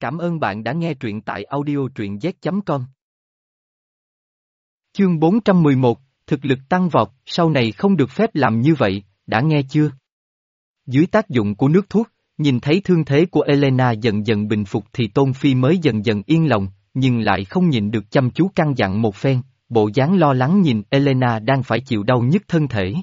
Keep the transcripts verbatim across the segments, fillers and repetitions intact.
Cảm ơn bạn đã nghe truyện tại audio truyện z chấm com. Chương bốn trăm mười một, thực lực tăng vọt, sau này không được phép làm như vậy, đã nghe chưa? Dưới tác dụng của nước thuốc, nhìn thấy thương thế của Elena dần dần bình phục thì Tôn Phi mới dần dần yên lòng, nhưng lại không nhìn được chăm chú căn dặn một phen, bộ dáng lo lắng nhìn Elena đang phải chịu đau nhức thân thể.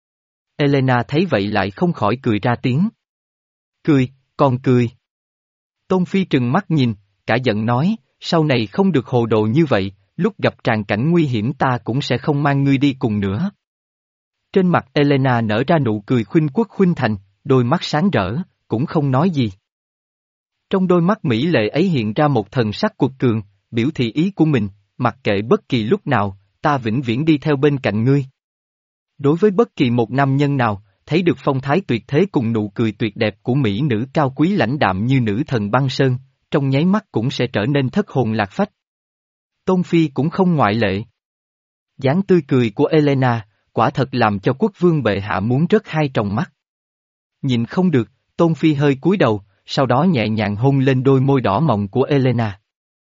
Elena thấy vậy lại không khỏi cười ra tiếng. Cười, còn cười. Tôn Phi trừng mắt nhìn, cả giận nói, sau này không được hồ đồ như vậy, lúc gặp tràn cảnh nguy hiểm ta cũng sẽ không mang ngươi đi cùng nữa. Trên mặt Elena nở ra nụ cười khuynh quốc khuynh thành, đôi mắt sáng rỡ, cũng không nói gì. Trong đôi mắt mỹ lệ ấy hiện ra một thần sắc cuột cường, biểu thị ý của mình, mặc kệ bất kỳ lúc nào, ta vĩnh viễn đi theo bên cạnh ngươi. Đối với bất kỳ một nam nhân nào, thấy được phong thái tuyệt thế cùng nụ cười tuyệt đẹp của mỹ nữ cao quý lãnh đạm như nữ thần băng sơn, trong nháy mắt cũng sẽ trở nên thất hồn lạc phách. Tôn Phi cũng không ngoại lệ. Dáng tươi cười của Elena, quả thật làm cho quốc vương bệ hạ muốn rớt hai tròng mắt. Nhìn không được, Tôn Phi hơi cúi đầu, sau đó nhẹ nhàng hôn lên đôi môi đỏ mọng của Elena.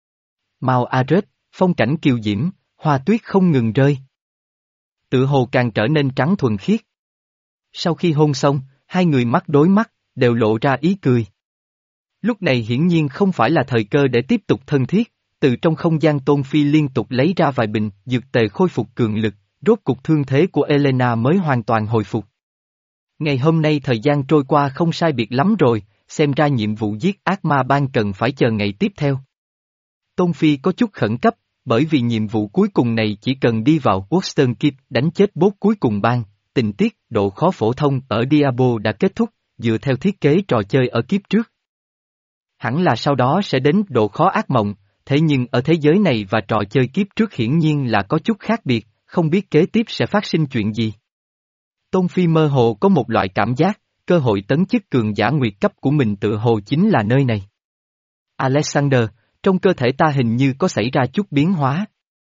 Mao Aret, phong cảnh kiều diễm, hoa tuyết không ngừng rơi. Tự hồ càng trở nên trắng thuần khiết. Sau khi hôn xong, hai người mắt đối mắt, đều lộ ra ý cười. Lúc này hiển nhiên không phải là thời cơ để tiếp tục thân thiết, từ trong không gian Tôn Phi liên tục lấy ra vài bình dược tề khôi phục cường lực, rốt cục thương thế của Elena mới hoàn toàn hồi phục. Ngày hôm nay thời gian trôi qua không sai biệt lắm rồi, xem ra nhiệm vụ giết ác ma bang cần phải chờ ngày tiếp theo. Tôn Phi có chút khẩn cấp, bởi vì nhiệm vụ cuối cùng này chỉ cần đi vào Western Keep đánh chết boss cuối cùng bang. Tình tiết, độ khó phổ thông ở Diablo đã kết thúc, dựa theo thiết kế trò chơi ở kiếp trước. Hẳn là sau đó sẽ đến độ khó ác mộng, thế nhưng ở thế giới này và trò chơi kiếp trước hiển nhiên là có chút khác biệt, không biết kế tiếp sẽ phát sinh chuyện gì. Tôn Phi mơ hồ có một loại cảm giác, cơ hội tấn chức cường giả nguyệt cấp của mình tự hồ chính là nơi này. Alexander, trong cơ thể ta hình như có xảy ra chút biến hóa.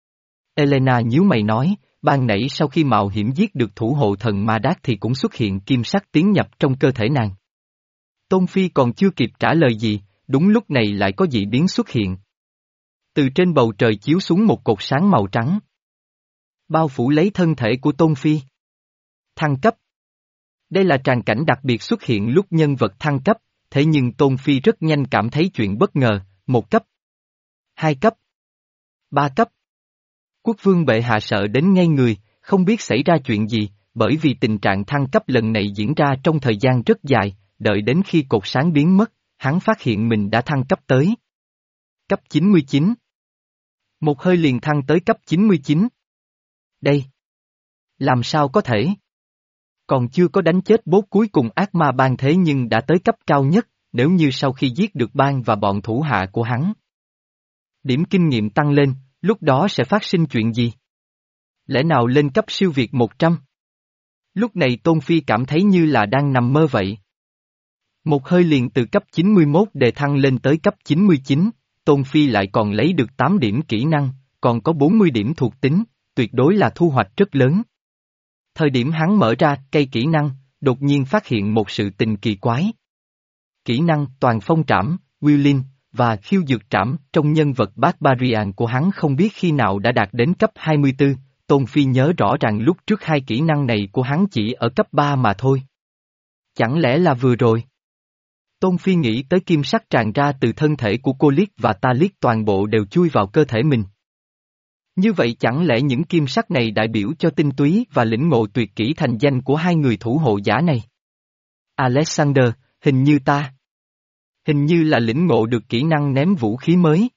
Elena nhíu mày nói. Ban nãy sau khi mạo hiểm giết được thủ hộ thần Ma Đát thì cũng xuất hiện kim sắc tiến nhập trong cơ thể nàng. Tôn Phi còn chưa kịp trả lời gì, đúng lúc này lại có dị biến xuất hiện. Từ trên bầu trời chiếu xuống một cột sáng màu trắng. Bao phủ lấy thân thể của Tôn Phi. Thăng cấp. Đây là tràng cảnh đặc biệt xuất hiện lúc nhân vật thăng cấp, thế nhưng Tôn Phi rất nhanh cảm thấy chuyện bất ngờ, một cấp, hai cấp, ba cấp. Quốc vương bệ hạ sợ đến ngay người, không biết xảy ra chuyện gì, bởi vì tình trạng thăng cấp lần này diễn ra trong thời gian rất dài, đợi đến khi cột sáng biến mất, hắn phát hiện mình đã thăng cấp tới cấp chín mươi chín. Một hơi liền thăng tới cấp chín mươi chín. Đây! Làm sao có thể? Còn chưa có đánh chết boss cuối cùng ác ma bang thế nhưng đã tới cấp cao nhất, nếu như sau khi giết được bang và bọn thủ hạ của hắn. Điểm kinh nghiệm tăng lên. Lúc đó sẽ phát sinh chuyện gì? Lẽ nào lên cấp siêu việt một trăm? Lúc này Tôn Phi cảm thấy như là đang nằm mơ vậy. Một hơi liền từ cấp chín mươi mốt đề thăng lên tới cấp chín mươi chín, Tôn Phi lại còn lấy được tám điểm kỹ năng, còn có bốn mươi điểm thuộc tính, tuyệt đối là thu hoạch rất lớn. Thời điểm hắn mở ra cây kỹ năng, đột nhiên phát hiện một sự tình kỳ quái. Kỹ năng toàn phong trảm, Willin, và khiêu dược trảm trong nhân vật Barbarian của hắn không biết khi nào đã đạt đến cấp hai mươi tư, Tôn Phi nhớ rõ rằng lúc trước hai kỹ năng này của hắn chỉ ở cấp ba mà thôi. Chẳng lẽ là vừa rồi? Tôn Phi nghĩ tới kim sắc tràn ra từ thân thể của cô Liết và Ta Liết toàn bộ đều chui vào cơ thể mình. Như vậy chẳng lẽ những kim sắc này đại biểu cho tinh túy và lĩnh ngộ tuyệt kỹ thành danh của hai người thủ hộ giả này? Alexander, hình như ta... Hình như là lĩnh ngộ được kỹ năng ném vũ khí mới.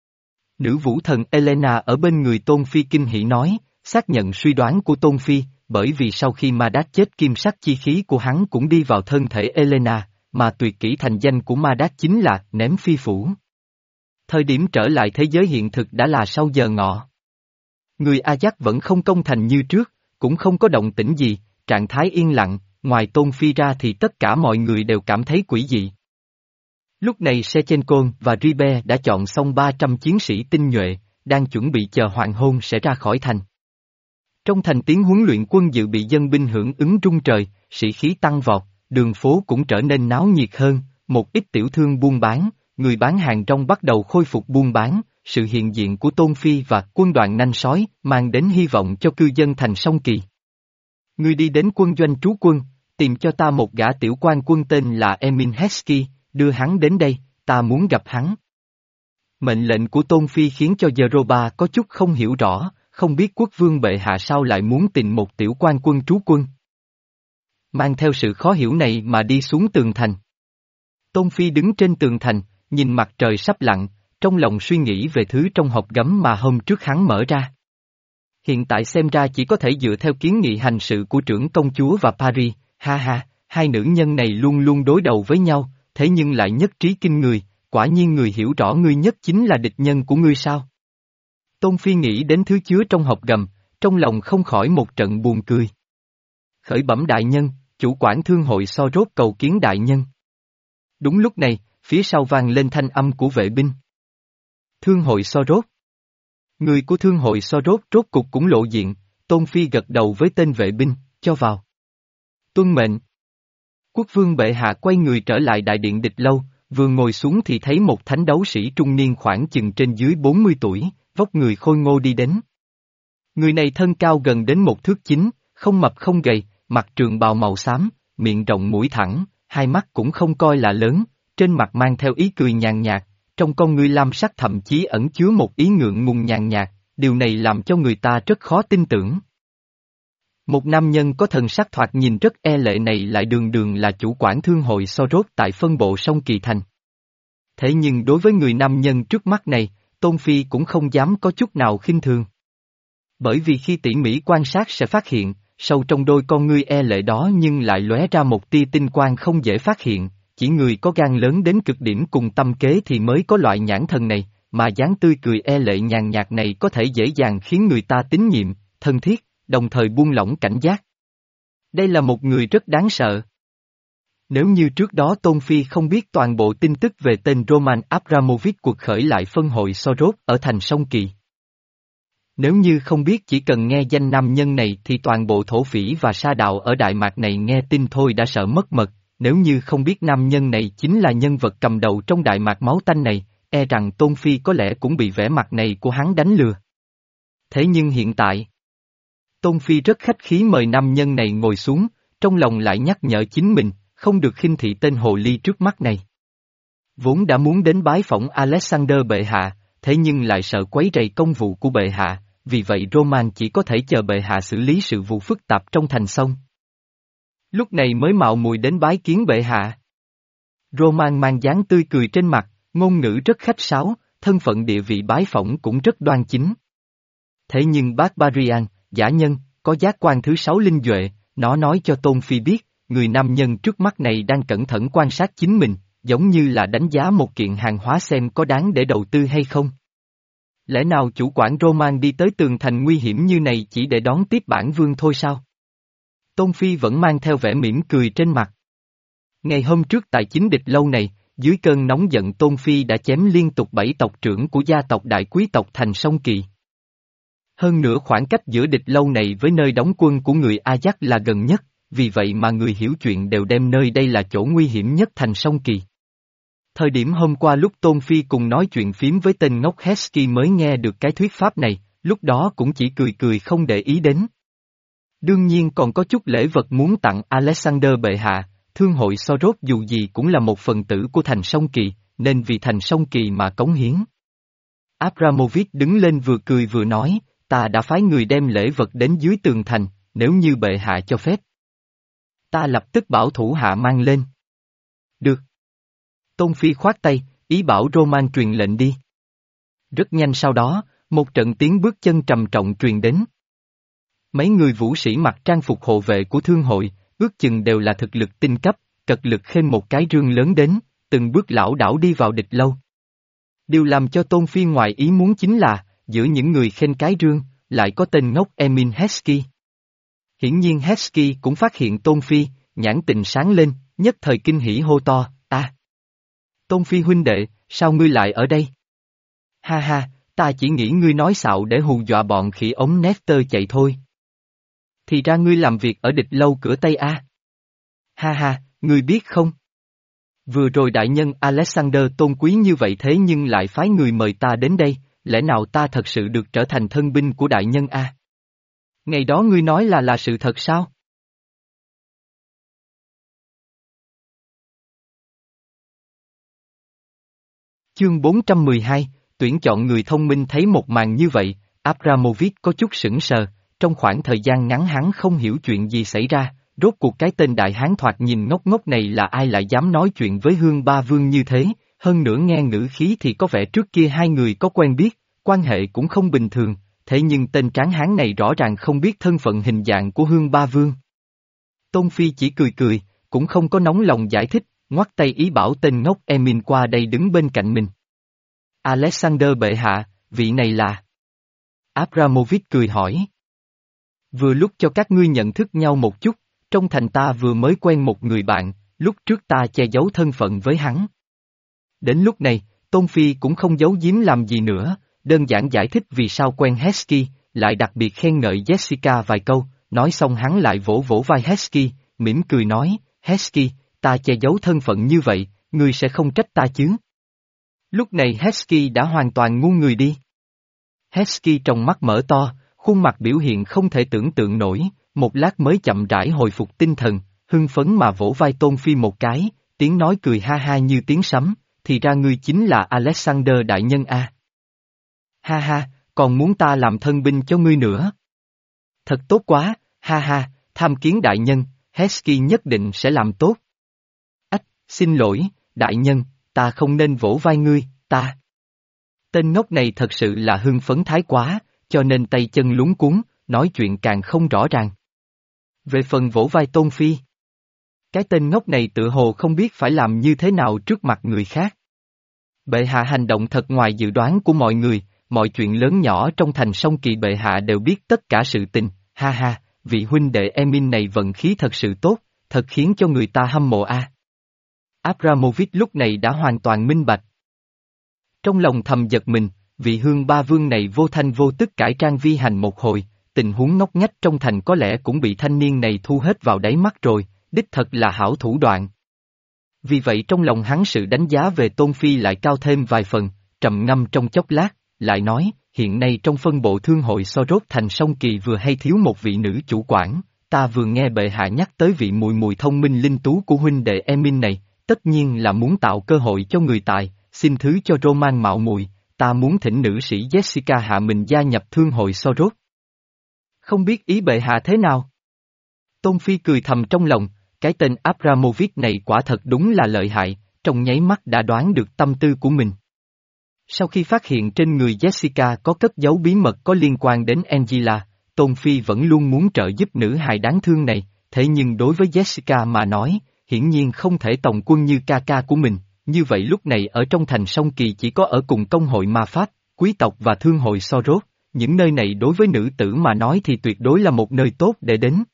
Nữ vũ thần Elena ở bên người Tôn Phi kinh hỉ nói, xác nhận suy đoán của Tôn Phi, bởi vì sau khi Ma Đát chết kim sắc chi khí của hắn cũng đi vào thân thể Elena, mà tuyệt kỹ thành danh của Ma Đát chính là ném phi phủ. Thời điểm trở lại thế giới hiện thực đã là sau giờ ngọ. Người Ajax vẫn không công thành như trước, cũng không có động tĩnh gì, trạng thái yên lặng, ngoài Tôn Phi ra thì tất cả mọi người đều cảm thấy quỷ dị. Lúc này Sechenkon và Ribe đã chọn xong ba trăm chiến sĩ tinh nhuệ, đang chuẩn bị chờ hoàng hôn sẽ ra khỏi thành. Trong thành tiếng huấn luyện quân dự bị dân binh hưởng ứng rung trời, sĩ khí tăng vọt, đường phố cũng trở nên náo nhiệt hơn, một ít tiểu thương buôn bán, người bán hàng rong bắt đầu khôi phục buôn bán, sự hiện diện của Tôn Phi và quân đoàn nanh sói mang đến hy vọng cho cư dân thành Sông Kỳ. Ngươi đi đến quân doanh trú quân, tìm cho ta một gã tiểu quan quân tên là Emin Hesky, đưa hắn đến đây, ta muốn gặp hắn. Mệnh lệnh của Tôn Phi khiến cho Yeroba có chút không hiểu rõ, không biết quốc vương bệ hạ sao lại muốn tìm một tiểu quan quân trú quân. Mang theo sự khó hiểu này mà đi xuống tường thành. Tôn Phi đứng trên tường thành, nhìn mặt trời sắp lặn, trong lòng suy nghĩ về thứ trong hộp gấm mà hôm trước hắn mở ra. Hiện tại xem ra chỉ có thể dựa theo kiến nghị hành sự của trưởng công chúa và Paris, ha ha, hai nữ nhân này luôn luôn đối đầu với nhau, thế nhưng lại nhất trí kinh người, quả nhiên người hiểu rõ ngươi nhất chính là địch nhân của ngươi sao. Tôn Phi nghĩ đến thứ chứa trong hộp gầm, trong lòng không khỏi một trận buồn cười. Khởi bẩm đại nhân, chủ quản thương hội so rốt cầu kiến đại nhân. Đúng lúc này, phía sau vang lên thanh âm của vệ binh. Thương hội so rốt. Người của thương hội so rốt rốt cục cũng lộ diện, Tôn Phi gật đầu với tên vệ binh, cho vào. Tuân mệnh. Quốc vương bệ hạ quay người trở lại đại điện địch lâu, vừa ngồi xuống thì thấy một thánh đấu sĩ trung niên khoảng chừng trên dưới bốn mươi tuổi, vóc người khôi ngô đi đến. Người này thân cao gần đến một thước chín, không mập không gầy, mặc trường bào màu xám, miệng rộng mũi thẳng, hai mắt cũng không coi là lớn, trên mặt mang theo ý cười nhàn nhạt, trong con ngươi lam sắc thậm chí ẩn chứa một ý ngượng ngùng nhàn nhạt, điều này làm cho người ta rất khó tin tưởng. Một nam nhân có thần sắc thoạt nhìn rất e lệ này lại đường đường là chủ quản thương hội so rốt tại phân bộ Sông Kỳ Thành. Thế nhưng đối với người nam nhân trước mắt này, Tôn Phi cũng không dám có chút nào khinh thường. Bởi vì khi tỉ mỉ quan sát sẽ phát hiện, sâu trong đôi con ngươi e lệ đó nhưng lại lóe ra một tia tinh quang không dễ phát hiện, chỉ người có gan lớn đến cực điểm cùng tâm kế thì mới có loại nhãn thần này, mà dáng tươi cười e lệ nhàn nhạt này có thể dễ dàng khiến người ta tín nhiệm, thân thiết, đồng thời buông lỏng cảnh giác. Đây là một người rất đáng sợ. Nếu như trước đó Tôn Phi không biết toàn bộ tin tức về tên Roman Abramovich cuộc khởi lại phân hội Soros ở thành Sông Kỳ. Nếu như không biết chỉ cần nghe danh nam nhân này thì toàn bộ thổ phỉ và sa đạo ở Đại Mạc này nghe tin thôi đã sợ mất mật, nếu như không biết nam nhân này chính là nhân vật cầm đầu trong Đại Mạc máu tanh này, e rằng Tôn Phi có lẽ cũng bị vẻ mặt này của hắn đánh lừa. Thế nhưng hiện tại, Tôn Phi rất khách khí mời nam nhân này ngồi xuống, trong lòng lại nhắc nhở chính mình, không được khinh thị tên hồ ly trước mắt này. Vốn đã muốn đến bái phỏng Alexander bệ hạ, thế nhưng lại sợ quấy rầy công vụ của bệ hạ, vì vậy Roman chỉ có thể chờ bệ hạ xử lý sự vụ phức tạp trong thành sông. Lúc này mới mạo muội đến bái kiến bệ hạ. Roman mang dáng tươi cười trên mặt, ngôn ngữ rất khách sáo, thân phận địa vị bái phỏng cũng rất đoan chính. Thế nhưng Barbarian, giả nhân, có giác quan thứ sáu linh duệ, nó nói cho Tôn Phi biết, người nam nhân trước mắt này đang cẩn thận quan sát chính mình, giống như là đánh giá một kiện hàng hóa xem có đáng để đầu tư hay không. Lẽ nào chủ quản Roman đi tới tường thành nguy hiểm như này chỉ để đón tiếp bản vương thôi sao? Tôn Phi vẫn mang theo vẻ mỉm cười trên mặt. Ngày hôm trước tại chính địch lâu này, dưới cơn nóng giận Tôn Phi đã chém liên tục bảy tộc trưởng của gia tộc đại quý tộc thành Sông Kỳ. Hơn nữa khoảng cách giữa địch lâu này với nơi đóng quân của người Ajax là gần nhất, vì vậy mà người hiểu chuyện đều đem nơi đây là chỗ nguy hiểm nhất thành Sông Kỳ. Thời điểm hôm qua lúc Tôn Phi cùng nói chuyện phím với tên ngốc Hesky mới nghe được cái thuyết pháp này, lúc đó cũng chỉ cười cười không để ý đến. Đương nhiên còn có chút lễ vật muốn tặng Alexander bệ hạ, thương hội Soros dù gì cũng là một phần tử của thành Sông Kỳ, nên vì thành Sông Kỳ mà cống hiến. Abramovich đứng lên vừa cười vừa nói, ta đã phái người đem lễ vật đến dưới tường thành, nếu như bệ hạ cho phép. Ta lập tức bảo thủ hạ mang lên. Được. Tôn Phi khoát tay, ý bảo Roman truyền lệnh đi. Rất nhanh sau đó, một trận tiếng bước chân trầm trọng truyền đến. Mấy người vũ sĩ mặc trang phục hộ vệ của thương hội, ước chừng đều là thực lực tinh cấp, cật lực khênh một cái rương lớn đến, từng bước lảo đảo đi vào địch lâu. Điều làm cho Tôn Phi ngoài ý muốn chính là, giữa những người khênh cái rương, lại có tên ngốc Emin Hesky. Hiển nhiên Hesky cũng phát hiện Tôn Phi, nhãn tình sáng lên, nhất thời kinh hỉ hô to, a, Tôn Phi huynh đệ, sao ngươi lại ở đây? Ha ha, ta chỉ nghĩ ngươi nói xạo để hù dọa bọn khỉ ống Nester chạy thôi. Thì ra ngươi làm việc ở địch lâu cửa Tây A. Ha ha, ngươi biết không? Vừa rồi đại nhân Alexander tôn quý như vậy thế nhưng lại phái người mời ta đến đây, lẽ nào ta thật sự được trở thành thân binh của đại nhân a? Ngày đó ngươi nói là là sự thật sao? Chương bốn trăm mười hai, tuyển chọn người thông minh thấy một màn như vậy, Abramovich có chút sững sờ, trong khoảng thời gian ngắn hắn không hiểu chuyện gì xảy ra, rốt cuộc cái tên đại hán thoạt nhìn ngốc ngốc này là ai lại dám nói chuyện với Hương Ba Vương như thế, hơn nữa nghe ngữ khí thì có vẻ trước kia hai người có quen biết, quan hệ cũng không bình thường, thế nhưng tên tráng hán này rõ ràng không biết thân phận hình dạng của Hương Ba Vương. Tôn Phi chỉ cười cười, cũng không có nóng lòng giải thích, ngoắt tay ý bảo tên ngốc Emin qua đây đứng bên cạnh mình. Alexander bệ hạ, vị này là... Abramovich cười hỏi. Vừa lúc cho các ngươi nhận thức nhau một chút, trong thành ta vừa mới quen một người bạn, lúc trước ta che giấu thân phận với hắn. Đến lúc này, Tôn Phi cũng không giấu giếm làm gì nữa, đơn giản giải thích vì sao quen Hesky, lại đặc biệt khen ngợi Jessica vài câu, nói xong hắn lại vỗ vỗ vai Hesky, mỉm cười nói, Hesky, ta che giấu thân phận như vậy, ngươi sẽ không trách ta chứ? Lúc này Hesky đã hoàn toàn ngu người đi. Hesky trong mắt mở to, khuôn mặt biểu hiện không thể tưởng tượng nổi, một lát mới chậm rãi hồi phục tinh thần, hưng phấn mà vỗ vai Tôn Phi một cái, tiếng nói cười ha ha như tiếng sấm, thì ra ngươi chính là Alexander đại nhân a. Ha ha, còn muốn ta làm thân binh cho ngươi nữa. Thật tốt quá, ha ha, tham kiến đại nhân, Hesky nhất định sẽ làm tốt. Ách, xin lỗi, đại nhân, ta không nên vỗ vai ngươi, ta. Tên ngốc này thật sự là hưng phấn thái quá, cho nên tay chân lúng cuống, nói chuyện càng không rõ ràng. Về phần vỗ vai Tôn Phi, cái tên ngốc này tự hồ không biết phải làm như thế nào trước mặt người khác. Bệ hạ hành động thật ngoài dự đoán của mọi người, mọi chuyện lớn nhỏ trong thành sông Kỳ bệ hạ đều biết tất cả sự tình, ha ha, vị huynh đệ Emin này vận khí thật sự tốt, thật khiến cho người ta hâm mộ a. Abramovich lúc này đã hoàn toàn minh bạch. Trong lòng thầm giật mình, vị Hương Ba Vương này vô thanh vô tức cải trang vi hành một hồi, tình huống ngốc nghếch trong thành có lẽ cũng bị thanh niên này thu hết vào đáy mắt rồi, đích thật là hảo thủ đoạn. Vì vậy trong lòng hắn sự đánh giá về Tôn Phi lại cao thêm vài phần, trầm ngâm trong chốc lát, lại nói, hiện nay trong phân bộ thương hội Sorot thành sông Kỳ vừa hay thiếu một vị nữ chủ quản, ta vừa nghe bệ hạ nhắc tới vị mùi mùi thông minh linh tú của huynh đệ Emin này, tất nhiên là muốn tạo cơ hội cho người tài, xin thứ cho Roman mạo muội, ta muốn thỉnh nữ sĩ Jessica hạ mình gia nhập thương hội Sorot. Không biết ý bệ hạ thế nào? Tôn Phi cười thầm trong lòng, cái tên Abramovich này quả thật đúng là lợi hại, trong nháy mắt đã đoán được tâm tư của mình. Sau khi phát hiện trên người Jessica có cất giấu bí mật có liên quan đến Angela, Tôn Phi vẫn luôn muốn trợ giúp nữ hài đáng thương này, thế nhưng đối với Jessica mà nói, hiển nhiên không thể tòng quân như ca ca của mình, như vậy lúc này ở trong thành sông Kỳ chỉ có ở cùng công hội ma pháp, quý tộc và thương hội Sorot, những nơi này đối với nữ tử mà nói thì tuyệt đối là một nơi tốt để đến.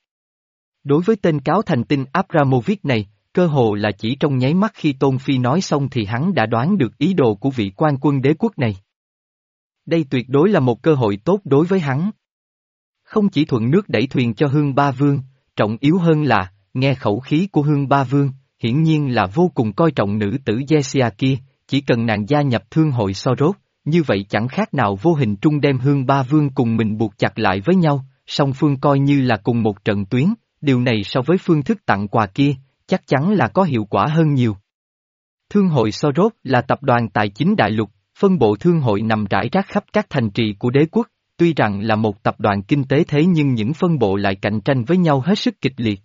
Đối với tên cáo thành tinh Abramovich này, cơ hồ là chỉ trong nháy mắt khi Tôn Phi nói xong thì hắn đã đoán được ý đồ của vị quan quân đế quốc này. Đây tuyệt đối là một cơ hội tốt đối với hắn. Không chỉ thuận nước đẩy thuyền cho Hương Ba Vương, trọng yếu hơn là, nghe khẩu khí của Hương Ba Vương, hiển nhiên là vô cùng coi trọng nữ tử Jessia kia, chỉ cần nàng gia nhập thương hội Sorot, như vậy chẳng khác nào vô hình trung đem Hương Ba Vương cùng mình buộc chặt lại với nhau, song phương coi như là cùng một trận tuyến, điều này so với phương thức tặng quà kia, chắc chắn là có hiệu quả hơn nhiều. Thương hội Sorot là tập đoàn tài chính đại lục, phân bộ thương hội nằm rải rác khắp các thành trì của đế quốc, tuy rằng là một tập đoàn kinh tế thế nhưng những phân bộ lại cạnh tranh với nhau hết sức kịch liệt.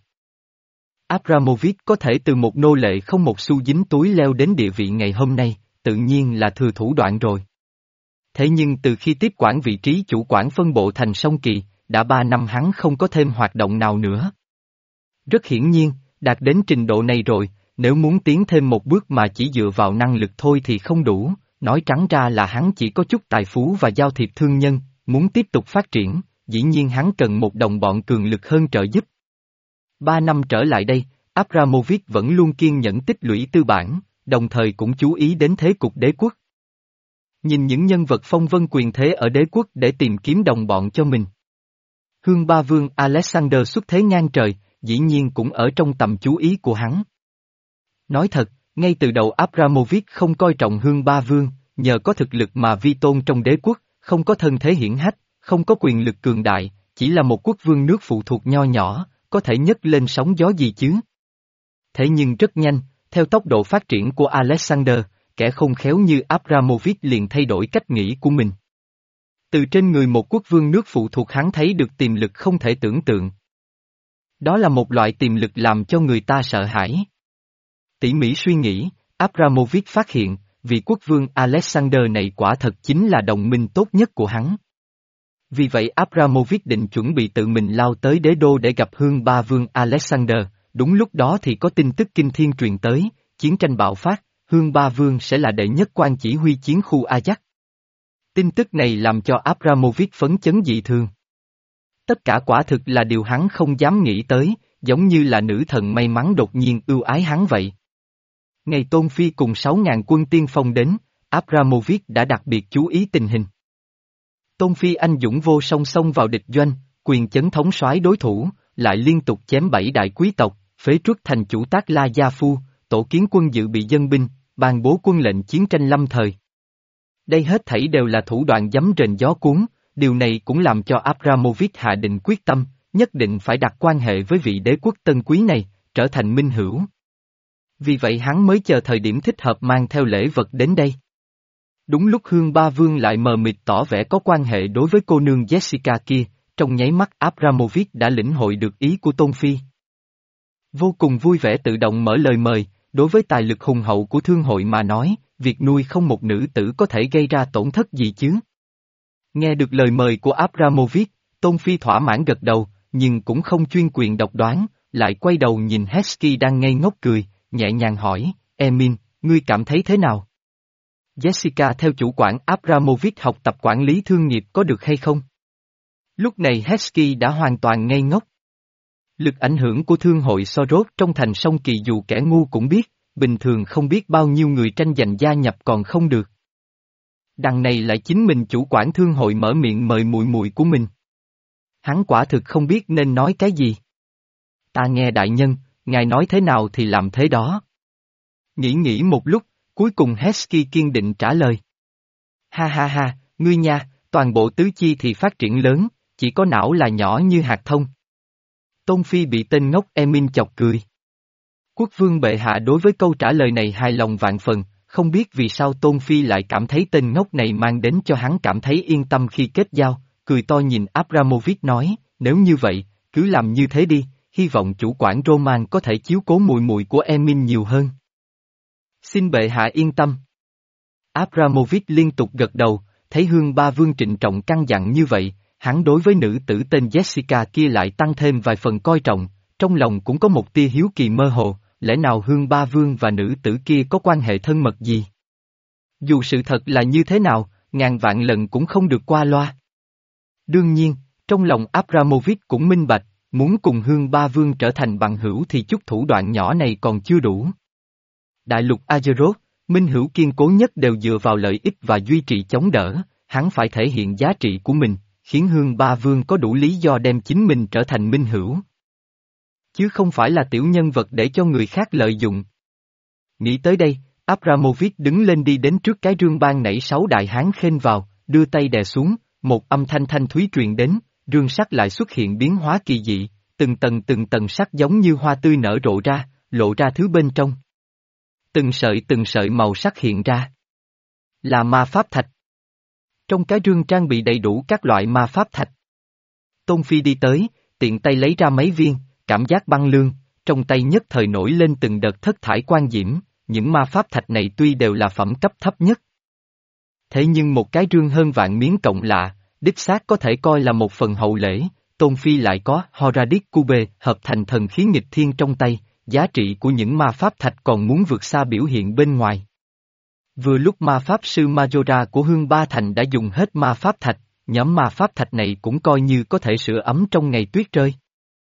Abramovich có thể từ một nô lệ không một xu dính túi leo đến địa vị ngày hôm nay, tự nhiên là thừa thủ đoạn rồi. Thế nhưng từ khi tiếp quản vị trí chủ quản phân bộ thành sông Kỳ, đã ba năm hắn không có thêm hoạt động nào nữa. Rất hiển nhiên, đạt đến trình độ này rồi, nếu muốn tiến thêm một bước mà chỉ dựa vào năng lực thôi thì không đủ, nói trắng ra là hắn chỉ có chút tài phú và giao thiệp thương nhân, muốn tiếp tục phát triển, dĩ nhiên hắn cần một đồng bọn cường lực hơn trợ giúp. Ba năm trở lại đây, Abramovich vẫn luôn kiên nhẫn tích lũy tư bản, đồng thời cũng chú ý đến thế cục đế quốc. Nhìn những nhân vật phong vân quyền thế ở đế quốc để tìm kiếm đồng bọn cho mình. Hương Ba Vương Alexander xuất thế ngang trời, dĩ nhiên cũng ở trong tầm chú ý của hắn. Nói thật, Ngay từ đầu Abramovich không coi trọng Hương Ba Vương, nhờ có thực lực mà vi tôn trong đế quốc, không có thân thế hiển hách, không có quyền lực cường đại, chỉ là một quốc vương nước phụ thuộc nho nhỏ, có thể nhấc lên sóng gió gì chứ. Thế nhưng rất nhanh, theo tốc độ phát triển của Alexander, kẻ khôn khéo như Abramovich liền thay đổi cách nghĩ của mình. Từ trên người một quốc vương nước phụ thuộc hắn thấy được tiềm lực không thể tưởng tượng. Đó là một loại tiềm lực làm cho người ta sợ hãi. Tỉ mỉ suy nghĩ, Abramovich phát hiện, vị quốc vương Alexander này quả thật chính là đồng minh tốt nhất của hắn. Vì vậy Abramovich định chuẩn bị tự mình lao tới đế đô để gặp Hương Ba Vương Alexander, đúng lúc đó thì có tin tức kinh thiên truyền tới, chiến tranh bạo phát, Hương Ba Vương sẽ là đệ nhất quan chỉ huy chiến khu Ajax. Tin tức này làm cho Abramovich phấn chấn dị thường. Tất cả quả thực là điều hắn không dám nghĩ tới, giống như là nữ thần may mắn đột nhiên ưu ái hắn vậy. Ngày Tôn Phi cùng sáu ngàn quân tiên phong đến, Abramovich đã đặc biệt chú ý tình hình. Tôn Phi anh dũng vô song xông vào địch doanh, quyền chấn thống soái đối thủ, lại liên tục chém bảy đại quý tộc, phế truất thành chủ Tác La Gia Phu, tổ kiến quân dự bị dân binh, ban bố quân lệnh chiến tranh lâm thời. Đây hết thảy đều là thủ đoạn giấm rền gió cuốn, điều này cũng làm cho Abramovich hạ định quyết tâm, nhất định phải đặt quan hệ với vị đế quốc tân quý này, trở thành minh hữu. Vì vậy hắn mới chờ thời điểm thích hợp mang theo lễ vật đến đây. Đúng lúc Hương Ba Vương lại mờ mịt tỏ vẻ có quan hệ đối với cô nương Jessica kia, trong nháy mắt Abramovich đã lĩnh hội được ý của Tôn Phi. Vô cùng vui vẻ tự động mở lời mời, đối với tài lực hùng hậu của thương hội mà nói, việc nuôi không một nữ tử có thể gây ra tổn thất gì chứ. Nghe được lời mời của Abramovich, Tôn Phi thỏa mãn gật đầu, nhưng cũng không chuyên quyền độc đoán, lại quay đầu nhìn Hesky đang ngây ngốc cười, nhẹ nhàng hỏi, Emin, ngươi cảm thấy thế nào? Jessica theo chủ quản Abramovich học tập quản lý thương nghiệp có được hay không? Lúc này Hesky đã hoàn toàn ngây ngốc. Lực ảnh hưởng của thương hội Soros trong thành sông Kỳ dù kẻ ngu cũng biết, bình thường không biết bao nhiêu người tranh giành gia nhập còn không được. Đằng này lại chính mình chủ quản thương hội mở miệng mời muội muội của mình. Hắn quả thực không biết nên nói cái gì. Ta nghe đại nhân, ngài nói thế nào thì làm thế đó. Nghĩ nghĩ một lúc, cuối cùng Hesky kiên định trả lời. Ha ha ha, ngươi nha, toàn bộ tứ chi thì phát triển lớn, chỉ có não là nhỏ như hạt thông. Tôn Phi bị tên ngốc Emin chọc cười. Quốc vương bệ hạ đối với câu trả lời này hài lòng vạn phần, không biết vì sao Tôn Phi lại cảm thấy tên ngốc này mang đến cho hắn cảm thấy yên tâm khi kết giao, cười to nhìn Abramovich nói, nếu như vậy, cứ làm như thế đi, hy vọng chủ quản Roman có thể chiếu cố muội muội của Emin nhiều hơn. Xin bệ hạ yên tâm. Abramovich liên tục gật đầu, thấy Hương Ba Vương trịnh trọng căn dặn như vậy, hắn đối với nữ tử tên Jessica kia lại tăng thêm vài phần coi trọng, trong lòng cũng có một tia hiếu kỳ mơ hồ, lẽ nào Hương Ba Vương và nữ tử kia có quan hệ thân mật gì? Dù sự thật là như thế nào, ngàn vạn lần cũng không được qua loa. Đương nhiên, trong lòng Abramovich cũng minh bạch, muốn cùng Hương Ba Vương trở thành bằng hữu thì chút thủ đoạn nhỏ này còn chưa đủ. Đại lục Azeroth, minh hữu kiên cố nhất đều dựa vào lợi ích và duy trì chống đỡ, hắn phải thể hiện giá trị của mình, khiến Hương Ba Vương có đủ lý do đem chính mình trở thành minh hữu. Chứ không phải là tiểu nhân vật để cho người khác lợi dụng. Nghĩ tới đây, Abramovich đứng lên đi đến trước cái rương ban nảy sáu đại hán khênh vào, đưa tay đè xuống, một âm thanh thanh thúy truyền đến, rương sắt lại xuất hiện biến hóa kỳ dị, từng tầng từng tầng sắt giống như hoa tươi nở rộ ra, lộ ra thứ bên trong. Từng sợi từng sợi màu sắc hiện ra. Là ma pháp thạch. Trong cái rương trang bị đầy đủ các loại ma pháp thạch. Tôn Phi đi tới, tiện tay lấy ra mấy viên, cảm giác băng lương, trong tay nhất thời nổi lên từng đợt thất thải quan diễm, những ma pháp thạch này tuy đều là phẩm cấp thấp nhất. Thế nhưng một cái rương hơn vạn miếng cộng lạ, đích xác có thể coi là một phần hậu lễ, Tôn Phi lại có Horadic Cube hợp thành thần khí nghịch thiên trong tay, giá trị của những ma pháp thạch còn muốn vượt xa biểu hiện bên ngoài. Vừa lúc ma pháp sư Majora của Hương Ba Thành đã dùng hết ma pháp thạch, nhóm ma pháp thạch này cũng coi như có thể sưởi ấm trong ngày tuyết rơi.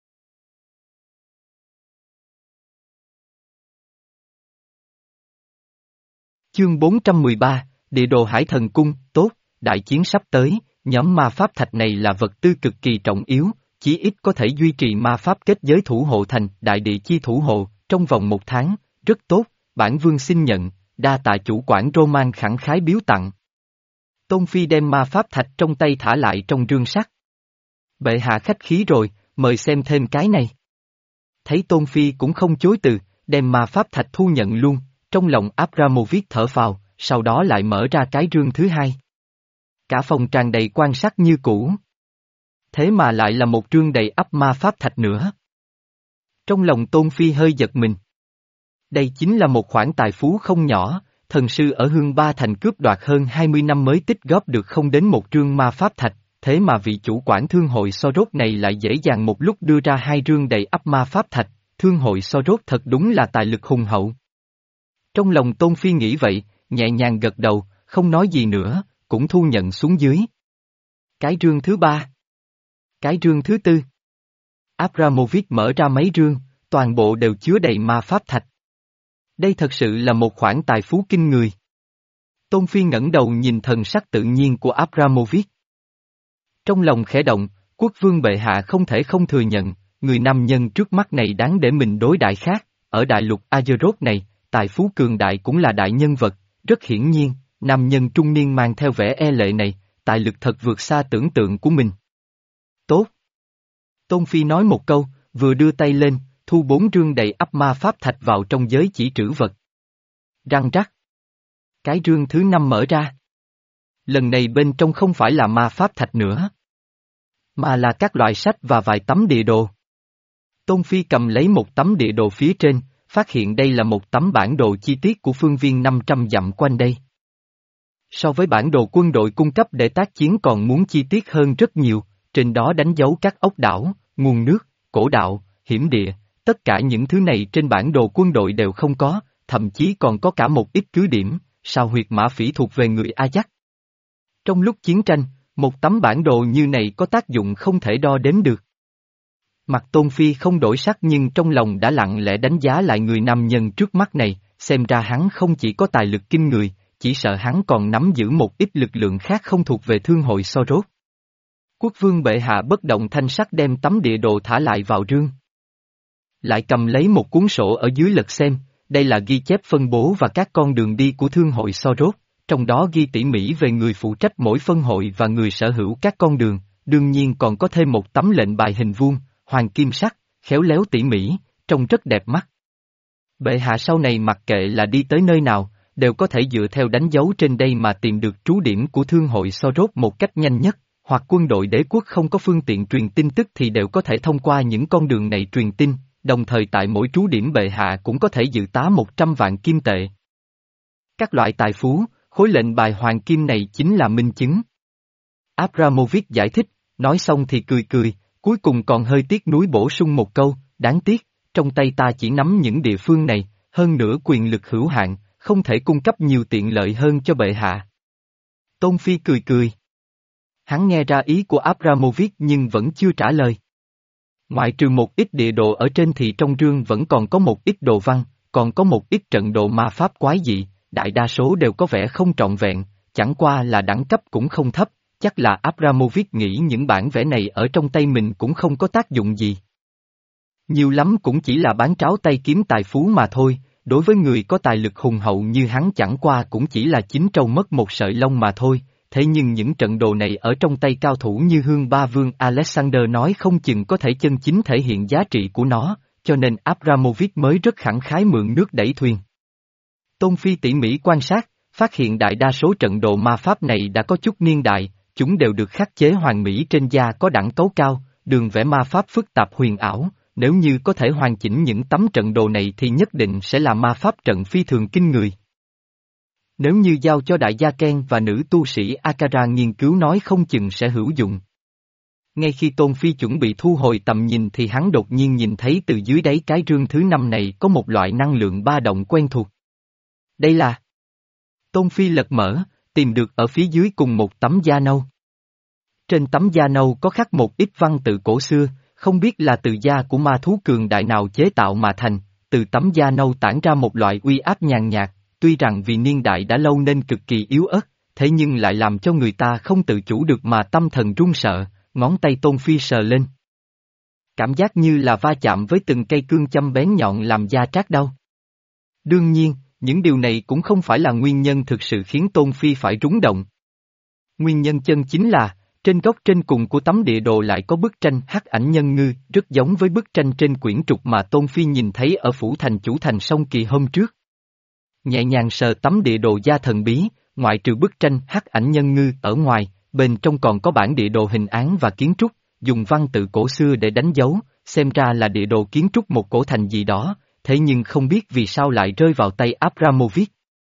Chương bốn trăm mười ba, Địa đồ Hải Thần Cung, tốt, đại chiến sắp tới, nhóm ma pháp thạch này là vật tư cực kỳ trọng yếu, chí ít có thể duy trì ma pháp kết giới thủ hộ thành đại địa chi thủ hộ, trong vòng một tháng, rất tốt, bản vương xin nhận, đa tạ chủ quản Roman khẳng khái biếu tặng. Tôn Phi đem ma pháp thạch trong tay thả lại trong rương sắt. Bệ hạ khách khí rồi, mời xem thêm cái này. Thấy Tôn Phi cũng không chối từ, đem ma pháp thạch thu nhận luôn, trong lòng Abramovich thở phào, sau đó lại mở ra cái rương thứ hai. Cả phòng tràn đầy quan sát như cũ. Thế mà lại là một rương đầy ắp ma pháp thạch nữa. Trong lòng Tôn Phi hơi giật mình. Đây chính là một khoản tài phú không nhỏ, thần sư ở Hương Ba Thành cướp đoạt hơn hai mươi năm mới tích góp được không đến một rương ma pháp thạch, thế mà vị chủ quản thương hội Soros này lại dễ dàng một lúc đưa ra hai rương đầy ắp ma pháp thạch, thương hội Soros thật đúng là tài lực hùng hậu. Trong lòng Tôn Phi nghĩ vậy, nhẹ nhàng gật đầu, không nói gì nữa, cũng thu nhận xuống dưới. Cái rương thứ ba. Cái rương thứ tư. Abramovich mở ra mấy rương, toàn bộ đều chứa đầy ma pháp thạch. Đây thật sự là một khoản tài phú kinh người. Tôn Phi ngẩng đầu nhìn thần sắc tự nhiên của Abramovich. Trong lòng khẽ động, quốc vương bệ hạ không thể không thừa nhận, người nam nhân trước mắt này đáng để mình đối đại khác, ở đại lục Azeroth này, tài phú cường đại cũng là đại nhân vật, rất hiển nhiên, nam nhân trung niên mang theo vẻ e lệ này, tài lực thật vượt xa tưởng tượng của mình. Tốt. Tôn Phi nói một câu, vừa đưa tay lên, thu bốn rương đầy ắp ma pháp thạch vào trong giới chỉ trữ vật. Răng rắc. Cái rương thứ năm mở ra. Lần này bên trong không phải là ma pháp thạch nữa, mà là các loại sách và vài tấm địa đồ. Tôn Phi cầm lấy một tấm địa đồ phía trên, phát hiện đây là một tấm bản đồ chi tiết của phương viên năm trăm dặm quanh đây. So với bản đồ quân đội cung cấp để tác chiến còn muốn chi tiết hơn rất nhiều, trên đó đánh dấu các ốc đảo, nguồn nước, cổ đạo, hiểm địa, tất cả những thứ này trên bản đồ quân đội đều không có, thậm chí còn có cả một ít cứ điểm, sao huyệt mã phỉ thuộc về người Ajax. Trong lúc chiến tranh, một tấm bản đồ như này có tác dụng không thể đo đếm được. Mặt Tôn Phi không đổi sắc nhưng trong lòng đã lặng lẽ đánh giá lại người nam nhân trước mắt này, xem ra hắn không chỉ có tài lực kinh người, chỉ sợ hắn còn nắm giữ một ít lực lượng khác không thuộc về thương hội Soros. Quốc vương bệ hạ bất động thanh sắc đem tấm địa đồ thả lại vào rương. Lại cầm lấy một cuốn sổ ở dưới lật xem, đây là ghi chép phân bố và các con đường đi của thương hội Soros, trong đó ghi tỉ mỉ về người phụ trách mỗi phân hội và người sở hữu các con đường, đương nhiên còn có thêm một tấm lệnh bài hình vuông, hoàng kim sắc, khéo léo tỉ mỉ, trông rất đẹp mắt. Bệ hạ sau này mặc kệ là đi tới nơi nào, đều có thể dựa theo đánh dấu trên đây mà tìm được trú điểm của thương hội Soros một cách nhanh nhất, hoặc quân đội đế quốc không có phương tiện truyền tin tức thì đều có thể thông qua những con đường này truyền tin, đồng thời tại mỗi trú điểm bệ hạ cũng có thể dự tá một trăm vạn kim tệ. Các loại tài phú, khối lệnh bài hoàng kim này chính là minh chứng. Abramovich giải thích, nói xong thì cười cười, cuối cùng còn hơi tiếc nuối bổ sung một câu, đáng tiếc, trong tay ta chỉ nắm những địa phương này, hơn nữa quyền lực hữu hạn, không thể cung cấp nhiều tiện lợi hơn cho bệ hạ. Tôn Phi cười cười. Hắn nghe ra ý của Abramovich nhưng vẫn chưa trả lời. Ngoại trừ một ít địa đồ ở trên thì trong rương vẫn còn có một ít đồ văn, còn có một ít trận đồ ma pháp quái dị, đại đa số đều có vẻ không trọn vẹn, chẳng qua là đẳng cấp cũng không thấp, chắc là Abramovich nghĩ những bản vẽ này ở trong tay mình cũng không có tác dụng gì. Nhiều lắm cũng chỉ là bán tráo tay kiếm tài phú mà thôi, đối với người có tài lực hùng hậu như hắn chẳng qua cũng chỉ là chín trâu mất một sợi lông mà thôi, thế nhưng những trận đồ này ở trong tay cao thủ như Hương Ba Vương Alexander nói không chừng có thể chân chính thể hiện giá trị của nó, cho nên Abramovich mới rất khẳng khái mượn nước đẩy thuyền. Tôn Phi tỉ mỉ quan sát, phát hiện đại đa số trận đồ ma pháp này đã có chút niên đại, chúng đều được khắc chế hoàn mỹ trên da có đẳng cấu cao, đường vẽ ma pháp phức tạp huyền ảo, nếu như có thể hoàn chỉnh những tấm trận đồ này thì nhất định sẽ là ma pháp trận phi thường kinh người. Nếu như giao cho đại gia Ken và nữ tu sĩ Akara nghiên cứu nói không chừng sẽ hữu dụng. Ngay khi Tôn Phi chuẩn bị thu hồi tầm nhìn thì hắn đột nhiên nhìn thấy từ dưới đáy cái rương thứ năm này có một loại năng lượng ba động quen thuộc. Đây là... Tôn Phi lật mở, tìm được ở phía dưới cùng một tấm da nâu. Trên tấm da nâu có khắc một ít văn tự cổ xưa, không biết là từ da của ma thú cường đại nào chế tạo mà thành, từ tấm da nâu tản ra một loại uy áp nhàn nhạt, tuy rằng vì niên đại đã lâu nên cực kỳ yếu ớt, thế nhưng lại làm cho người ta không tự chủ được mà tâm thần run sợ, ngón tay Tôn Phi sờ lên. Cảm giác như là va chạm với từng cây cương châm bén nhọn làm da trát đau. Đương nhiên, những điều này cũng không phải là nguyên nhân thực sự khiến Tôn Phi phải rúng động. Nguyên nhân chân chính là, trên góc trên cùng của tấm địa đồ lại có bức tranh hắc ảnh nhân ngư, rất giống với bức tranh trên quyển trục mà Tôn Phi nhìn thấy ở phủ thành chủ thành Sông Kỳ hôm trước. Nhẹ nhàng sờ tấm địa đồ gia thần bí, ngoại trừ bức tranh hắc ảnh nhân ngư ở ngoài, bên trong còn có bản địa đồ hình án và kiến trúc, dùng văn tự cổ xưa để đánh dấu, xem ra là địa đồ kiến trúc một cổ thành gì đó, thế nhưng không biết vì sao lại rơi vào tay Abramovich.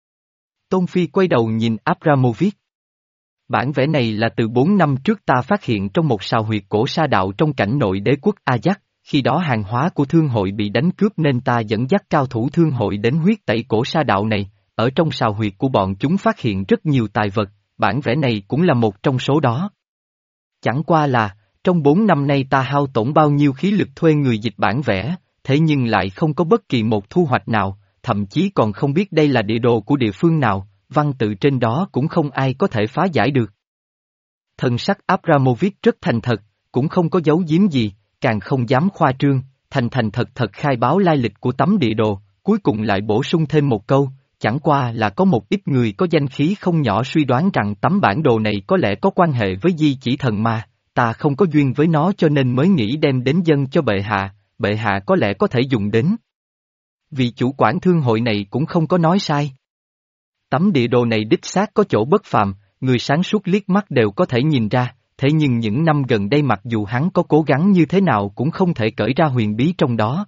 Tôn Phi quay đầu nhìn Abramovich. Bản vẽ này là từ bốn năm trước ta phát hiện trong một sào huyệt cổ sa đạo trong cảnh nội đế quốc Ajax, khi đó hàng hóa của thương hội bị đánh cướp nên ta dẫn dắt cao thủ thương hội đến huyết tẩy cổ sa đạo này, ở trong sào huyệt của bọn chúng phát hiện rất nhiều tài vật, bản vẽ này cũng là một trong số đó. Chẳng qua là, trong bốn năm nay ta hao tổn bao nhiêu khí lực thuê người dịch bản vẽ, thế nhưng lại không có bất kỳ một thu hoạch nào, thậm chí còn không biết đây là địa đồ của địa phương nào, văn tự trên đó cũng không ai có thể phá giải được. Thần sắc Abramovich rất thành thật, cũng không có giấu giếm gì, càng không dám khoa trương, thành thành thật thật khai báo lai lịch của tấm địa đồ, cuối cùng lại bổ sung thêm một câu, chẳng qua là có một ít người có danh khí không nhỏ suy đoán rằng tấm bản đồ này có lẽ có quan hệ với di chỉ thần ma, ta không có duyên với nó cho nên mới nghĩ đem đến dâng cho bệ hạ, bệ hạ có lẽ có thể dùng đến. Vị chủ quản thương hội này cũng không có nói sai. Tấm địa đồ này đích xác có chỗ bất phàm, người sáng suốt liếc mắt đều có thể nhìn ra, thế nhưng những năm gần đây mặc dù hắn có cố gắng như thế nào cũng không thể cởi ra huyền bí trong đó.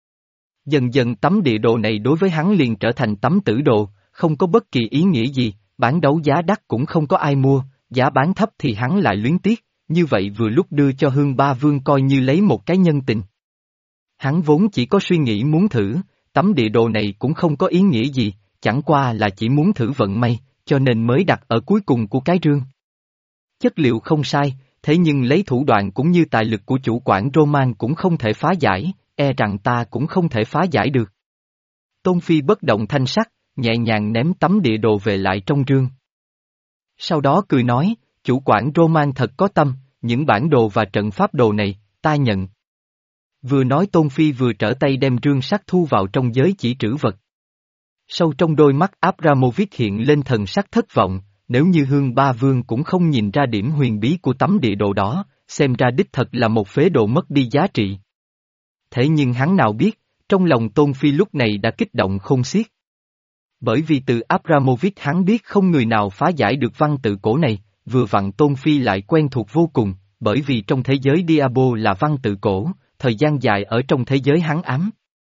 Dần dần tấm địa đồ này đối với hắn liền trở thành tấm tử đồ, không có bất kỳ ý nghĩa gì, bán đấu giá đắt cũng không có ai mua, giá bán thấp thì hắn lại luyến tiếc, như vậy vừa lúc đưa cho Hương Ba Vương coi như lấy một cái nhân tình. Hắn vốn chỉ có suy nghĩ muốn thử, tấm địa đồ này cũng không có ý nghĩa gì, chẳng qua là chỉ muốn thử vận may, cho nên mới đặt ở cuối cùng của cái rương. Chất liệu không sai, thế nhưng lấy thủ đoạn cũng như tài lực của chủ quản Roman cũng không thể phá giải, e rằng ta cũng không thể phá giải được. Tôn Phi bất động thanh sắc, nhẹ nhàng ném tấm địa đồ về lại trong rương. Sau đó cười nói, chủ quản Roman thật có tâm, những bản đồ và trận pháp đồ này, ta nhận. Vừa nói Tôn Phi vừa trở tay đem rương sắt thu vào trong giới chỉ trữ vật. Sâu trong đôi mắt Abramovich hiện lên thần sắc thất vọng, nếu như Hương Ba Vương cũng không nhìn ra điểm huyền bí của tấm địa đồ đó, xem ra đích thật là một phế đồ mất đi giá trị. Thế nhưng hắn nào biết, trong lòng Tôn Phi lúc này đã kích động không xiết. Bởi vì từ Abramovich hắn biết không người nào phá giải được văn tự cổ này, vừa vặn Tôn Phi lại quen thuộc vô cùng, bởi vì trong thế giới Diablo là văn tự cổ, thời gian dài ở trong thế giới hắn ám.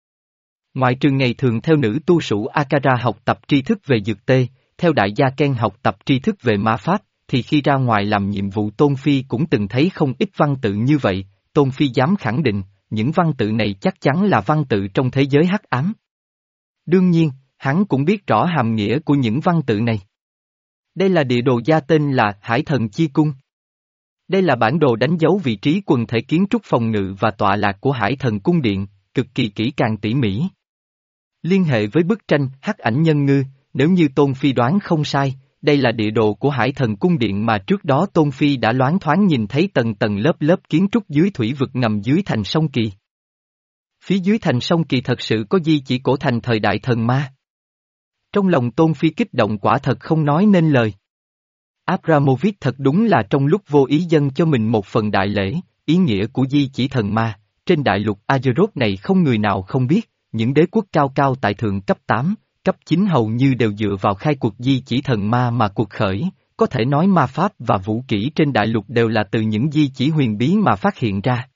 Ngoại trừ ngày thường theo nữ tu sủ Akara học tập tri thức về dược tê, theo đại gia Ken học tập tri thức về ma pháp, thì khi ra ngoài làm nhiệm vụ Tôn Phi cũng từng thấy không ít văn tự như vậy, Tôn Phi dám khẳng định, những văn tự này chắc chắn là văn tự trong thế giới hắc ám. Đương nhiên, hắn cũng biết rõ hàm nghĩa của những văn tự này. Đây là địa đồ gia tên là Hải Thần Chi Cung. Đây là bản đồ đánh dấu vị trí quần thể kiến trúc phòng ngự và tọa lạc của Hải Thần Cung Điện, cực kỳ kỹ càng tỉ mỉ. Liên hệ với bức tranh hắc ảnh nhân ngư, nếu như Tôn Phi đoán không sai, đây là địa đồ của Hải Thần Cung Điện mà trước đó Tôn Phi đã loáng thoáng nhìn thấy tầng tầng lớp lớp kiến trúc dưới thủy vực ngầm dưới thành sông Kỳ. Phía dưới thành sông Kỳ thật sự có di chỉ cổ thành thời đại thần ma. Trong lòng Tôn Phi kích động quả thật không nói nên lời. Abramovich thật đúng là trong lúc vô ý dâng cho mình một phần đại lễ, ý nghĩa của di chỉ thần ma, trên đại lục Azeroth này không người nào không biết, những đế quốc cao cao tại thượng cấp tám, cấp chín hầu như đều dựa vào khai cuộc di chỉ thần ma mà cuộc khởi, có thể nói ma pháp và vũ kỹ trên đại lục đều là từ những di chỉ huyền bí mà phát hiện ra.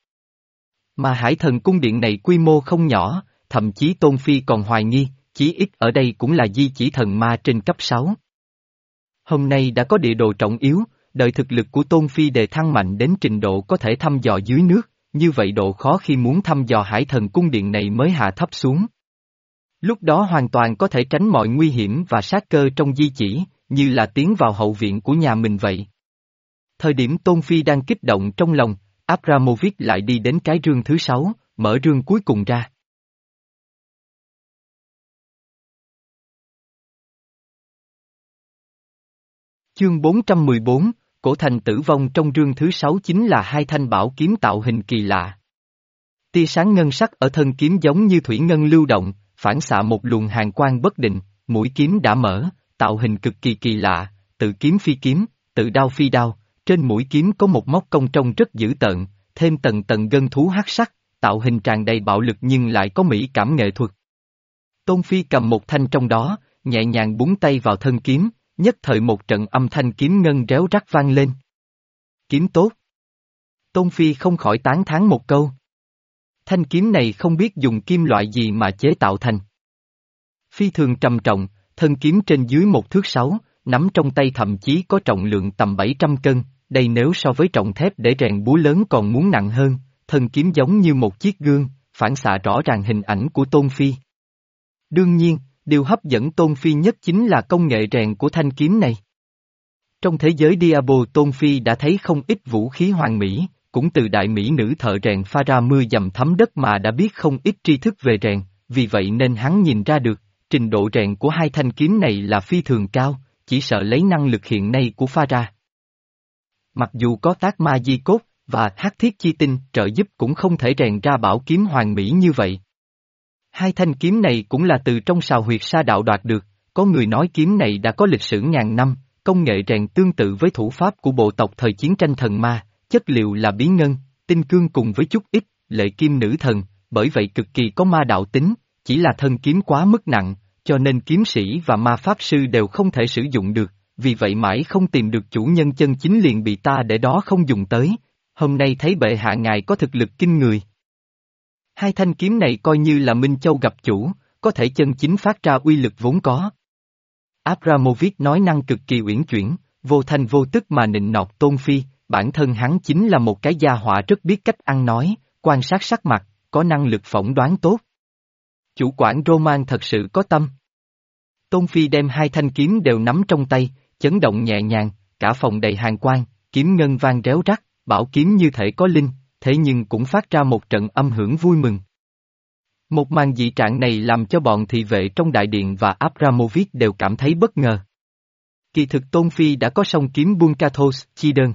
Mà Hải Thần Cung Điện này quy mô không nhỏ, thậm chí Tôn Phi còn hoài nghi, chí ít ở đây cũng là di chỉ thần ma trên cấp sáu. Hôm nay đã có địa đồ trọng yếu, đợi thực lực của Tôn Phi đề thăng mạnh đến trình độ có thể thăm dò dưới nước, như vậy độ khó khi muốn thăm dò Hải Thần Cung Điện này mới hạ thấp xuống. Lúc đó hoàn toàn có thể tránh mọi nguy hiểm và sát cơ trong di chỉ, như là tiến vào hậu viện của nhà mình vậy. Thời điểm Tôn Phi đang kích động trong lòng, Abramovich lại đi đến cái rương thứ sáu, mở rương cuối cùng ra. Chương bốn trăm mười bốn, cổ thành tử vong trong rương thứ sáu chính là hai thanh bảo kiếm tạo hình kỳ lạ. Tia sáng ngân sắc ở thân kiếm giống như thủy ngân lưu động, phản xạ một luồng hàn quang bất định, mũi kiếm đã mở, tạo hình cực kỳ kỳ lạ, tự kiếm phi kiếm, tự đao phi đao, trên mũi kiếm có một móc cong trông rất dữ tợn, thêm tầng tầng gân thú hắc sắc, tạo hình tràn đầy bạo lực nhưng lại có mỹ cảm nghệ thuật. Tôn Phi cầm một thanh trong đó, nhẹ nhàng búng tay vào thân kiếm, nhất thời một trận âm thanh kiếm ngân réo rắt vang lên. Kiếm tốt. Tôn Phi không khỏi tán thán một câu. Thanh kiếm này không biết dùng kim loại gì mà chế tạo thành. Phi thường trầm trọng, thân kiếm trên dưới một thước sáu, nắm trong tay thậm chí có trọng lượng tầm bảy trăm cân, đây nếu so với trọng thép để rèn búa lớn còn muốn nặng hơn, thân kiếm giống như một chiếc gương, phản xạ rõ ràng hình ảnh của Tôn Phi. Đương nhiên, điều hấp dẫn Tôn Phi nhất chính là công nghệ rèn của thanh kiếm này. Trong thế giới Diablo, Tôn Phi đã thấy không ít vũ khí hoàn mỹ, cũng từ đại mỹ nữ thợ rèn pha ra mưa dầm thấm đất mà đã biết không ít tri thức về rèn, vì vậy nên hắn nhìn ra được, trình độ rèn của hai thanh kiếm này là phi thường cao, chỉ sợ lấy năng lực hiện nay của pha ra. Mặc dù có tác ma di cốt và hắc thiết chi tinh trợ giúp cũng không thể rèn ra bảo kiếm hoàn mỹ như vậy. Hai thanh kiếm này cũng là từ trong sào huyệt sa đạo đoạt được, có người nói kiếm này đã có lịch sử ngàn năm, công nghệ rèn tương tự với thủ pháp của bộ tộc thời chiến tranh thần ma, chất liệu là bí ngân, tinh cương cùng với chút ít, lệ kim nữ thần, bởi vậy cực kỳ có ma đạo tính, chỉ là thân kiếm quá mức nặng, cho nên kiếm sĩ và ma pháp sư đều không thể sử dụng được, vì vậy mãi không tìm được chủ nhân chân chính liền bị ta để đó không dùng tới, hôm nay thấy bệ hạ ngài có thực lực kinh người. Hai thanh kiếm này coi như là Minh Châu gặp chủ, có thể chân chính phát ra uy lực vốn có. Abramovich nói năng cực kỳ uyển chuyển, vô thanh vô tức mà nịnh nọt Tôn Phi, bản thân hắn chính là một cái gia họa rất biết cách ăn nói, quan sát sắc mặt, có năng lực phỏng đoán tốt. Chủ quản Roman thật sự có tâm. Tôn Phi đem hai thanh kiếm đều nắm trong tay, chấn động nhẹ nhàng, cả phòng đầy hàn quang, kiếm ngân vang réo rắt, bảo kiếm như thể có linh, thế nhưng cũng phát ra một trận âm hưởng vui mừng. Một màn dị trạng này làm cho bọn thị vệ trong đại điện và Abramovich đều cảm thấy bất ngờ. Kỳ thực Tôn Phi đã có song kiếm Bunkathos chi đơn.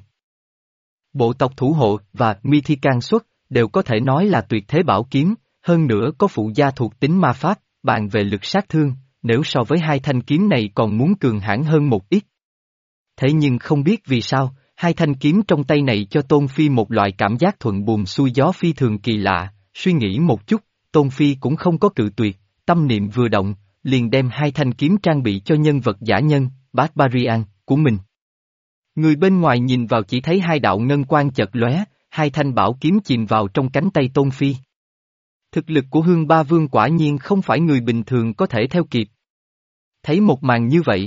Bộ tộc thủ hộ và Mithican xuất đều có thể nói là tuyệt thế bảo kiếm, hơn nữa có phụ gia thuộc tính ma pháp, bàn về lực sát thương, nếu so với hai thanh kiếm này còn muốn cường hãn hơn một ít. Thế nhưng không biết vì sao, hai thanh kiếm trong tay này cho Tôn Phi một loại cảm giác thuận buồm xuôi gió phi thường kỳ lạ, suy nghĩ một chút, Tôn Phi cũng không có cự tuyệt, tâm niệm vừa động, liền đem hai thanh kiếm trang bị cho nhân vật giả nhân, Barbarian, của mình. Người bên ngoài nhìn vào chỉ thấy hai đạo ngân quang chợt lóe, hai thanh bảo kiếm chìm vào trong cánh tay Tôn Phi. Thực lực của Hương Ba Vương quả nhiên không phải người bình thường có thể theo kịp. Thấy một màn như vậy,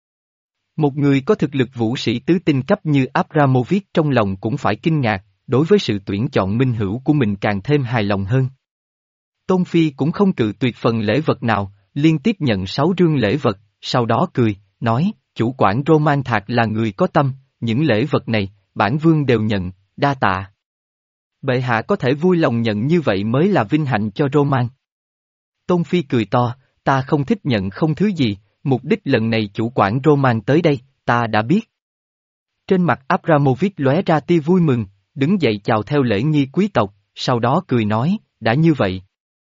một người có thực lực vũ sĩ tứ tinh cấp như Abramovich trong lòng cũng phải kinh ngạc, đối với sự tuyển chọn minh hữu của mình càng thêm hài lòng hơn. Tôn Phi cũng không cự tuyệt phần lễ vật nào, liên tiếp nhận sáu rương lễ vật, sau đó cười, nói, chủ quản Roman Thạc là người có tâm, những lễ vật này, bản vương đều nhận, đa tạ. Bệ hạ có thể vui lòng nhận như vậy mới là vinh hạnh cho Roman. Tôn Phi cười to, ta không thích nhận không thứ gì, mục đích lần này chủ quản Roman tới đây, ta đã biết. Trên mặt Abramovich lóe ra tia vui mừng, đứng dậy chào theo lễ nghi quý tộc, sau đó cười nói, đã như vậy.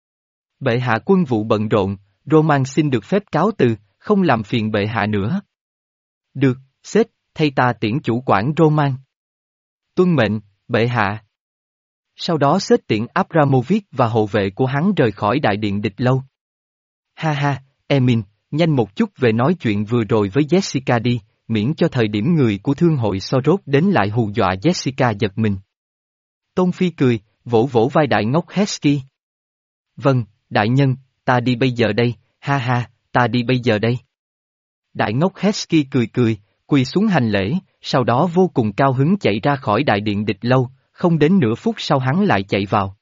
Bệ hạ quân vụ bận rộn, Roman xin được phép cáo từ, không làm phiền bệ hạ nữa. Được, sếp, thay ta tiễn chủ quản Roman. Tuân mệnh, bệ hạ. Sau đó sếp tiễn Abramovich và hộ vệ của hắn rời khỏi đại điện địch lâu. Ha ha, Emin, nhanh một chút về nói chuyện vừa rồi với Jessica đi, miễn cho thời điểm người của thương hội Soros đến lại hù dọa Jessica giật mình. Tôn Phi cười, vỗ vỗ vai đại ngốc Hesky. Vâng, đại nhân, ta đi bây giờ đây, ha ha, ta đi bây giờ đây. Đại ngốc Hesky cười cười, quỳ xuống hành lễ, sau đó vô cùng cao hứng chạy ra khỏi đại điện địch lâu, không đến nửa phút sau hắn lại chạy vào.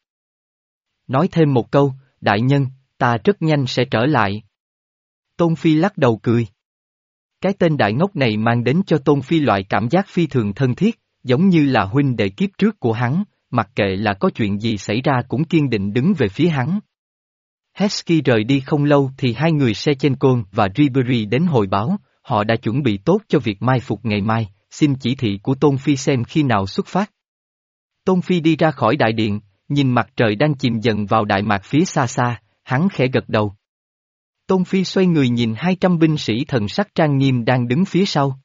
Nói thêm một câu, đại nhân, ta rất nhanh sẽ trở lại. Tôn Phi lắc đầu cười. Cái tên đại ngốc này mang đến cho Tôn Phi loại cảm giác phi thường thân thiết, giống như là huynh đệ kiếp trước của hắn, mặc kệ là có chuyện gì xảy ra cũng kiên định đứng về phía hắn. Hesky rời đi không lâu thì hai người Sechenko và Ribery đến hồi báo, họ đã chuẩn bị tốt cho việc mai phục ngày mai, xin chỉ thị của Tôn Phi xem khi nào xuất phát. Tôn Phi đi ra khỏi đại điện, nhìn mặt trời đang chìm dần vào đại mạc phía xa xa, hắn khẽ gật đầu. Tôn Phi xoay người nhìn hai trăm binh sĩ thần sắc trang nghiêm đang đứng phía sau.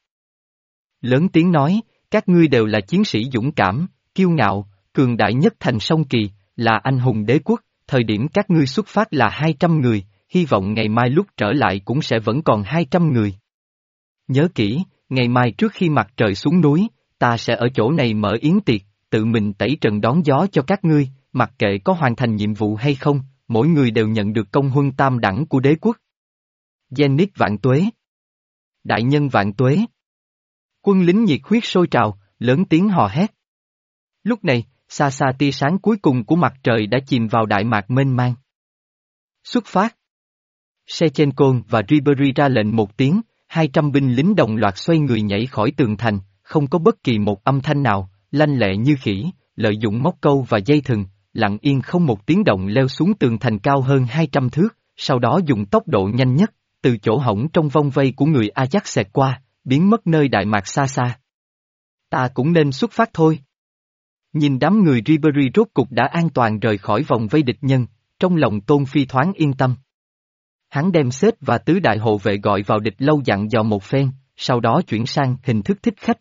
Lớn tiếng nói, các ngươi đều là chiến sĩ dũng cảm, kiêu ngạo, cường đại nhất thành Song Kỳ, là anh hùng đế quốc, thời điểm các ngươi xuất phát là hai trăm người, hy vọng ngày mai lúc trở lại cũng sẽ vẫn còn hai trăm người. Nhớ kỹ, ngày mai trước khi mặt trời xuống núi, ta sẽ ở chỗ này mở yến tiệc, tự mình tẩy trần đón gió cho các ngươi, mặc kệ có hoàn thành nhiệm vụ hay không, mỗi người đều nhận được công huân tam đẳng của đế quốc. Zenith vạn tuế. Đại nhân vạn tuế. Quân lính nhiệt huyết sôi trào, lớn tiếng hò hét. Lúc này, xa xa tia sáng cuối cùng của mặt trời đã chìm vào đại mạc mênh mang. Xuất phát. Sechenko và Ribery ra lệnh một tiếng, hai trăm binh lính đồng loạt xoay người nhảy khỏi tường thành, không có bất kỳ một âm thanh nào, lanh lẹ như khỉ, lợi dụng móc câu và dây thừng, lặng yên không một tiếng động leo xuống tường thành cao hơn hai trăm thước, sau đó dùng tốc độ nhanh nhất, từ chỗ hổng trong vòng vây của người Ajax xẹt qua, biến mất nơi đại mạc xa xa. Ta cũng nên xuất phát thôi. Nhìn đám người Ribery rốt cục đã an toàn rời khỏi vòng vây địch nhân, trong lòng Tôn Phi thoáng yên tâm. Hắn đem xếp và tứ đại hộ vệ gọi vào địch lâu dặn dò một phen, sau đó chuyển sang hình thức thích khách.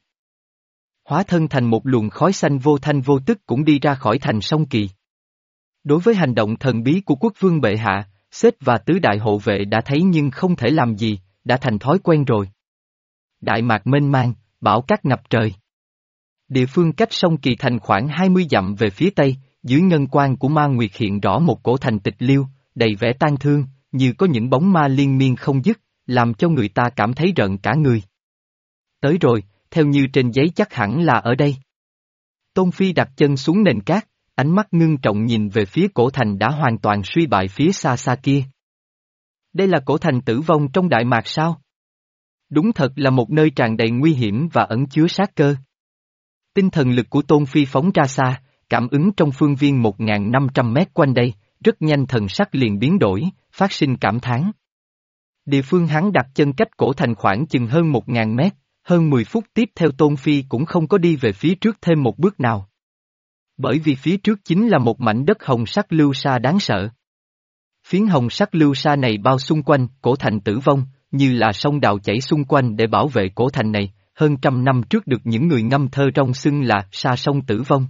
Hóa thân thành một luồng khói xanh vô thanh vô tức cũng đi ra khỏi thành Song Kỳ. Đối với hành động thần bí của quốc vương bệ hạ, xếp và tứ đại hộ vệ đã thấy nhưng không thể làm gì, đã thành thói quen rồi. Đại mạc mênh mang, bão cát ngập trời. Địa phương cách Song Kỳ thành khoảng hai mươi dặm về phía tây, dưới ngân quan của Ma Nguyệt hiện rõ một cổ thành tịch liêu, đầy vẻ tang thương, như có những bóng ma liên miên không dứt, làm cho người ta cảm thấy rợn cả người. Tới rồi, theo như trên giấy chắc hẳn là ở đây. Tôn Phi đặt chân xuống nền cát, ánh mắt ngưng trọng nhìn về phía cổ thành đã hoàn toàn suy bại phía xa xa kia. Đây là cổ thành tử vong trong Đại Mạc sao? Đúng thật là một nơi tràn đầy nguy hiểm và ẩn chứa sát cơ. Tinh thần lực của Tôn Phi phóng ra xa, cảm ứng trong phương viên một nghìn năm trăm mét quanh đây, rất nhanh thần sắc liền biến đổi, phát sinh cảm thán. Địa phương hắn đặt chân cách cổ thành khoảng chừng hơn một nghìn mét, hơn mười phút tiếp theo Tôn Phi cũng không có đi về phía trước thêm một bước nào. Bởi vì phía trước chính là một mảnh đất hồng sắc lưu sa đáng sợ. Phiến hồng sắc lưu sa này bao xung quanh cổ thành tử vong, như là sông đào chảy xung quanh để bảo vệ cổ thành này, hơn trăm năm trước được những người ngâm thơ trong xưng là sa sông tử vong.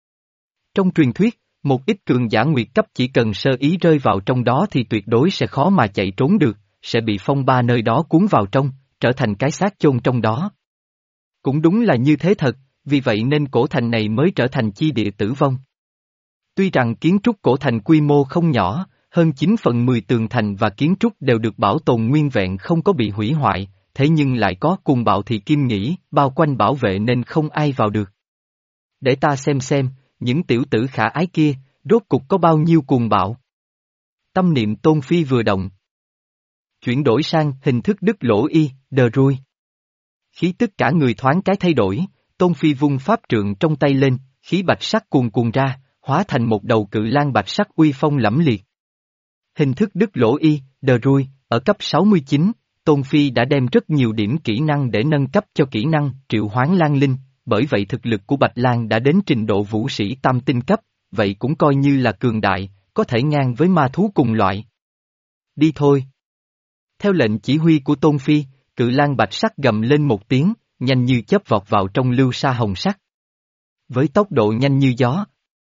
Trong truyền thuyết, một ít cường giả nguyệt cấp chỉ cần sơ ý rơi vào trong đó thì tuyệt đối sẽ khó mà chạy trốn được, sẽ bị phong ba nơi đó cuốn vào trong, trở thành cái xác chôn trong đó. Cũng đúng là như thế thật, vì vậy nên cổ thành này mới trở thành chi địa tử vong. Tuy rằng kiến trúc cổ thành quy mô không nhỏ, hơn chín phần mười tường thành và kiến trúc đều được bảo tồn nguyên vẹn không có bị hủy hoại, thế nhưng lại có cùng bạo thì kim nghĩ, bao quanh bảo vệ nên không ai vào được. Để ta xem xem, những tiểu tử khả ái kia, rốt cục có bao nhiêu cuồng bạo. Tâm niệm Tôn Phi vừa động. Chuyển đổi sang hình thức đứt lỗ y, đờ rui. Khí tức cả người thoáng cái thay đổi, Tôn Phi vung pháp trượng trong tay lên, khí bạch sắc cuồn cuồn ra, hóa thành một đầu cự lang bạch sắc uy phong lẫm liệt. Hình thức đứt lỗ y, đờ rui, ở cấp sáu mươi chín, Tôn Phi đã đem rất nhiều điểm kỹ năng để nâng cấp cho kỹ năng triệu hoán lang linh, bởi vậy thực lực của Bạch Lang đã đến trình độ vũ sĩ tam tinh cấp, vậy cũng coi như là cường đại, có thể ngang với ma thú cùng loại. Đi thôi. Theo lệnh chỉ huy của Tôn Phi, cự lang bạch sắc gầm lên một tiếng, nhanh như chớp vọt vào trong lưu sa hồng sắc. Với tốc độ nhanh như gió,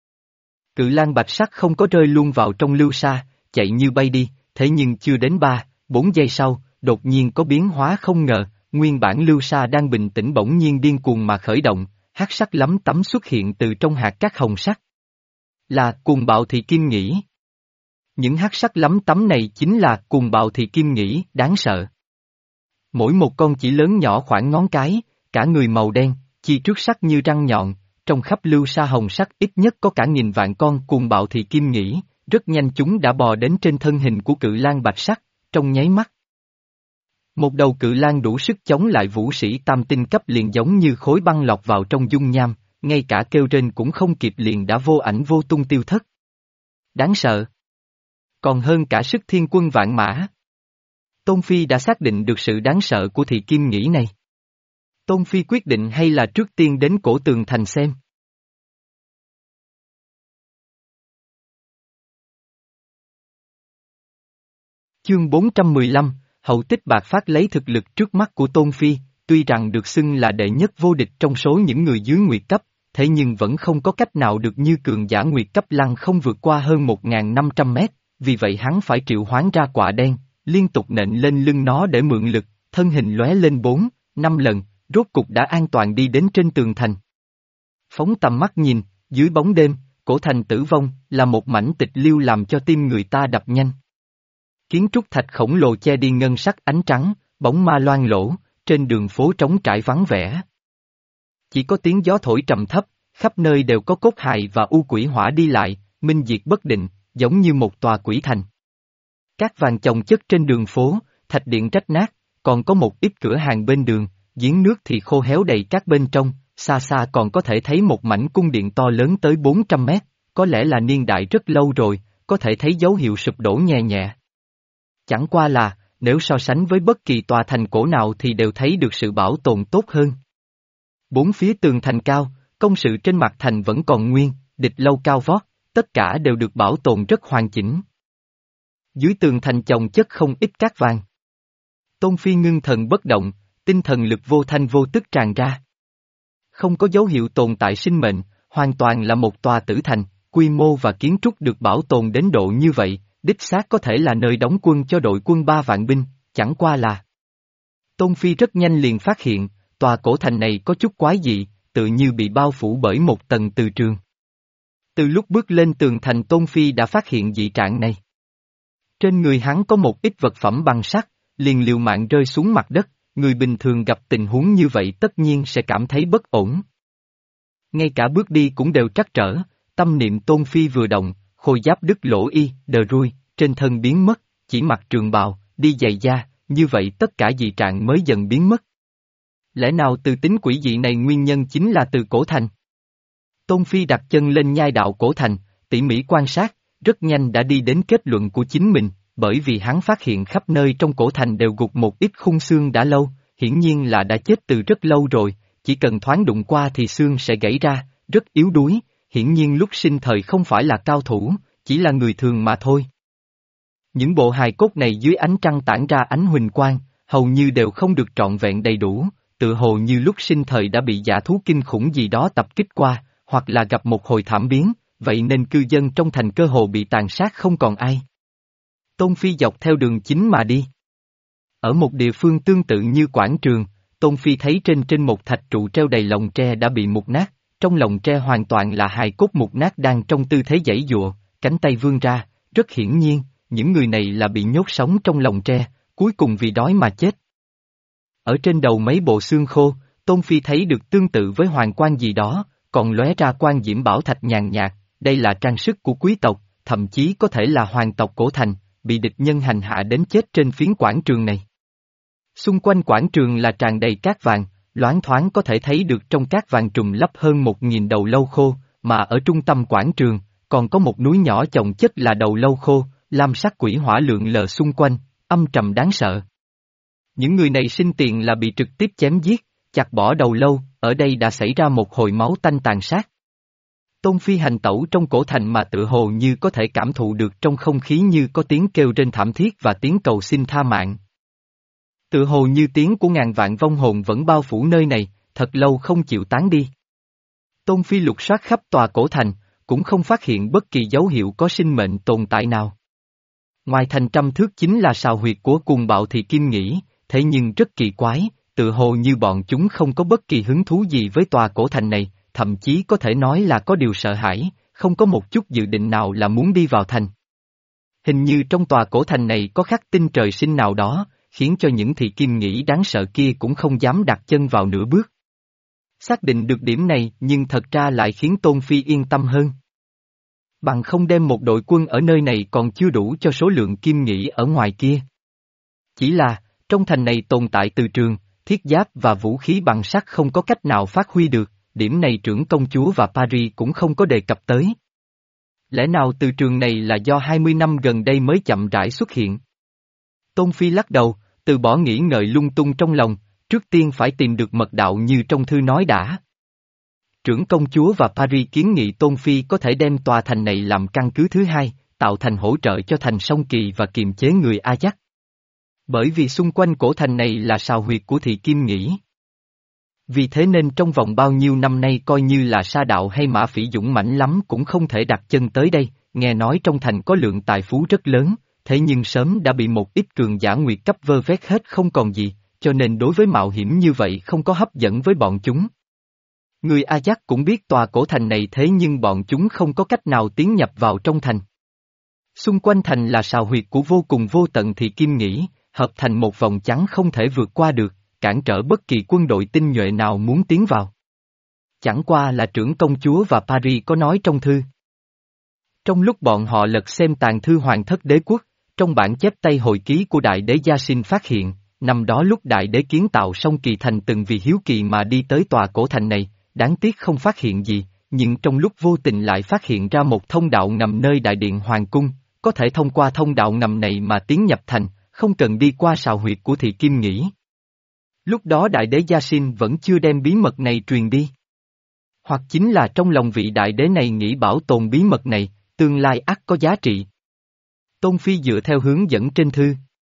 cự lang bạch sắc không có rơi luôn vào trong lưu sa, chạy như bay đi, thế nhưng chưa đến ba, bốn giây sau, đột nhiên có biến hóa không ngờ, nguyên bản lưu sa đang bình tĩnh bỗng nhiên điên cuồng mà khởi động, hắc sắc lắm tấm xuất hiện từ trong hạt cát hồng sắc. Là cuồng bạo thì kim nghĩ. Những hắc sắc lắm tấm này chính là cuồng bạo thì kim nghĩ đáng sợ. Mỗi một con chỉ lớn nhỏ khoảng ngón cái, cả người màu đen, chi trước sắc như răng nhọn, trong khắp lưu sa hồng sắc ít nhất có cả nghìn vạn con cuồng bạo thì kim nghĩ, rất nhanh chúng đã bò đến trên thân hình của cự lang bạch sắc, trong nháy mắt. Một đầu cự lang đủ sức chống lại vũ sĩ tam tinh cấp liền giống như khối băng lọt vào trong dung nham, ngay cả kêu rên cũng không kịp liền đã vô ảnh vô tung tiêu thất. Đáng sợ. Còn hơn cả sức thiên quân vạn mã. Tôn Phi đã xác định được sự đáng sợ của thị kim nghĩ này. Tôn Phi quyết định hay là trước tiên đến cổ tường thành xem. Chương bốn trăm mười lăm, Hậu tích bạc phát lấy thực lực trước mắt của Tôn Phi, tuy rằng được xưng là đệ nhất vô địch trong số những người dưới nguyệt cấp, thế nhưng vẫn không có cách nào được như cường giả nguyệt cấp lăng không vượt qua hơn một nghìn năm trăm mét, vì vậy hắn phải triệu hoán ra quạ đen, liên tục nện lên lưng nó để mượn lực, thân hình lóe lên bốn, năm lần, rốt cục đã an toàn đi đến trên tường thành. Phóng tầm mắt nhìn, dưới bóng đêm, cổ thành tử vong, là một mảnh tịch liêu làm cho tim người ta đập nhanh. Kiến trúc thạch khổng lồ che đi ngân sắc ánh trắng, bóng ma loang lỗ, trên đường phố trống trải vắng vẻ. Chỉ có tiếng gió thổi trầm thấp, khắp nơi đều có cốt hài và u quỷ hỏa đi lại, minh diệt bất định, giống như một tòa quỷ thành. Cát vàng chồng chất trên đường phố, thạch điện rách nát, còn có một ít cửa hàng bên đường, giếng nước thì khô héo đầy cát bên trong, xa xa còn có thể thấy một mảnh cung điện to lớn tới bốn trăm mét, có lẽ là niên đại rất lâu rồi, có thể thấy dấu hiệu sụp đổ nhẹ nhẹ. Chẳng qua là, nếu so sánh với bất kỳ tòa thành cổ nào thì đều thấy được sự bảo tồn tốt hơn. Bốn phía tường thành cao, công sự trên mặt thành vẫn còn nguyên, địch lâu cao vót, tất cả đều được bảo tồn rất hoàn chỉnh. Dưới tường thành chồng chất không ít cát vàng. Tôn Phi ngưng thần bất động, tinh thần lực vô thanh vô tức tràn ra. Không có dấu hiệu tồn tại sinh mệnh, hoàn toàn là một tòa tử thành, quy mô và kiến trúc được bảo tồn đến độ như vậy, đích xác có thể là nơi đóng quân cho đội quân ba vạn binh, chẳng qua là. Tôn Phi rất nhanh liền phát hiện, tòa cổ thành này có chút quái dị, tự như bị bao phủ bởi một tầng từ trường. Từ lúc bước lên tường thành Tôn Phi đã phát hiện dị trạng này. Trên người hắn có một ít vật phẩm bằng sắt, liền liều mạng rơi xuống mặt đất, người bình thường gặp tình huống như vậy tất nhiên sẽ cảm thấy bất ổn. Ngay cả bước đi cũng đều trắc trở, tâm niệm Tôn Phi vừa động, khôi giáp đứt lỗ y, đờ rui, trên thân biến mất, chỉ mặc trường bào, đi giày da, như vậy tất cả dị trạng mới dần biến mất. Lẽ nào từ tính quỷ dị này nguyên nhân chính là từ cổ thành? Tôn Phi đặt chân lên nhai đạo cổ thành, tỉ mỉ quan sát, rất nhanh đã đi đến kết luận của chính mình, bởi vì hắn phát hiện khắp nơi trong cổ thành đều gục một ít khung xương đã lâu, hiển nhiên là đã chết từ rất lâu rồi, chỉ cần thoáng đụng qua thì xương sẽ gãy ra, rất yếu đuối, hiển nhiên lúc sinh thời không phải là cao thủ, chỉ là người thường mà thôi. Những bộ hài cốt này dưới ánh trăng tản ra ánh huỳnh quang, hầu như đều không được trọn vẹn đầy đủ, tự hồ như lúc sinh thời đã bị dã thú kinh khủng gì đó tập kích qua, hoặc là gặp một hồi thảm biến, vậy nên cư dân trong thành cơ hồ bị tàn sát không còn ai. Tôn Phi dọc theo đường chính mà đi. Ở một địa phương tương tự như quảng trường, Tôn Phi thấy trên trên một thạch trụ treo đầy lồng tre đã bị mục nát, trong lồng tre hoàn toàn là hài cốt mục nát đang trong tư thế giãy giụa, cánh tay vươn ra, rất hiển nhiên, những người này là bị nhốt sống trong lồng tre, cuối cùng vì đói mà chết. Ở trên đầu mấy bộ xương khô, Tôn Phi thấy được tương tự với hoàng quan gì đó, còn lóe ra quan diễm bảo thạch nhàn nhạt, đây là trang sức của quý tộc, thậm chí có thể là hoàng tộc cổ thành, bị địch nhân hành hạ đến chết trên phiến quảng trường này. Xung quanh quảng trường là tràn đầy cát vàng, loáng thoáng có thể thấy được trong cát vàng trùm lấp hơn một nghìn đầu lâu khô, mà ở trung tâm quảng trường, còn có một núi nhỏ chồng chất là đầu lâu khô, lam sắc quỷ hỏa lượn lờ xung quanh, âm trầm đáng sợ. Những người này sinh tiền là bị trực tiếp chém giết, chặt bỏ đầu lâu, ở đây đã xảy ra một hồi máu tanh tàn sát. Tôn Phi hành tẩu trong cổ thành mà tự hồ như có thể cảm thụ được trong không khí như có tiếng kêu rên thảm thiết và tiếng cầu xin tha mạng. Tự hồ như tiếng của ngàn vạn vong hồn vẫn bao phủ nơi này, thật lâu không chịu tán đi. Tôn Phi lục soát khắp tòa cổ thành, cũng không phát hiện bất kỳ dấu hiệu có sinh mệnh tồn tại nào. Ngoài thành trăm thước chính là sào huyệt của cuồng bạo thì Kim nghĩ, thế nhưng rất kỳ quái, tự hồ như bọn chúng không có bất kỳ hứng thú gì với tòa cổ thành này, thậm chí có thể nói là có điều sợ hãi, không có một chút dự định nào là muốn đi vào thành. Hình như trong tòa cổ thành này có khắc tinh trời sinh nào đó, khiến cho những thị Kim nghĩ đáng sợ kia cũng không dám đặt chân vào nửa bước. Xác định được điểm này nhưng thật ra lại khiến Tôn Phi yên tâm hơn. Bằng không đem một đội quân ở nơi này còn chưa đủ cho số lượng Kim nghĩ ở ngoài kia. Chỉ là, trong thành này tồn tại từ trường, thiết giáp và vũ khí bằng sắt không có cách nào phát huy được, điểm này trưởng công chúa và Paris cũng không có đề cập tới. Lẽ nào từ trường này là do hai mươi năm gần đây mới chậm rãi xuất hiện? Tôn Phi lắc đầu, từ bỏ nghĩ ngợi lung tung trong lòng, trước tiên phải tìm được mật đạo như trong thư nói đã. Trưởng công chúa và Paris kiến nghị Tôn Phi có thể đem tòa thành này làm căn cứ thứ hai, tạo thành hỗ trợ cho thành Song Kỳ và kiềm chế người Ajax. Bởi vì xung quanh cổ thành này là sào huyệt của Thị Kim Nghĩ. Vì thế nên trong vòng bao nhiêu năm nay coi như là Sa Đạo hay Mã Phỉ dũng mãnh lắm cũng không thể đặt chân tới đây, nghe nói trong thành có lượng tài phú rất lớn, thế nhưng sớm đã bị một ít cường giả nguyệt cấp vơ vét hết không còn gì, cho nên đối với mạo hiểm như vậy không có hấp dẫn với bọn chúng. Người Ajax cũng biết tòa cổ thành này thế nhưng bọn chúng không có cách nào tiến nhập vào trong thành. Xung quanh thành là sào huyệt của vô cùng vô tận Thị Kim Nghĩ, hợp thành một vòng trắng không thể vượt qua được, cản trở bất kỳ quân đội tinh nhuệ nào muốn tiến vào. Chẳng qua là trưởng công chúa và Paris có nói trong thư. Trong lúc bọn họ lật xem tàn thư Hoàng thất đế quốc, trong bản chép tay hồi ký của Đại đế Gia Sinh phát hiện, năm đó lúc Đại đế kiến tạo Song Kỳ thành từng vì hiếu kỳ mà đi tới tòa cổ thành này, đáng tiếc không phát hiện gì, nhưng trong lúc vô tình lại phát hiện ra một thông đạo ngầm nơi Đại điện Hoàng cung, có thể thông qua thông đạo ngầm này mà tiến nhập thành, không cần đi qua sào huyệt của Thị Kim Nghĩ. Lúc đó Đại đế Gia Sinh vẫn chưa đem bí mật này truyền đi. Hoặc chính là trong lòng vị đại đế này nghĩ bảo tồn bí mật này, tương lai ắt có giá trị. Tôn Phi dựa theo hướng dẫn trên thư.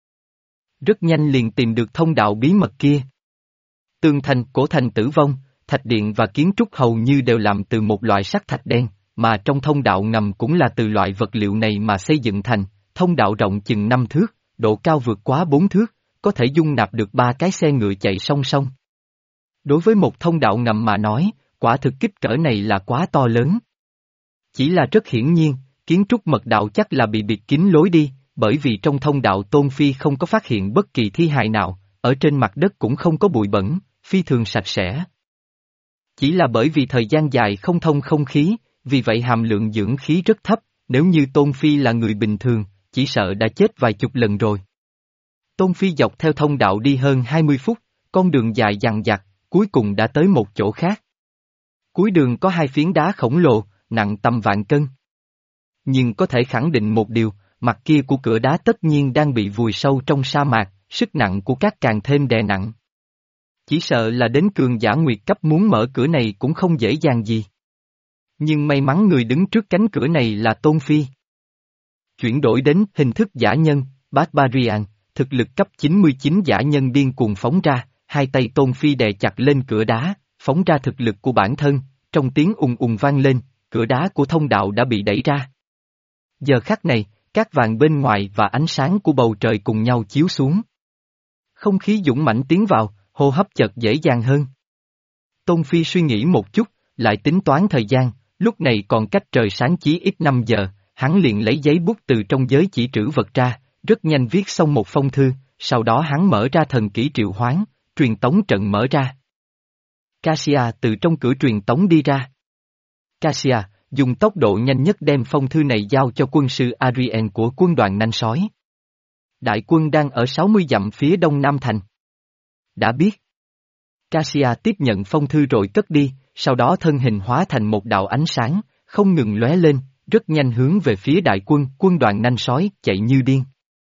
Rất nhanh liền tìm được thông đạo bí mật kia. Tường thành, cổ thành tử vong, thạch điện và kiến trúc hầu như đều làm từ một loại sắt thạch đen, mà trong thông đạo ngầm cũng là từ loại vật liệu này mà xây dựng thành, thông đạo rộng chừng năm thước, độ cao vượt quá bốn thước, có thể dung nạp được ba cái xe ngựa chạy song song. Đối với một thông đạo ngầm mà nói, quả thực kích cỡ này là quá to lớn. Chỉ là rất hiển nhiên, kiến trúc mật đạo chắc là bị bịt kín lối đi, bởi vì trong thông đạo Tôn Phi không có phát hiện bất kỳ thi hài nào, ở trên mặt đất cũng không có bụi bẩn, phi thường sạch sẽ. Chỉ là bởi vì thời gian dài không thông không khí, vì vậy hàm lượng dưỡng khí rất thấp, nếu như Tôn Phi là người bình thường, chỉ sợ đã chết vài chục lần rồi. Tôn Phi dọc theo thông đạo đi hơn hai mươi phút, con đường dài dằng dặc, cuối cùng đã tới một chỗ khác. Cuối đường có hai phiến đá khổng lồ, nặng tầm vạn cân. Nhưng có thể khẳng định một điều, mặt kia của cửa đá tất nhiên đang bị vùi sâu trong sa mạc, sức nặng của các càng thêm đè nặng. Chỉ sợ là đến cường giả nguyệt cấp muốn mở cửa này cũng không dễ dàng gì. Nhưng may mắn người đứng trước cánh cửa này là Tôn Phi. Chuyển đổi đến hình thức giả nhân, Barbarian, thực lực cấp chín mươi chín giả nhân điên cuồng phóng ra, hai tay Tôn Phi đè chặt lên cửa đá, phóng ra thực lực của bản thân, trong tiếng ùng ùng vang lên, cửa đá của thông đạo đã bị đẩy ra. Giờ khắc này, cát vàng bên ngoài và ánh sáng của bầu trời cùng nhau chiếu xuống. Không khí dũng mãnh tiến vào, hô hấp chợt dễ dàng hơn. Tôn Phi suy nghĩ một chút, lại tính toán thời gian, lúc này còn cách trời sáng chí ít năm giờ, hắn liền lấy giấy bút từ trong giới chỉ trữ vật ra, rất nhanh viết xong một phong thư, sau đó hắn mở ra thần kỹ triệu hoán, truyền tống trận mở ra. Cassia từ trong cửa truyền tống đi ra. Cassia, dùng tốc độ nhanh nhất đem phong thư này giao cho quân sư Adrien của quân đoàn nanh sói. Đại quân đang ở sáu mươi dặm phía đông nam thành. Đã biết. Cassia tiếp nhận phong thư rồi cất đi, sau đó thân hình hóa thành một đạo ánh sáng, không ngừng lóe lên, rất nhanh hướng về phía đại quân, quân đoàn nanh sói, chạy như điên.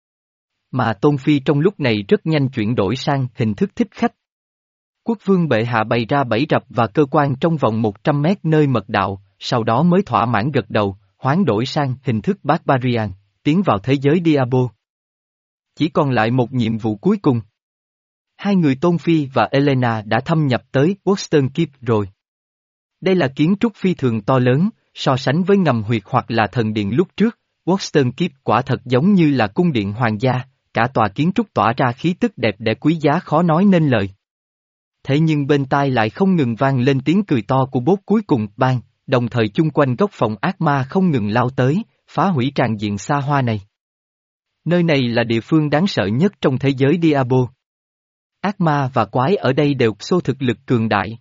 Mà Tôn Phi trong lúc này rất nhanh chuyển đổi sang hình thức thích khách. Quốc vương bệ hạ bày ra bẫy rập và cơ quan trong vòng một trăm mét nơi mật đạo, sau đó mới thỏa mãn gật đầu, hoán đổi sang hình thức Barbarian, tiến vào thế giới Diablo. Chỉ còn lại một nhiệm vụ cuối cùng. Hai người Tôn Phi và Elena đã thâm nhập tới Western Keep rồi. Đây là kiến trúc phi thường to lớn, so sánh với ngầm huyệt hoặc là thần điện lúc trước, Western Keep quả thật giống như là cung điện hoàng gia, cả tòa kiến trúc tỏa ra khí tức đẹp đẽ quý giá khó nói nên lời. Thế nhưng bên tai lại không ngừng vang lên tiếng cười to của bốt cuối cùng, bang, đồng thời chung quanh góc phòng ác ma không ngừng lao tới, phá hủy tràn diện xa hoa này. Nơi này là địa phương đáng sợ nhất trong thế giới Diablo. Ác ma và quái ở đây đều xô thực lực cường đại.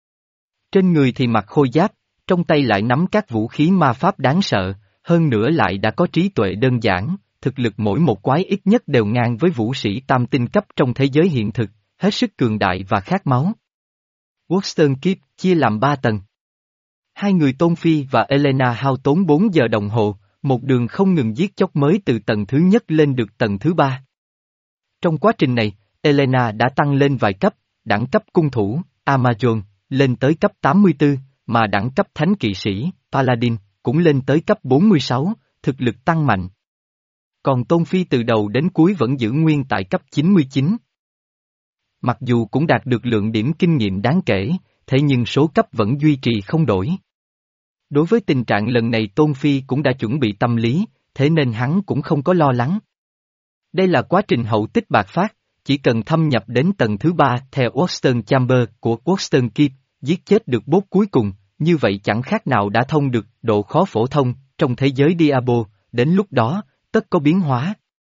Trên người thì mặc khôi giáp, trong tay lại nắm các vũ khí ma pháp đáng sợ, hơn nữa lại đã có trí tuệ đơn giản, thực lực mỗi một quái ít nhất đều ngang với vũ sĩ tam tinh cấp trong thế giới hiện thực, hết sức cường đại và khát máu. Western Keep chia làm ba tầng. Hai người Tôn Phi và Elena hao tốn bốn giờ đồng hồ, một đường không ngừng giết chóc mới từ tầng thứ nhất lên được tầng thứ ba. Trong quá trình này, Elena đã tăng lên vài cấp, đẳng cấp cung thủ, Amazon, lên tới cấp tám mươi tư, mà đẳng cấp thánh kỵ sĩ, Paladin, cũng lên tới cấp bốn mươi sáu, thực lực tăng mạnh. Còn Tôn Phi từ đầu đến cuối vẫn giữ nguyên tại cấp chín mươi chín. Mặc dù cũng đạt được lượng điểm kinh nghiệm đáng kể, thế nhưng số cấp vẫn duy trì không đổi. Đối với tình trạng lần này Tôn Phi cũng đã chuẩn bị tâm lý, thế nên hắn cũng không có lo lắng. Đây là quá trình hậu tích bạc phát, chỉ cần thâm nhập đến tầng thứ ba theo Western Chamber của Western Keep, giết chết được boss cuối cùng, như vậy chẳng khác nào đã thông được độ khó phổ thông trong thế giới Diablo, đến lúc đó, tất có biến hóa.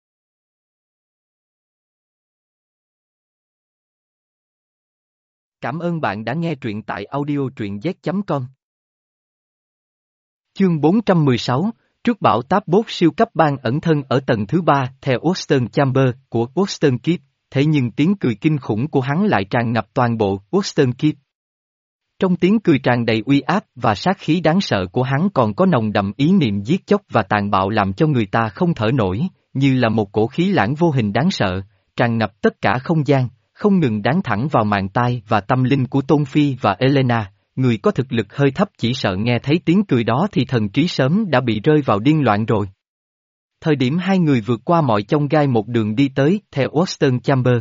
Cảm ơn bạn đã nghe truyện tại audio truyện z chấm com. Chương bốn trăm mười sáu, trước bão táp boss siêu cấp ban ẩn thân ở tầng thứ ba theo Western Chamber của Western Keep, thế nhưng tiếng cười kinh khủng của hắn lại tràn ngập toàn bộ Western Keep. Trong tiếng cười tràn đầy uy áp và sát khí đáng sợ của hắn còn có nồng đậm ý niệm giết chóc và tàn bạo làm cho người ta không thở nổi, như là một cổ khí lãng vô hình đáng sợ, tràn ngập tất cả không gian, không ngừng đán thẳng vào màng tai và tâm linh của Tôn Phi và Elena. Người có thực lực hơi thấp chỉ sợ nghe thấy tiếng cười đó thì thần trí sớm đã bị rơi vào điên loạn rồi. Thời điểm hai người vượt qua mọi chông gai một đường đi tới theo Western Chamber.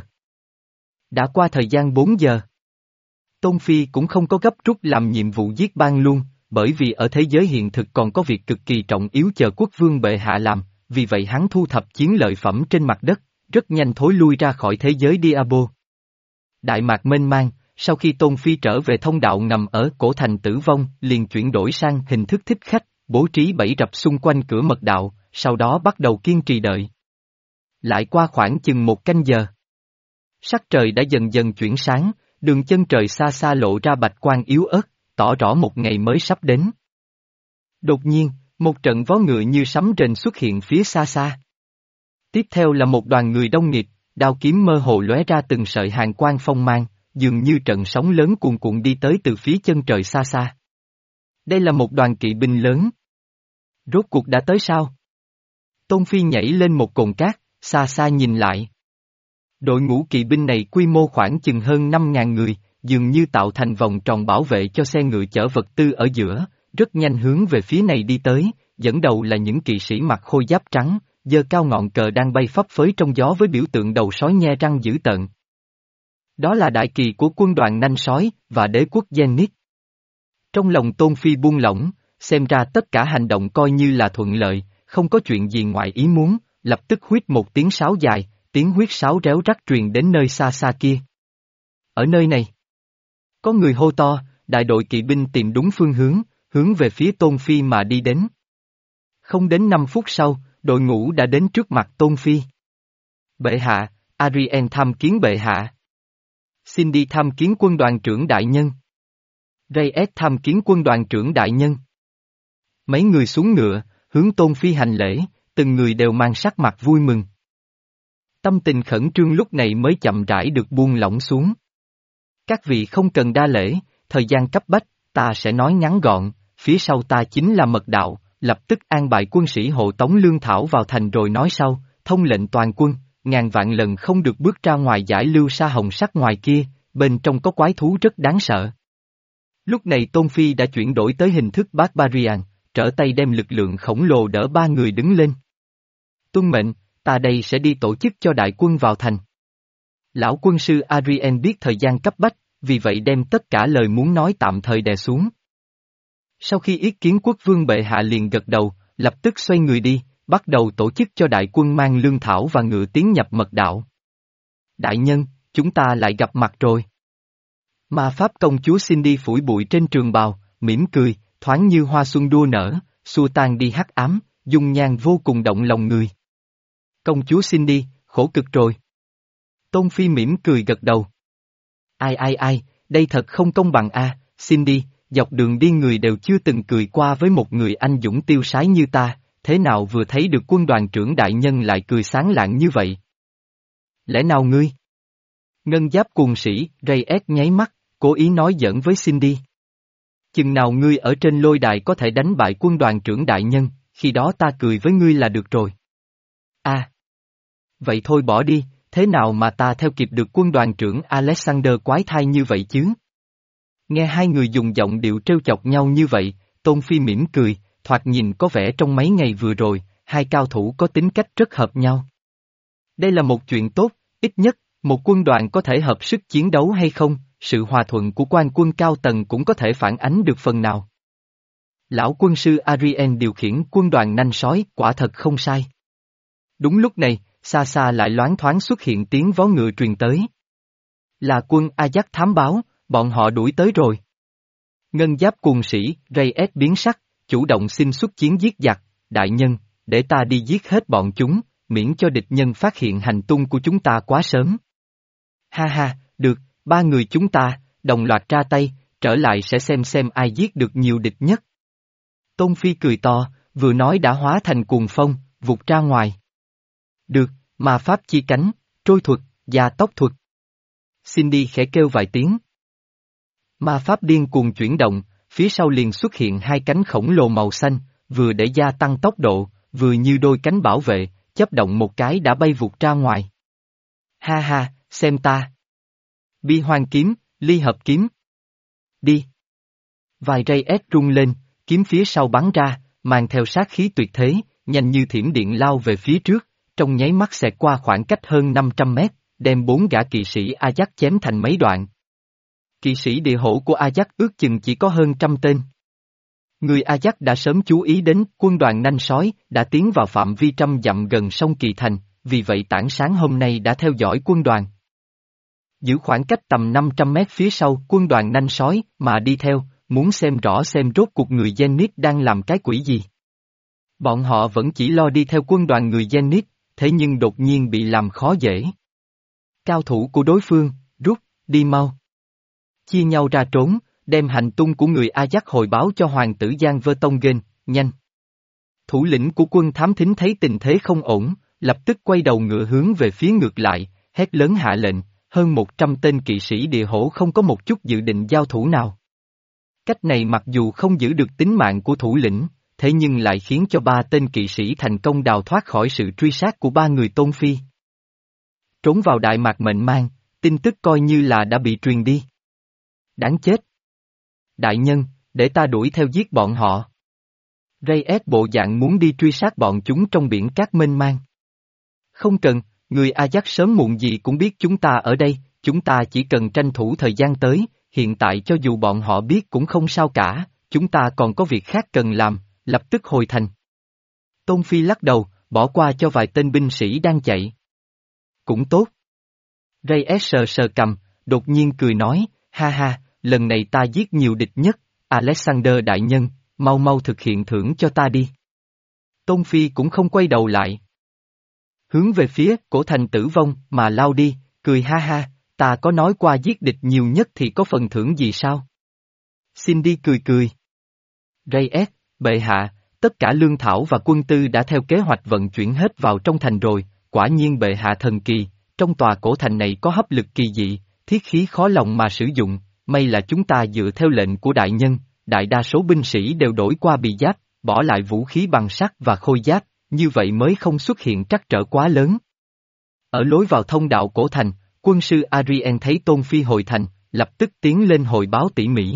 Đã qua thời gian bốn giờ. Tôn Phi cũng không có gấp rút làm nhiệm vụ giết ban luôn, bởi vì ở thế giới hiện thực còn có việc cực kỳ trọng yếu chờ quốc vương bệ hạ làm, vì vậy hắn thu thập chiến lợi phẩm trên mặt đất, rất nhanh thối lui ra khỏi thế giới Diablo. Đại mạc mênh mang. Sau khi Tôn Phi trở về thông đạo ngầm ở cổ thành tử vong, liền chuyển đổi sang hình thức thích khách, bố trí bẫy rập xung quanh cửa mật đạo, sau đó bắt đầu kiên trì đợi. Lại qua khoảng chừng một canh giờ. Sắc trời đã dần dần chuyển sáng, đường chân trời xa xa lộ ra bạch quang yếu ớt, tỏ rõ một ngày mới sắp đến. Đột nhiên, một trận vó ngựa như sấm rền xuất hiện phía xa xa. Tiếp theo là một đoàn người đông nghịt, đao kiếm mơ hồ lóe ra từng sợi hàn quang phong mang. Dường như trận sóng lớn cuồn cuộn đi tới từ phía chân trời xa xa. Đây là một đoàn kỵ binh lớn. Rốt cuộc đã tới sao? Tôn Phi nhảy lên một cồn cát, xa xa nhìn lại. Đội ngũ kỵ binh này quy mô khoảng chừng hơn năm ngàn người, dường như tạo thành vòng tròn bảo vệ cho xe ngựa chở vật tư ở giữa, rất nhanh hướng về phía này đi tới, dẫn đầu là những kỵ sĩ mặc khôi giáp trắng, giơ cao ngọn cờ đang bay phấp phới trong gió với biểu tượng đầu sói nhe răng dữ tợn. Đó là đại kỳ của quân đoàn nanh sói và đế quốc Zenith. Trong lòng Tôn Phi buông lỏng, xem ra tất cả hành động coi như là thuận lợi, không có chuyện gì ngoài ý muốn, lập tức huýt một tiếng sáo dài, tiếng huyết sáo réo rắt truyền đến nơi xa xa kia. Ở nơi này, có người hô to, đại đội kỵ binh tìm đúng phương hướng, hướng về phía Tôn Phi mà đi đến. Không đến năm phút sau, đội ngũ đã đến trước mặt Tôn Phi. Bệ hạ, Ariel tham kiến bệ hạ. Cindy tham kiến quân đoàn trưởng đại nhân. Reyes tham kiến quân đoàn trưởng đại nhân. Mấy người xuống ngựa, hướng Tôn Phi hành lễ, từng người đều mang sắc mặt vui mừng. Tâm tình khẩn trương lúc này mới chậm rãi được buông lỏng xuống. Các vị không cần đa lễ, thời gian cấp bách, ta sẽ nói ngắn gọn, phía sau ta chính là mật đạo, lập tức an bài quân sĩ hộ tống lương thảo vào thành rồi nói sau, thông lệnh toàn quân. Ngàn vạn lần không được bước ra ngoài giải lưu sa hồng sắc ngoài kia, bên trong có quái thú rất đáng sợ. Lúc này Tôn Phi đã chuyển đổi tới hình thức Barbarian, trở tay đem lực lượng khổng lồ đỡ ba người đứng lên. Tuân mệnh, ta đây sẽ đi tổ chức cho đại quân vào thành. Lão quân sư Ariel biết thời gian cấp bách, vì vậy đem tất cả lời muốn nói tạm thời đè xuống. Sau khi ý kiến quốc vương bệ hạ liền gật đầu, lập tức xoay người đi. Bắt đầu tổ chức cho đại quân mang lương thảo và ngựa tiến nhập mật đạo. Đại nhân, chúng ta lại gặp mặt rồi. Ma pháp công chúa Cindy phủi bụi trên trường bào, mỉm cười, thoáng như hoa xuân đua nở, xua tan đi hắc ám, dung nhan vô cùng động lòng người. Công chúa Cindy, khổ cực rồi. Tôn Phi mỉm cười gật đầu. Ai ai ai, đây thật không công bằng a, Cindy, dọc đường đi người đều chưa từng cười qua với một người anh dũng tiêu sái như ta. Thế nào vừa thấy được quân đoàn trưởng đại nhân lại cười sáng lạng như vậy? Lẽ nào ngươi? Ngân giáp cuồng sĩ, Reyes nháy mắt, cố ý nói giỡn với Cindy. Chừng nào ngươi ở trên lôi đài có thể đánh bại quân đoàn trưởng đại nhân, khi đó ta cười với ngươi là được rồi. À! Vậy thôi bỏ đi, thế nào mà ta theo kịp được quân đoàn trưởng Alexander quái thai như vậy chứ? Nghe hai người dùng giọng điệu trêu chọc nhau như vậy, Tôn Phi mỉm cười. thoạt nhìn có vẻ trong mấy ngày vừa rồi, hai cao thủ có tính cách rất hợp nhau. Đây là một chuyện tốt, ít nhất, một quân đoàn có thể hợp sức chiến đấu hay không, sự hòa thuận của quan quân cao tầng cũng có thể phản ánh được phần nào. Lão quân sư Arien điều khiển quân đoàn nanh sói, quả thật không sai. Đúng lúc này, xa xa lại loáng thoáng xuất hiện tiếng vó ngựa truyền tới. Là quân Ajax thám báo, bọn họ đuổi tới rồi. Ngân giáp cuồng sĩ, Reyes biến sắc, chủ động xin xuất chiến giết giặc, đại nhân, để ta đi giết hết bọn chúng, miễn cho địch nhân phát hiện hành tung của chúng ta quá sớm. Ha ha, được, ba người chúng ta, đồng loạt ra tay, trở lại sẽ xem xem ai giết được nhiều địch nhất. Tôn Phi cười to, vừa nói đã hóa thành cuồng phong, vụt ra ngoài. Được, mà pháp chi cánh, trôi thuật, gia tốc thuật. Cindy khẽ kêu vài tiếng. Ma pháp điên cuồng chuyển động, phía sau liền xuất hiện hai cánh khổng lồ màu xanh, vừa để gia tăng tốc độ, vừa như đôi cánh bảo vệ, chấp động một cái đã bay vụt ra ngoài. Ha ha, xem ta. Bi hoang kiếm, ly hợp kiếm. Đi. Vài ray ép rung lên, kiếm phía sau bắn ra, mang theo sát khí tuyệt thế, nhanh như thiểm điện lao về phía trước, trong nháy mắt xẹt qua khoảng cách hơn năm trăm mét, đem bốn gã kỵ sĩ Ajax chém thành mấy đoạn. Kỵ sĩ địa hổ của Ajax ước chừng chỉ có hơn trăm tên. Người Ajax đã sớm chú ý đến quân đoàn nanh sói đã tiến vào phạm vi trăm dặm gần sông Kỳ Thành, vì vậy tảng sáng hôm nay đã theo dõi quân đoàn. Giữ khoảng cách tầm năm trăm mét phía sau quân đoàn nanh sói mà đi theo, muốn xem rõ xem rốt cuộc người Zenith đang làm cái quỷ gì. Bọn họ vẫn chỉ lo đi theo quân đoàn người Zenith, thế nhưng đột nhiên bị làm khó dễ. Cao thủ của đối phương, rút, đi mau. Chia nhau ra trốn, đem hành tung của người Ajax hồi báo cho hoàng tử Giang Vơ Tông Gen, nhanh. Thủ lĩnh của quân thám thính thấy tình thế không ổn, lập tức quay đầu ngựa hướng về phía ngược lại, hét lớn hạ lệnh, hơn một trăm tên kỵ sĩ địa hổ không có một chút dự định giao thủ nào. Cách này mặc dù không giữ được tính mạng của thủ lĩnh, thế nhưng lại khiến cho ba tên kỵ sĩ thành công đào thoát khỏi sự truy sát của ba người Tôn Phi. Trốn vào Đại Mạc mệnh mang, tin tức coi như là đã bị truyền đi. Đáng chết! Đại nhân, để ta đuổi theo giết bọn họ. Reyes bộ dạng muốn đi truy sát bọn chúng trong biển cát mênh mang. Không cần, người Ajax sớm muộn gì cũng biết chúng ta ở đây, chúng ta chỉ cần tranh thủ thời gian tới, hiện tại cho dù bọn họ biết cũng không sao cả, chúng ta còn có việc khác cần làm, lập tức hồi thành. Tôn Phi lắc đầu, bỏ qua cho vài tên binh sĩ đang chạy. Cũng tốt. Reyes sờ sờ cầm, đột nhiên cười nói, ha ha, lần này ta giết nhiều địch nhất, Alexander đại nhân, mau mau thực hiện thưởng cho ta đi. Tôn Phi cũng không quay đầu lại. Hướng về phía cổ thành tử vong mà lao đi, cười ha ha, ta có nói qua giết địch nhiều nhất thì có phần thưởng gì sao? Cindy cười cười. Reyes, bệ hạ, tất cả lương thảo và quân tư đã theo kế hoạch vận chuyển hết vào trong thành rồi, quả nhiên bệ hạ thần kỳ, trong tòa cổ thành này có hấp lực kỳ dị, thiết khí khó lòng mà sử dụng, may là chúng ta dựa theo lệnh của đại nhân, đại đa số binh sĩ đều đổi qua bì giáp, bỏ lại vũ khí bằng sắt và khôi giáp, như vậy mới không xuất hiện trắc trở quá lớn. Ở lối vào thông đạo cổ thành, quân sư Arien thấy Tôn Phi hồi thành, lập tức tiến lên hồi báo tỉ mỉ.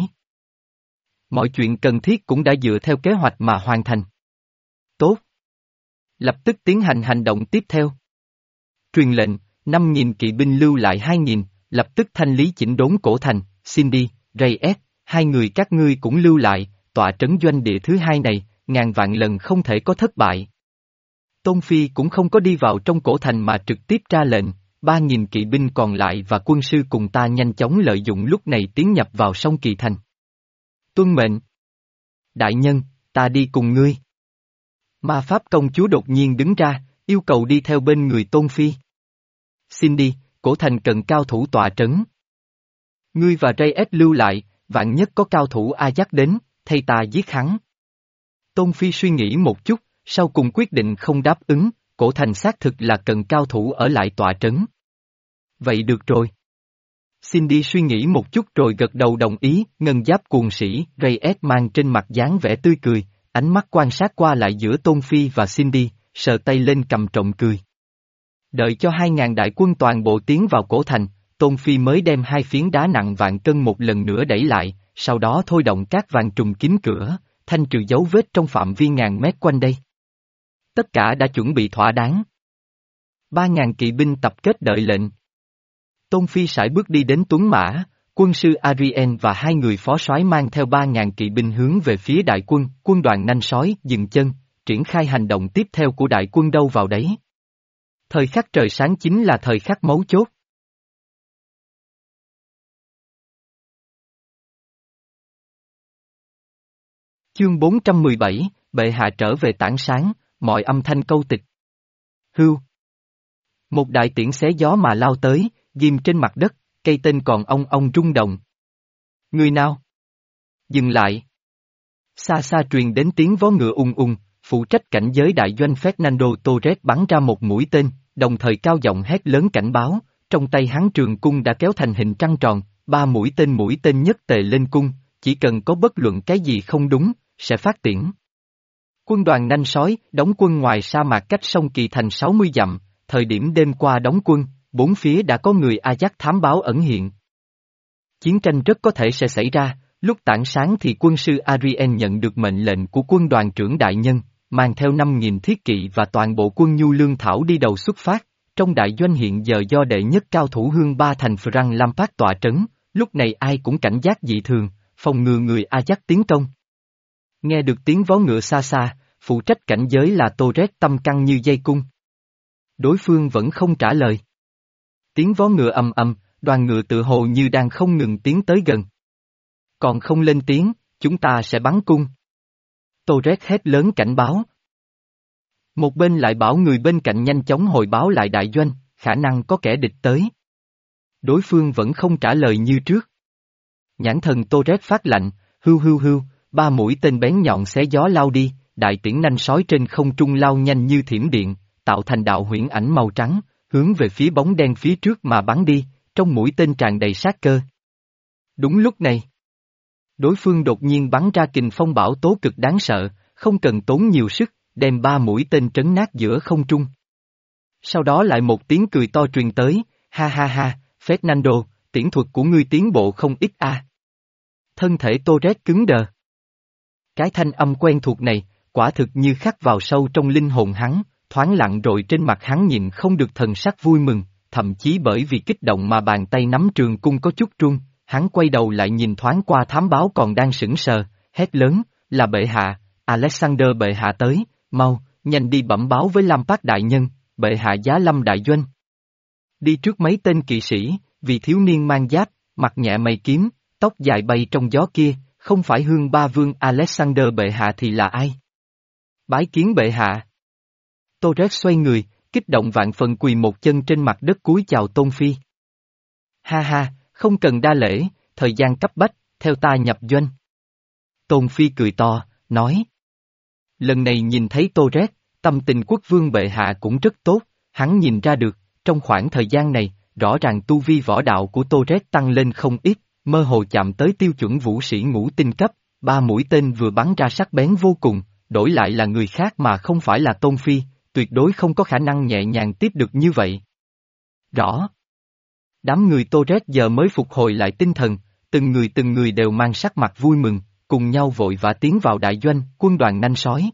Mọi chuyện cần thiết cũng đã dựa theo kế hoạch mà hoàn thành. Tốt. Lập tức tiến hành hành động tiếp theo. Truyền lệnh, năm nghìn kỵ binh lưu lại hai nghìn, lập tức thanh lý chỉnh đốn cổ thành, Cindy, Reyes, hai người các ngươi cũng lưu lại, tọa trấn doanh địa thứ hai này, ngàn vạn lần không thể có thất bại. Tôn Phi cũng không có đi vào trong cổ thành mà trực tiếp ra lệnh, ba nghìn kỵ binh còn lại và quân sư cùng ta nhanh chóng lợi dụng lúc này tiến nhập vào sông Kỳ Thành. Tuân mệnh. Đại nhân, ta đi cùng ngươi. Ma Pháp công chúa đột nhiên đứng ra, yêu cầu đi theo bên người Tôn Phi. Cindy, cổ thành cần cao thủ tọa trấn. Ngươi và Reyes lưu lại, vạn nhất có cao thủ Ajax đến, thay ta giết hắn. Tôn Phi suy nghĩ một chút, sau cùng quyết định không đáp ứng, cổ thành xác thực là cần cao thủ ở lại tọa trấn. Vậy được rồi. Cindy suy nghĩ một chút rồi gật đầu đồng ý, ngân giáp cuồng sĩ, Reyes mang trên mặt dáng vẻ tươi cười, ánh mắt quan sát qua lại giữa Tôn Phi và Cindy, sờ tay lên cầm trộm cười. Đợi cho hai ngàn đại quân toàn bộ tiến vào cổ thành, Tôn Phi mới đem hai phiến đá nặng vạn cân một lần nữa đẩy lại, sau đó thôi động các vàng trùng kín cửa, thanh trừ dấu vết trong phạm vi ngàn mét quanh đây. Tất cả đã chuẩn bị thỏa đáng. Ba ngàn kỵ binh tập kết đợi lệnh. Tôn Phi sải bước đi đến Tuấn Mã, quân sư Adrien và hai người phó soái mang theo ba ngàn kỵ binh hướng về phía đại quân, quân đoàn nanh sói dừng chân, triển khai hành động tiếp theo của đại quân đâu vào đấy. Thời khắc trời sáng chính là thời khắc mấu chốt. Chương bốn trăm mười bảy, bệ hạ trở về tảng sáng, mọi âm thanh câu tịch. Hưu. Một đại tiễn xé gió mà lao tới, ghim trên mặt đất, cây tên còn ong ong rung động. Người nào? Dừng lại. Xa xa truyền đến tiếng vó ngựa ung ung, phụ trách cảnh giới đại doanh Fernando Torres bắn ra một mũi tên, đồng thời cao giọng hét lớn cảnh báo, trong tay hắn trường cung đã kéo thành hình trăng tròn, ba mũi tên mũi tên nhất tề lên cung, chỉ cần có bất luận cái gì không đúng, sẽ phát tiễn. Quân đoàn nanh sói, đóng quân ngoài sa mạc cách sông Kỳ thành sáu mươi dặm, thời điểm đêm qua đóng quân, bốn phía đã có người Ajax thám báo ẩn hiện. Chiến tranh rất có thể sẽ xảy ra, lúc tảng sáng thì quân sư Adrien nhận được mệnh lệnh của quân đoàn trưởng đại nhân, mang theo năm nghìn thiết kỵ và toàn bộ quân nhu lương thảo đi đầu xuất phát, trong đại doanh hiện giờ do đệ nhất cao thủ hương ba thành Frank Lampard tọa trấn, lúc này ai cũng cảnh giác dị thường, phòng ngừa người Ajax tiến công. Nghe được tiếng vó ngựa xa xa, phụ trách cảnh giới là Torres tâm căng như dây cung. Đối phương vẫn không trả lời. Tiếng vó ngựa ầm ầm, đoàn ngựa tự hồ như đang không ngừng tiến tới gần. Còn không lên tiếng, chúng ta sẽ bắn cung. Torres hét lớn cảnh báo. Một bên lại bảo người bên cạnh nhanh chóng hồi báo lại đại doanh, khả năng có kẻ địch tới. Đối phương vẫn không trả lời như trước. Nhãn thần Torres phát lạnh, hưu hưu hưu, ba mũi tên bén nhọn xé gió lao đi, đại tiễn nanh sói trên không trung lao nhanh như thiểm điện, tạo thành đạo huyễn ảnh màu trắng, hướng về phía bóng đen phía trước mà bắn đi, trong mũi tên tràn đầy sát cơ. Đúng lúc này, đối phương đột nhiên bắn ra kình phong bão tố cực đáng sợ, không cần tốn nhiều sức, đem ba mũi tên trấn nát giữa không trung. Sau đó lại một tiếng cười to truyền tới, ha ha ha, Fernando, tiễn thuật của ngươi tiến bộ không ít a. À. Thân thể Torres cứng đờ. Cái thanh âm quen thuộc này, quả thực như khắc vào sâu trong linh hồn hắn, thoáng lặng rồi trên mặt hắn nhìn không được thần sắc vui mừng, thậm chí bởi vì kích động mà bàn tay nắm trường cung có chút run, hắn quay đầu lại nhìn thoáng qua thám báo còn đang sững sờ, hét lớn, là bệ hạ, Alexander bệ hạ tới, mau, nhanh đi bẩm báo với Lampard đại nhân, bệ hạ giá lâm đại doanh. Đi trước mấy tên kỵ sĩ, vì thiếu niên mang giáp, mặt nhẹ mày kiếm, tóc dài bay trong gió kia, không phải hương ba vương Alexander bệ hạ thì là ai? Bái kiến bệ hạ. Torres xoay người, kích động vạn phần quỳ một chân trên mặt đất cúi chào Tôn Phi. Ha ha, không cần đa lễ, thời gian cấp bách, theo ta nhập doanh. Tôn Phi cười to, nói. Lần này nhìn thấy Torres, tâm tình quốc vương bệ hạ cũng rất tốt, hắn nhìn ra được, trong khoảng thời gian này, rõ ràng tu vi võ đạo của Torres tăng lên không ít, mơ hồ chạm tới tiêu chuẩn vũ sĩ ngũ tinh cấp, ba mũi tên vừa bắn ra sắc bén vô cùng, đổi lại là người khác mà không phải là Tôn Phi, tuyệt đối không có khả năng nhẹ nhàng tiếp được như vậy. Rõ. Đám người Torres giờ mới phục hồi lại tinh thần, từng người từng người đều mang sắc mặt vui mừng, cùng nhau vội vã tiến vào đại doanh, quân đoàn nanh sói.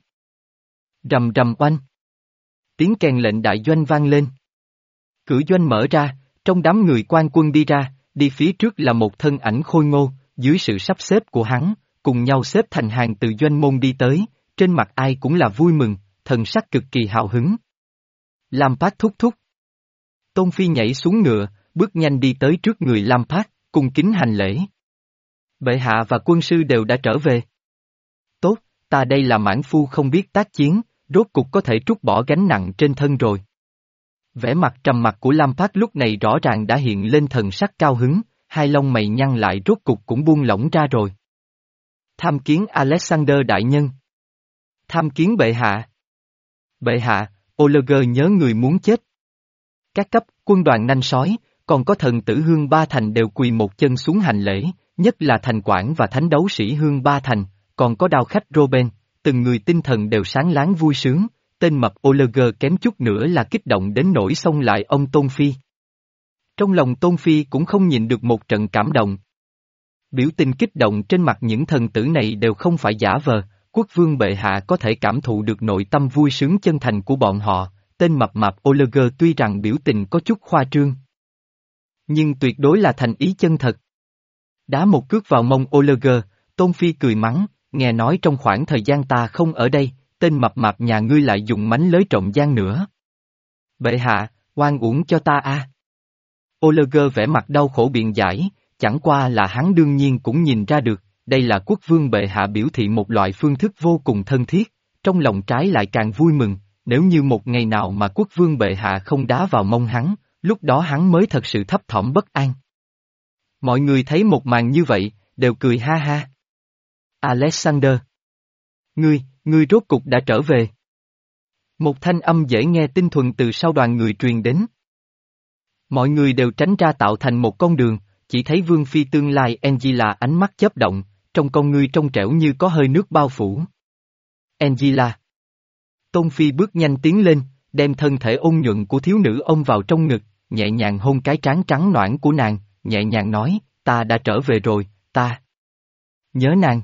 Rầm rầm oanh. Tiếng kèn lệnh đại doanh vang lên. Cửa doanh mở ra, trong đám người quan quân đi ra, đi phía trước là một thân ảnh khôi ngô, dưới sự sắp xếp của hắn, cùng nhau xếp thành hàng từ doanh môn đi tới, trên mặt ai cũng là vui mừng, thần sắc cực kỳ hào hứng. Lampard thúc thúc. Tôn Phi nhảy xuống ngựa, bước nhanh đi tới trước người Lampard, cung kính hành lễ. Bệ hạ và quân sư đều đã trở về. Tốt, ta đây là mãn phu không biết tác chiến, rốt cục có thể trút bỏ gánh nặng trên thân rồi. Vẻ mặt trầm mặc của Lampard lúc này rõ ràng đã hiện lên thần sắc cao hứng, hai lông mày nhăn lại rốt cục cũng buông lỏng ra rồi. Tham kiến Alexander đại nhân. Tham kiến bệ hạ. Bệ hạ, Oleger nhớ người muốn chết. Các cấp, quân đoàn nanh sói, còn có thần tử Hương Ba Thành đều quỳ một chân xuống hành lễ, nhất là thành quản và thánh đấu sĩ Hương Ba Thành, còn có đao khách Robin, từng người tinh thần đều sáng láng vui sướng, tên mập Oleger kém chút nữa là kích động đến nỗi xông lại ông Tôn Phi. Trong lòng Tôn Phi cũng không nhìn được một trận cảm động. Biểu tình kích động trên mặt những thần tử này đều không phải giả vờ, Quốc vương bệ hạ có thể cảm thụ được nội tâm vui sướng chân thành của bọn họ, tên mập mạp Oliver tuy rằng biểu tình có chút khoa trương, nhưng tuyệt đối là thành ý chân thật. Đá một cước vào mông Oliver, Tôn Phi cười mắng, nghe nói trong khoảng thời gian ta không ở đây, tên mập mạp nhà ngươi lại dùng mánh lới trộm gian nữa. Bệ hạ, oan uổng cho ta a. Oliver vẻ mặt đau khổ biện giải, chẳng qua là hắn đương nhiên cũng nhìn ra được, đây là quốc vương bệ hạ biểu thị một loại phương thức vô cùng thân thiết, trong lòng trái lại càng vui mừng, nếu như một ngày nào mà quốc vương bệ hạ không đá vào mông hắn, lúc đó hắn mới thật sự thấp thỏm bất an. Mọi người thấy một màn như vậy, đều cười ha ha. Alexander! Ngươi, ngươi rốt cục đã trở về. Một thanh âm dễ nghe tinh thuần từ sau đoàn người truyền đến. Mọi người đều tránh ra tạo thành một con đường, chỉ thấy vương phi tương lai Angela ánh mắt chớp động, trong con ngươi trong trẻo như có hơi nước bao phủ. Angela! Tôn phi bước nhanh tiến lên, đem thân thể ôn nhuận của thiếu nữ ôm vào trong ngực, nhẹ nhàng hôn cái trán trắng nõn của nàng, nhẹ nhàng nói, ta đã trở về rồi, ta nhớ nàng.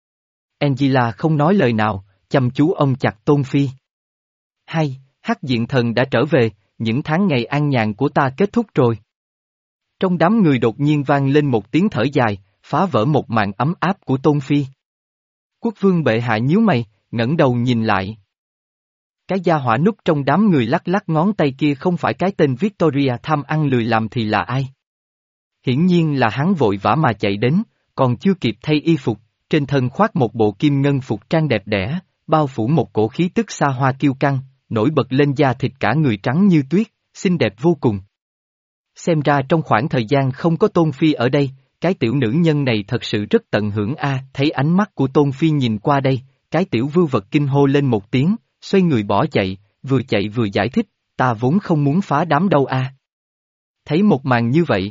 Angela không nói lời nào, chăm chú ôm chặt Tôn phi. Hay, Hắc Diện Thần đã trở về, những tháng ngày an nhàn của ta kết thúc rồi. Trong đám người đột nhiên vang lên một tiếng thở dài, phá vỡ một màn ấm áp của Tôn phi. Quốc vương bệ hạ nhíu mày, ngẩng đầu nhìn lại. Cái gia hỏa núp trong đám người lắc lắc ngón tay kia không phải cái tên Victoria tham ăn lười làm thì là ai? Hiển nhiên là hắn vội vã mà chạy đến, còn chưa kịp thay y phục, trên thân khoác một bộ kim ngân phục trang đẹp đẽ, bao phủ một cổ khí tức xa hoa kiêu căng, nổi bật lên da thịt cả người trắng như tuyết, xinh đẹp vô cùng. Xem ra trong khoảng thời gian không có Tôn Phi ở đây, cái tiểu nữ nhân này thật sự rất tận hưởng a. Thấy ánh mắt của Tôn Phi nhìn qua đây, cái tiểu vưu vật kinh hô lên một tiếng, xoay người bỏ chạy, vừa chạy vừa giải thích, ta vốn không muốn phá đám đâu a. Thấy một màn như vậy,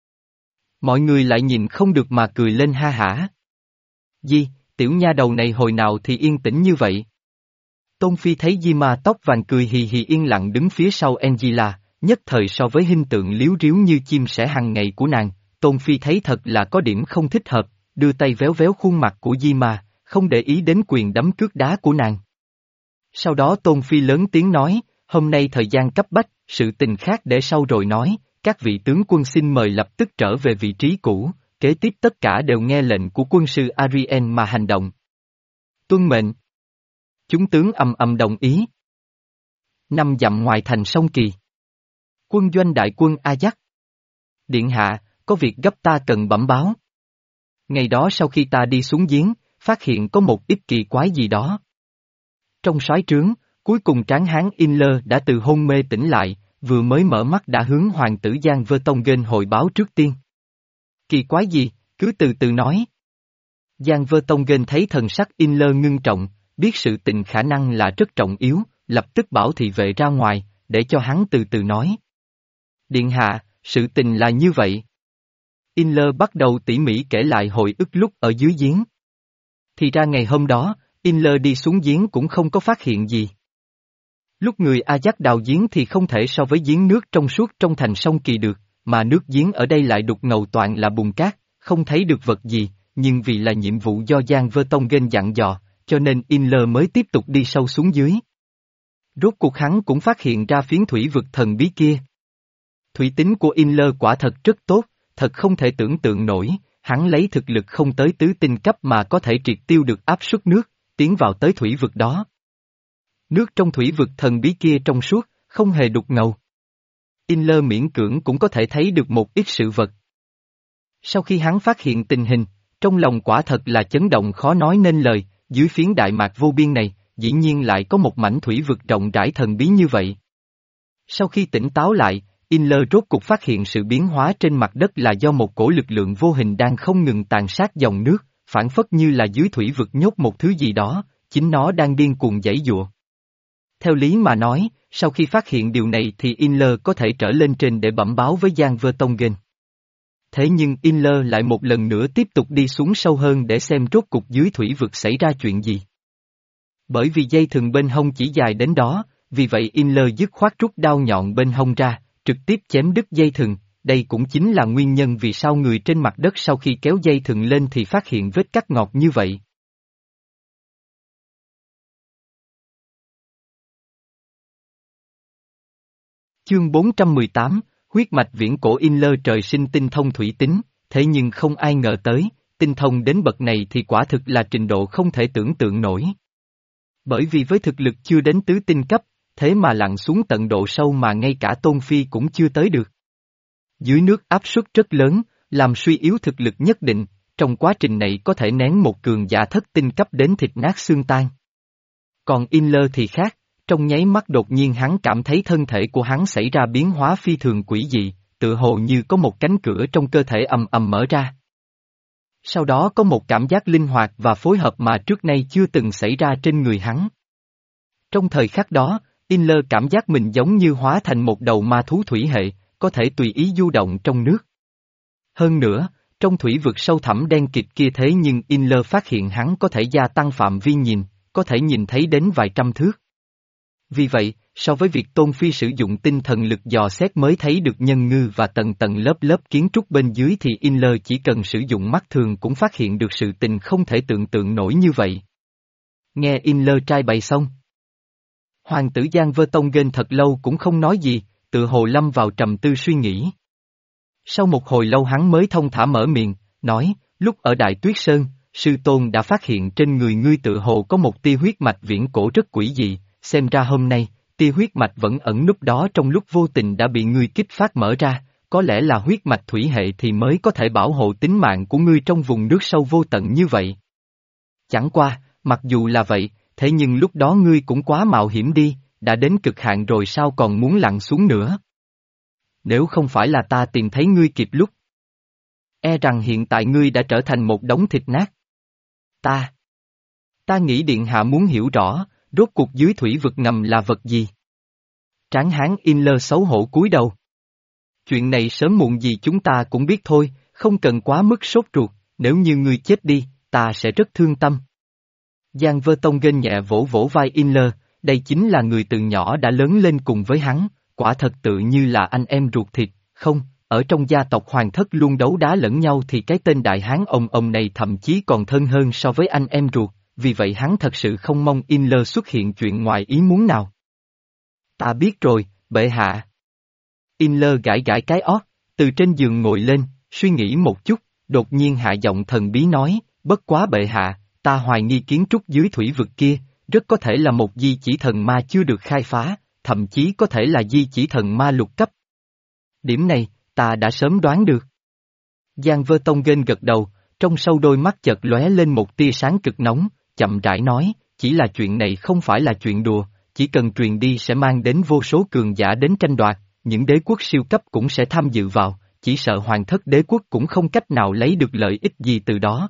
mọi người lại nhìn không được mà cười lên ha hả. Di, tiểu nha đầu này hồi nào thì yên tĩnh như vậy. Tôn Phi thấy Di Ma tóc vàng cười hì hì yên lặng đứng phía sau Angela, nhất thời so với hình tượng liếu riếu như chim sẻ hàng ngày của nàng, Tôn Phi thấy thật là có điểm không thích hợp, đưa tay véo véo khuôn mặt của Di Ma, không để ý đến quyền đấm cước đá của nàng. Sau đó Tôn Phi lớn tiếng nói, hôm nay thời gian cấp bách, sự tình khác để sau rồi nói, các vị tướng quân xin mời lập tức trở về vị trí cũ, kế tiếp tất cả đều nghe lệnh của quân sư Ariel mà hành động. Tuân mệnh. Chúng tướng ầm ầm đồng ý. Năm dặm ngoài thành sông Kỳ. Quân doanh đại quân Ajax. Điện hạ, có việc gấp ta cần bẩm báo. Ngày đó sau khi ta đi xuống giếng, phát hiện có một ít kỳ quái gì đó. Trong soái trướng, cuối cùng tráng hán Inler đã từ hôn mê tỉnh lại, vừa mới mở mắt đã hướng hoàng tử Giang Vơ Tông Gên hồi báo trước tiên. Kỳ quái gì, cứ từ từ nói. Giang Vơ Tông Gên thấy thần sắc Inler ngưng trọng, biết sự tình khả năng là rất trọng yếu, lập tức bảo thị vệ ra ngoài, để cho hắn từ từ nói. Điện hạ, sự tình là như vậy. Inler bắt đầu tỉ mỉ kể lại hồi ức lúc ở dưới giếng. Thì ra ngày hôm đó, Inler đi xuống giếng cũng không có phát hiện gì. Lúc người Ajax đào giếng thì không thể so với giếng nước trong suốt trong thành sông Kỳ được, mà nước giếng ở đây lại đục ngầu toàn là bùn cát, không thấy được vật gì, nhưng vì là nhiệm vụ do Giang Vơ Tông Gên dặn dò, cho nên Inler mới tiếp tục đi sâu xuống dưới. Rốt cuộc hắn cũng phát hiện ra phiến thủy vực thần bí kia. Thủy tính của Inler quả thật rất tốt, thật không thể tưởng tượng nổi, hắn lấy thực lực không tới tứ tinh cấp mà có thể triệt tiêu được áp suất nước, tiến vào tới thủy vực đó. Nước trong thủy vực thần bí kia trong suốt, không hề đục ngầu. Inler miễn cưỡng cũng có thể thấy được một ít sự vật. Sau khi hắn phát hiện tình hình, trong lòng quả thật là chấn động khó nói nên lời, dưới phiến đại mạc vô biên này, dĩ nhiên lại có một mảnh thủy vực rộng rãi thần bí như vậy. Sau khi tỉnh táo lại, Inler rốt cục phát hiện sự biến hóa trên mặt đất là do một cổ lực lượng vô hình đang không ngừng tàn sát dòng nước, phản phất như là dưới thủy vực nhốt một thứ gì đó, chính nó đang điên cuồng giãy giụa. Theo lý mà nói, sau khi phát hiện điều này thì Inler có thể trở lên trên để bẩm báo với Giang Vơ Tông Gên. Thế nhưng Inler lại một lần nữa tiếp tục đi xuống sâu hơn để xem rốt cục dưới thủy vực xảy ra chuyện gì. Bởi vì dây thừng bên hông chỉ dài đến đó, vì vậy Inler dứt khoát rút đao nhọn bên hông ra, trực tiếp chém đứt dây thừng, đây cũng chính là nguyên nhân vì sao người trên mặt đất sau khi kéo dây thừng lên thì phát hiện vết cắt ngọt như vậy. Chương bốn trăm mười tám, huyết mạch viễn cổ in lơ trời sinh tinh thông thủy tính, thế nhưng không ai ngờ tới, tinh thông đến bậc này thì quả thực là trình độ không thể tưởng tượng nổi. Bởi vì với thực lực chưa đến tứ tinh cấp, thế mà lặn xuống tận độ sâu mà ngay cả Tôn Phi cũng chưa tới được. Dưới nước áp suất rất lớn, làm suy yếu thực lực nhất định, trong quá trình này có thể nén một cường giả thất tinh cấp đến thịt nát xương tan. Còn in lơ thì khác, trong nháy mắt đột nhiên hắn cảm thấy thân thể của hắn xảy ra biến hóa phi thường quỷ dị, tự hồ như có một cánh cửa trong cơ thể ầm ầm mở ra. Sau đó có một cảm giác linh hoạt và phối hợp mà trước nay chưa từng xảy ra trên người hắn. Trong thời khắc đó, in lơ cảm giác mình giống như hóa thành một đầu ma thú thủy hệ, có thể tùy ý du động trong nước. Hơn nữa, trong thủy vực sâu thẳm đen kịt kia thế nhưng in lơ phát hiện hắn có thể gia tăng phạm vi nhìn, có thể nhìn thấy đến vài trăm thước. Vì vậy, so với việc Tôn Phi sử dụng tinh thần lực dò xét mới thấy được nhân ngư và tầng tầng lớp lớp kiến trúc bên dưới thì in lơ chỉ cần sử dụng mắt thường cũng phát hiện được sự tình không thể tưởng tượng nổi như vậy. Nghe in lơ trai bày xong. Hoàng tử Giang Vơ Tông Gên thật lâu cũng không nói gì, tự hồ lâm vào trầm tư suy nghĩ. Sau một hồi lâu hắn mới thông thả mở miệng, nói, lúc ở Đại Tuyết Sơn, sư tôn đã phát hiện trên người ngươi tự hồ có một tia huyết mạch viễn cổ rất quỷ dị, xem ra hôm nay, tia huyết mạch vẫn ẩn núp đó trong lúc vô tình đã bị ngươi kích phát mở ra, có lẽ là huyết mạch thủy hệ thì mới có thể bảo hộ tính mạng của ngươi trong vùng nước sâu vô tận như vậy. Chẳng qua, mặc dù là vậy, thế nhưng lúc đó ngươi cũng quá mạo hiểm đi, đã đến cực hạn rồi sao còn muốn lặn xuống nữa. Nếu không phải là ta tìm thấy ngươi kịp lúc, e rằng hiện tại ngươi đã trở thành một đống thịt nát. Ta, ta nghĩ điện hạ muốn hiểu rõ, rốt cuộc dưới thủy vực ngầm là vật gì. Tráng hán in lơ xấu hổ cúi đầu. Chuyện này sớm muộn gì chúng ta cũng biết thôi, không cần quá mức sốt ruột, nếu như ngươi chết đi, ta sẽ rất thương tâm. Giang Vơ Tông Gên nhẹ vỗ vỗ vai in lơ, đây chính là người từ nhỏ đã lớn lên cùng với hắn, quả thật tự như là anh em ruột thịt, không, ở trong gia tộc hoàng thất luôn đấu đá lẫn nhau thì cái tên đại hán ông ông này thậm chí còn thân hơn so với anh em ruột, vì vậy hắn thật sự không mong in lơ xuất hiện chuyện ngoài ý muốn nào. Ta biết rồi, bệ hạ. In lơ gãi gãi cái ót, từ trên giường ngồi lên, suy nghĩ một chút, đột nhiên hạ giọng thần bí nói, bất quá bệ hạ, ta hoài nghi kiến trúc dưới thủy vực kia, rất có thể là một di chỉ thần ma chưa được khai phá, thậm chí có thể là di chỉ thần ma lục cấp. Điểm này, ta đã sớm đoán được. Giang Vơ Tông Gên gật đầu, trong sâu đôi mắt chợt lóe lên một tia sáng cực nóng, chậm rãi nói, chỉ là chuyện này không phải là chuyện đùa, chỉ cần truyền đi sẽ mang đến vô số cường giả đến tranh đoạt, những đế quốc siêu cấp cũng sẽ tham dự vào, chỉ sợ hoàng thất đế quốc cũng không cách nào lấy được lợi ích gì từ đó.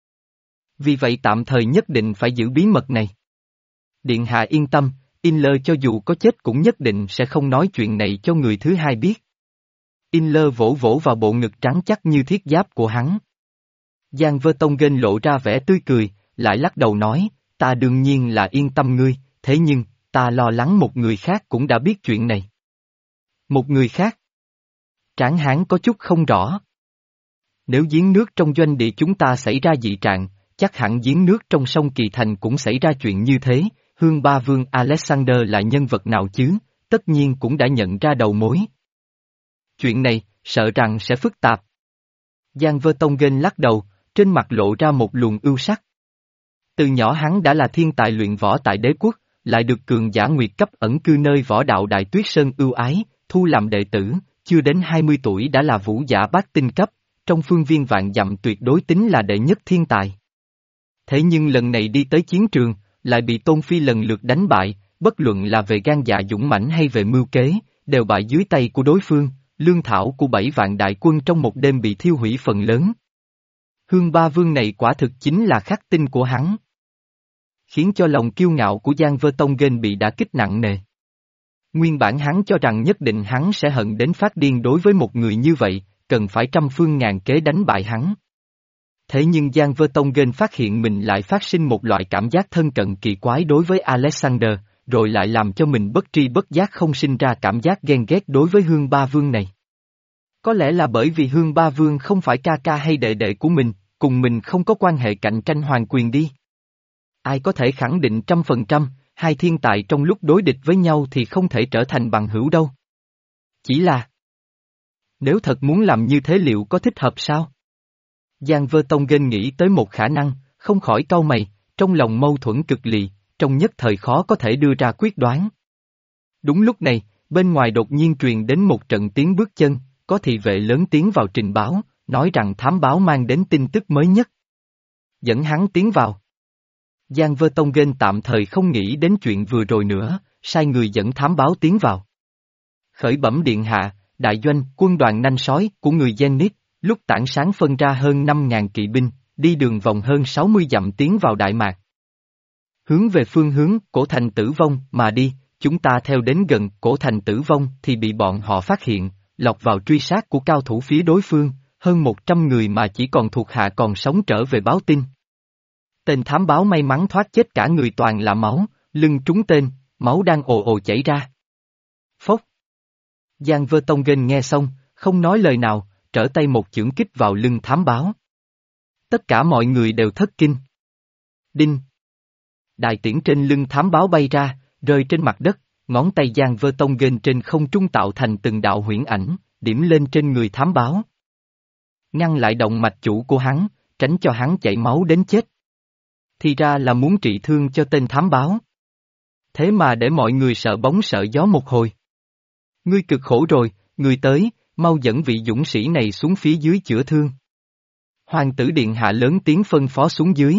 Vì vậy tạm thời nhất định phải giữ bí mật này. Điện hạ yên tâm, in lơ cho dù có chết cũng nhất định sẽ không nói chuyện này cho người thứ hai biết. In lơ vỗ vỗ vào bộ ngực trắng chắc như thiết giáp của hắn. Giang Vơ Tông Gên lộ ra vẻ tươi cười, lại lắc đầu nói, ta đương nhiên là yên tâm ngươi, thế nhưng, ta lo lắng một người khác cũng đã biết chuyện này. Một người khác? Tráng hán có chút không rõ. Nếu giếng nước trong doanh địa chúng ta xảy ra dị trạng, chắc hẳn giếng nước trong sông Kỳ Thành cũng xảy ra chuyện như thế, Hương Ba Vương Alexander là nhân vật nào chứ, tất nhiên cũng đã nhận ra đầu mối. Chuyện này, sợ rằng sẽ phức tạp. Giang Vơ Tông Gên lắc đầu, trên mặt lộ ra một luồng ưu sắc. Từ nhỏ hắn đã là thiên tài luyện võ tại đế quốc, lại được cường giả nguyệt cấp ẩn cư nơi võ đạo Đại Tuyết Sơn ưu ái, thu làm đệ tử, chưa đến hai mươi tuổi đã là vũ giả bát tinh cấp, trong phương viên vạn dặm tuyệt đối tính là đệ nhất thiên tài. Thế nhưng lần này đi tới chiến trường, lại bị Tôn Phi lần lượt đánh bại, bất luận là về gan dạ dũng mãnh hay về mưu kế, đều bại dưới tay của đối phương, lương thảo của bảy vạn đại quân trong một đêm bị thiêu hủy phần lớn. Hương Ba Vương này quả thực chính là khắc tinh của hắn. Khiến cho lòng kiêu ngạo của Giang Vơ Tông Gên bị đả kích nặng nề. Nguyên bản hắn cho rằng nhất định hắn sẽ hận đến phát điên đối với một người như vậy, cần phải trăm phương ngàn kế đánh bại hắn. Thế nhưng Giang Vơ Tông Gên phát hiện mình lại phát sinh một loại cảm giác thân cận kỳ quái đối với Alexander, rồi lại làm cho mình bất tri bất giác không sinh ra cảm giác ghen ghét đối với Hương Ba Vương này. Có lẽ là bởi vì Hương Ba Vương không phải ca ca hay đệ đệ của mình, cùng mình không có quan hệ cạnh tranh hoàng quyền đi. Ai có thể khẳng định trăm phần trăm, hai thiên tài trong lúc đối địch với nhau thì không thể trở thành bằng hữu đâu. Chỉ là, nếu thật muốn làm như thế liệu có thích hợp sao? Giang Vơ Tông Nghênh nghĩ tới một khả năng, không khỏi cau mày, trong lòng mâu thuẫn cực lì, trong nhất thời khó có thể đưa ra quyết đoán. Đúng lúc này, bên ngoài đột nhiên truyền đến một trận tiếng bước chân, có thị vệ lớn tiến vào trình báo, nói rằng thám báo mang đến tin tức mới nhất. Dẫn hắn tiến vào. Giang Vơ Tông Nghênh tạm thời không nghĩ đến chuyện vừa rồi nữa, sai người dẫn thám báo tiến vào. Khởi bẩm điện hạ, đại doanh, quân đoàn nanh sói của người Zenith, lúc tảng sáng phân ra hơn năm ngàn kỵ binh, đi đường vòng hơn sáu mươi dặm tiến vào Đại Mạc. Hướng về phương hướng cổ thành Tử Vong mà đi, chúng ta theo đến gần cổ thành Tử Vong thì bị bọn họ phát hiện, lọt vào truy sát của cao thủ phía đối phương, hơn một trăm người mà chỉ còn thuộc hạ còn sống trở về báo tin. Tên thám báo may mắn thoát chết cả người toàn là máu, lưng trúng tên, máu đang ồ ồ chảy ra. Phốc. Giang Vơ Tông Nghênh nghe xong, không nói lời nào, trở tay một chưởng kích vào lưng thám báo. Tất cả mọi người đều thất kinh. Đinh. Đại tiễn trên lưng thám báo bay ra, rơi trên mặt đất, ngón tay Giang Vơ Tông Nghênh trên không trung tạo thành từng đạo huyễn ảnh, điểm lên trên người thám báo. Ngăn lại động mạch chủ của hắn, tránh cho hắn chảy máu đến chết. Thì ra là muốn trị thương cho tên thám báo. Thế mà để mọi người sợ bóng sợ gió một hồi. Ngươi cực khổ rồi, ngươi tới, mau dẫn vị dũng sĩ này xuống phía dưới chữa thương. Hoàng tử điện hạ lớn tiếng phân phó xuống dưới.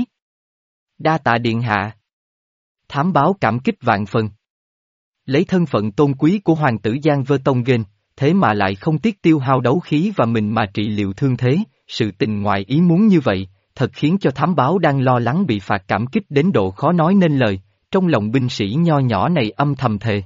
Đa tạ điện hạ. Thám báo cảm kích vạn phần. Lấy thân phận tôn quý của hoàng tử Giang Vơ Tông Nghênh, thế mà lại không tiếc tiêu hao đấu khí và mình mà trị liệu thương thế, sự tình ngoài ý muốn như vậy, thật khiến cho thám báo đang lo lắng bị phạt cảm kích đến độ khó nói nên lời, trong lòng binh sĩ nho nhỏ này âm thầm thề.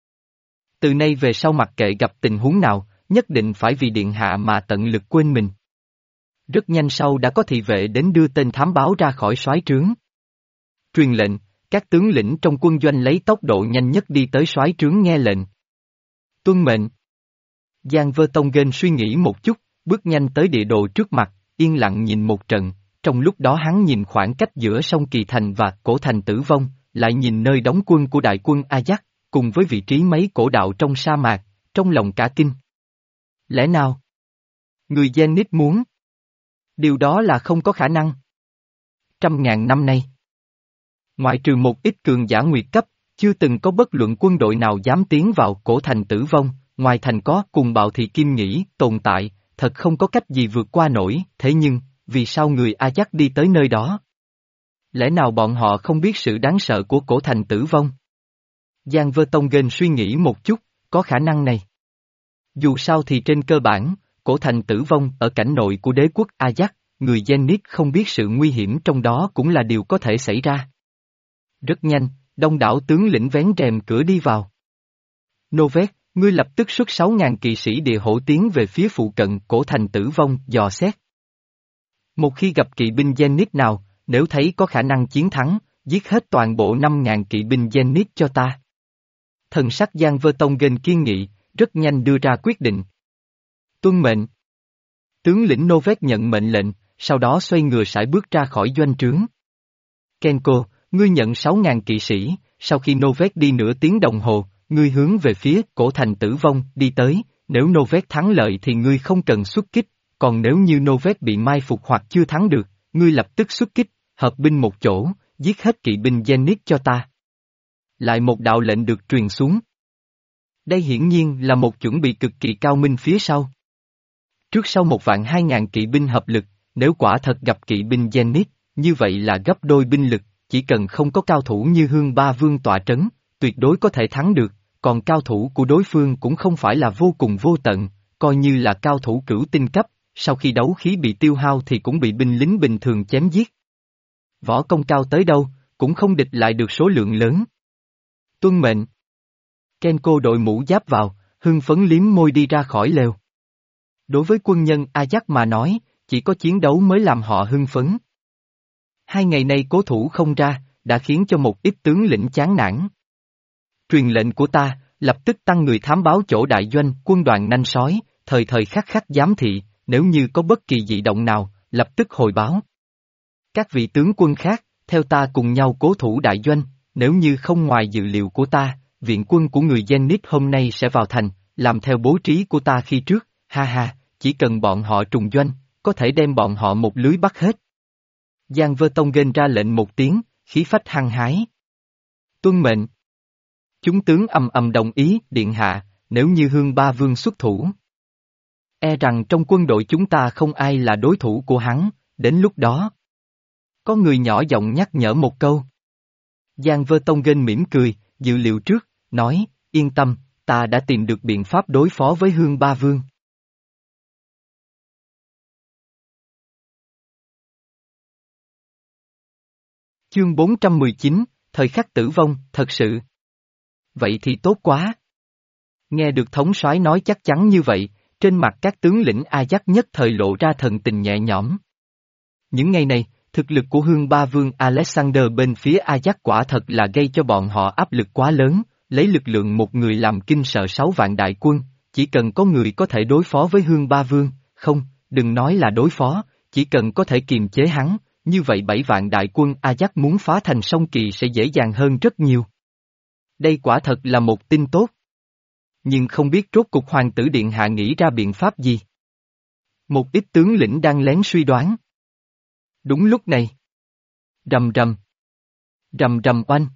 Từ nay về sau mặc kệ gặp tình huống nào, nhất định phải vì điện hạ mà tận lực quên mình. Rất nhanh sau đã có thị vệ đến đưa tên thám báo ra khỏi soái trướng. Truyền lệnh, các tướng lĩnh trong quân doanh lấy tốc độ nhanh nhất đi tới soái trướng nghe lệnh. Tuân mệnh. Giang Vơ Tông Nghênh suy nghĩ một chút, bước nhanh tới địa đồ trước mặt, yên lặng nhìn một trận, trong lúc đó hắn nhìn khoảng cách giữa sông Kỳ Thành và cổ thành Tử Vong, lại nhìn nơi đóng quân của đại quân Ajax, cùng với vị trí mấy cổ đạo trong sa mạc, trong lòng cả kinh. Lẽ nào? Người Zenith muốn? Điều đó là không có khả năng. Trăm ngàn năm nay, ngoại trừ một ít cường giả nguyệt cấp, chưa từng có bất luận quân đội nào dám tiến vào cổ thành Tử Vong, ngoài thành có cùng bạo thị kim nghĩ tồn tại, thật không có cách gì vượt qua nổi, thế nhưng, vì sao người Ajax đi tới nơi đó? Lẽ nào bọn họ không biết sự đáng sợ của cổ thành Tử Vong? Giang Vơ Tông Nghênh suy nghĩ một chút, có khả năng này. Dù sao thì trên cơ bản, cổ thành Tử Vong ở cảnh nội của đế quốc Ajax, người Zenith không biết sự nguy hiểm trong đó cũng là điều có thể xảy ra. Rất nhanh, đông đảo tướng lĩnh vén rèm cửa đi vào. Novek, ngươi lập tức xuất sáu ngàn kỵ sĩ địa hổ tiến về phía phụ cận cổ thành Tử Vong dò xét. Một khi gặp kỵ binh Zenith nào, nếu thấy có khả năng chiến thắng, giết hết toàn bộ năm ngàn kỵ binh Zenith cho ta. Thần sắc Giang Vơ Tông Nghênh kiên nghị, rất nhanh đưa ra quyết định. Tuân mệnh. Tướng lĩnh Novek nhận mệnh lệnh, sau đó xoay người sải bước ra khỏi doanh trướng. Kenko, ngươi nhận sáu ngàn kỵ sĩ, sau khi Novek đi nửa tiếng đồng hồ, ngươi hướng về phía cổ thành Tử Vong đi tới, nếu Novek thắng lợi thì ngươi không cần xuất kích, còn nếu như Novek bị mai phục hoặc chưa thắng được, ngươi lập tức xuất kích, hợp binh một chỗ, giết hết kỵ binh Zenith cho ta. Lại một đạo lệnh được truyền xuống. Đây hiển nhiên là một chuẩn bị cực kỳ cao minh phía sau. Trước sau một vạn hai ngàn kỵ binh hợp lực, nếu quả thật gặp kỵ binh Zenith, như vậy là gấp đôi binh lực, chỉ cần không có cao thủ như Hương Ba Vương tọa trấn, tuyệt đối có thể thắng được, còn cao thủ của đối phương cũng không phải là vô cùng vô tận, coi như là cao thủ cửu tinh cấp, sau khi đấu khí bị tiêu hao thì cũng bị binh lính bình thường chém giết. Võ công cao tới đâu, cũng không địch lại được số lượng lớn. Tuân mệnh. Kenko đội mũ giáp vào, hưng phấn liếm môi đi ra khỏi lều. Đối với quân nhân Ajax mà nói, chỉ có chiến đấu mới làm họ hưng phấn. Hai ngày nay cố thủ không ra, đã khiến cho một ít tướng lĩnh chán nản. Truyền lệnh của ta, lập tức tăng người thám báo chỗ đại doanh quân đoàn nanh sói, thời thời khắc khắc giám thị, nếu như có bất kỳ dị động nào, lập tức hồi báo. Các vị tướng quân khác, theo ta cùng nhau cố thủ đại doanh, nếu như không ngoài dự liệu của ta, viện quân của người Zenith hôm nay sẽ vào thành, làm theo bố trí của ta khi trước, ha ha, chỉ cần bọn họ trùng doanh, có thể đem bọn họ một lưới bắt hết. Giang Vơ Tông gên ra lệnh một tiếng, khí phách hăng hái. Tuân mệnh. Chúng tướng ầm ầm đồng ý, điện hạ, nếu như Hương Ba Vương xuất thủ. E rằng trong quân đội chúng ta không ai là đối thủ của hắn, đến lúc đó. Có người nhỏ giọng nhắc nhở một câu. Giang Vơ Tông gên mỉm cười, dự liệu trước, nói, yên tâm, ta đã tìm được biện pháp đối phó với Hương Ba Vương. Chương bốn trăm mười chín, thời khắc tử vong, thật sự. Vậy thì tốt quá. Nghe được thống soái nói chắc chắn như vậy, trên mặt các tướng lĩnh Ajax nhất thời lộ ra thần tình nhẹ nhõm. Những ngày này, thực lực của Hương Ba Vương Alexander bên phía Ajax quả thật là gây cho bọn họ áp lực quá lớn, lấy lực lượng một người làm kinh sợ sáu vạn đại quân, chỉ cần có người có thể đối phó với Hương Ba Vương, không, đừng nói là đối phó, chỉ cần có thể kiềm chế hắn, như vậy bảy vạn đại quân Ajax muốn phá thành sông Kỳ sẽ dễ dàng hơn rất nhiều. Đây quả thật là một tin tốt. Nhưng không biết rốt cục Hoàng tử Điện Hạ nghĩ ra biện pháp gì. Một ít tướng lĩnh đang lén suy đoán. Đúng lúc này. Rầm rầm. Rầm rầm oanh.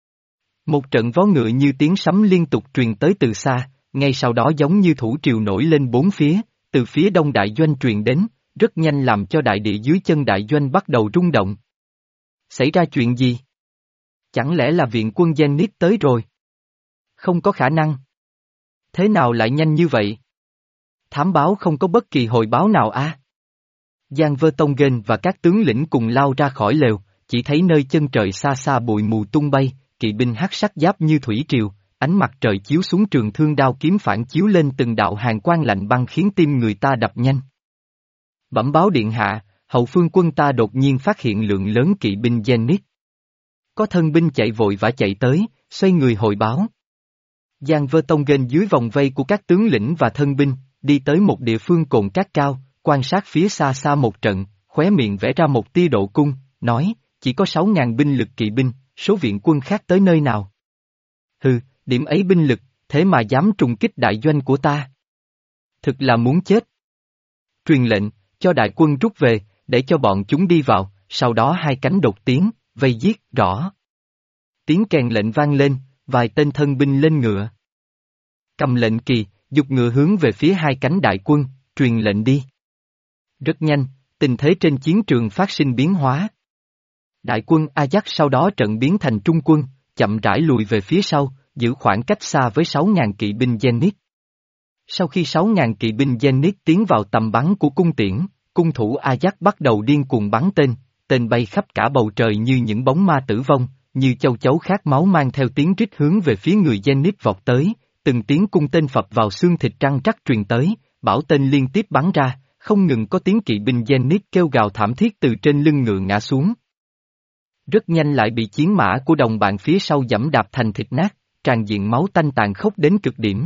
Một trận vó ngựa như tiếng sấm liên tục truyền tới từ xa, ngay sau đó giống như thủ triều nổi lên bốn phía, từ phía đông đại doanh truyền đến, rất nhanh làm cho đại địa dưới chân đại doanh bắt đầu rung động. Xảy ra chuyện gì? Chẳng lẽ là viện quân Zenith tới rồi? Không có khả năng. Thế nào lại nhanh như vậy? Thám báo không có bất kỳ hồi báo nào a? À? Giang Vơ Tông Gên và các tướng lĩnh cùng lao ra khỏi lều, chỉ thấy nơi chân trời xa xa bụi mù tung bay, kỵ binh hắc sắc giáp như thủy triều, ánh mặt trời chiếu xuống trường thương đao kiếm phản chiếu lên từng đạo hàn quang lạnh băng khiến tim người ta đập nhanh. Bẩm báo điện hạ, hậu phương quân ta đột nhiên phát hiện lượng lớn kỵ binh Zenith. Có thân binh chạy vội vã chạy tới, xoay người hồi báo. Giang Vơ Tông Gên dưới vòng vây của các tướng lĩnh và thân binh, đi tới một địa phương cồn cát cao, quan sát phía xa xa một trận, khóe miệng vẽ ra một tia độ cung, nói, chỉ có sáu ngàn binh lực kỵ binh, số viện quân khác tới nơi nào? Hừ, điểm ấy binh lực, thế mà dám trùng kích đại doanh của ta. Thực là muốn chết. Truyền lệnh, cho đại quân rút về, để cho bọn chúng đi vào, sau đó hai cánh đột tiến, vây giết, rõ. Tiếng kèn lệnh vang lên, vài tên thân binh lên ngựa. Cầm lệnh kỳ, giục ngựa hướng về phía hai cánh đại quân, truyền lệnh đi. Rất nhanh, tình thế trên chiến trường phát sinh biến hóa. Đại quân Ajax sau đó trận biến thành trung quân, chậm rãi lùi về phía sau, giữ khoảng cách xa với sáu ngàn kỵ binh Zenith. Sau khi sáu ngàn kỵ binh Zenith tiến vào tầm bắn của cung tiễn, cung thủ Ajax bắt đầu điên cuồng bắn tên, tên bay khắp cả bầu trời như những bóng ma tử vong, như châu chấu khát máu mang theo tiếng rít hướng về phía người Zenith vọt tới, từng tiếng cung tên phập vào xương thịt trăng trắc truyền tới, bão tên liên tiếp bắn ra, không ngừng có tiếng kỵ binh Zenith kêu gào thảm thiết từ trên lưng ngựa ngã xuống. Rất nhanh lại bị chiến mã của đồng bạn phía sau giẫm đạp thành thịt nát, tràn diện máu tanh tàn khốc đến cực điểm.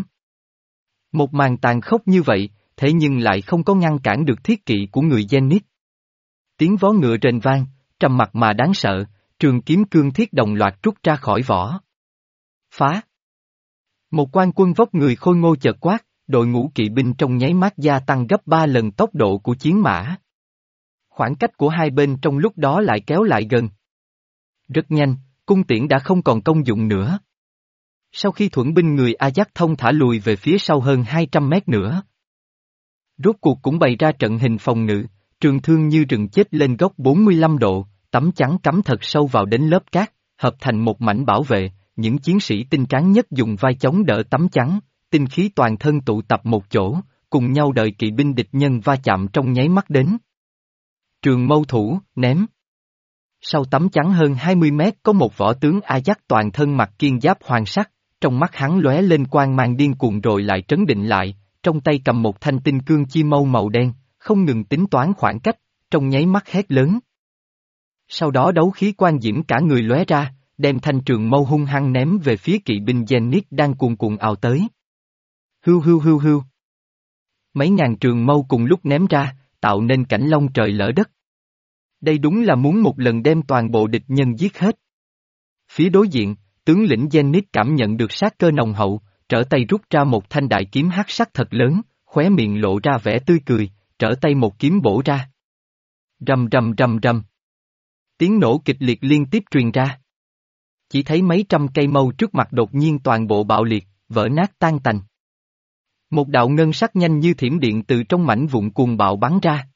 Một màn tàn khốc như vậy, thế nhưng lại không có ngăn cản được thiết kỵ của người Zenith. Tiếng vó ngựa rền vang, trầm mặc mà đáng sợ, trường kiếm cương thiết đồng loạt rút ra khỏi vỏ. Phá! Một quan quân vóc người khôi ngô chợt quát, đội ngũ kỵ binh trong nháy mắt gia tăng gấp ba lần tốc độ của chiến mã. Khoảng cách của hai bên trong lúc đó lại kéo lại gần. Rất nhanh, cung tiễn đã không còn công dụng nữa. Sau khi thuẫn binh người Ajax thông thả lùi về phía sau hơn hai trăm mét nữa. Rốt cuộc cũng bày ra trận hình phòng ngự, trường thương như rừng chết lên góc bốn mươi lăm độ, tấm chắn cắm thật sâu vào đến lớp cát, hợp thành một mảnh bảo vệ, những chiến sĩ tinh tráng nhất dùng vai chống đỡ tấm chắn, tinh khí toàn thân tụ tập một chỗ, cùng nhau đợi kỵ binh địch nhân va chạm trong nháy mắt đến. Trường mâu thủ, ném. Sau tấm chắn hơn hai mươi mét có một võ tướng Ajax toàn thân mặc kiên giáp hoàng sắc, trong mắt hắn lóe lên quang mang điên cuồng rồi lại trấn định lại, trong tay cầm một thanh tinh cương chi mâu màu đen, không ngừng tính toán khoảng cách, trong nháy mắt hét lớn. Sau đó đấu khí quan diễm cả người lóe ra, đem thanh trường mâu hung hăng ném về phía kỵ binh Zenith đang cuồn cuộn ào tới. Hưu hưu hưu hưu. Mấy ngàn trường mâu cùng lúc ném ra, tạo nên cảnh long trời lỡ đất. Đây đúng là muốn một lần đem toàn bộ địch nhân giết hết. Phía đối diện, tướng lĩnh Zenith cảm nhận được sát cơ nồng hậu, trở tay rút ra một thanh đại kiếm hắc sắc thật lớn, khóe miệng lộ ra vẻ tươi cười, trở tay một kiếm bổ ra. Rầm rầm rầm rầm. Tiếng nổ kịch liệt liên tiếp truyền ra. Chỉ thấy mấy trăm cây mâu trước mặt đột nhiên toàn bộ bạo liệt, vỡ nát tan tành. Một đạo ngân sắc nhanh như thiểm điện từ trong mảnh vụn cuồng bạo bắn ra.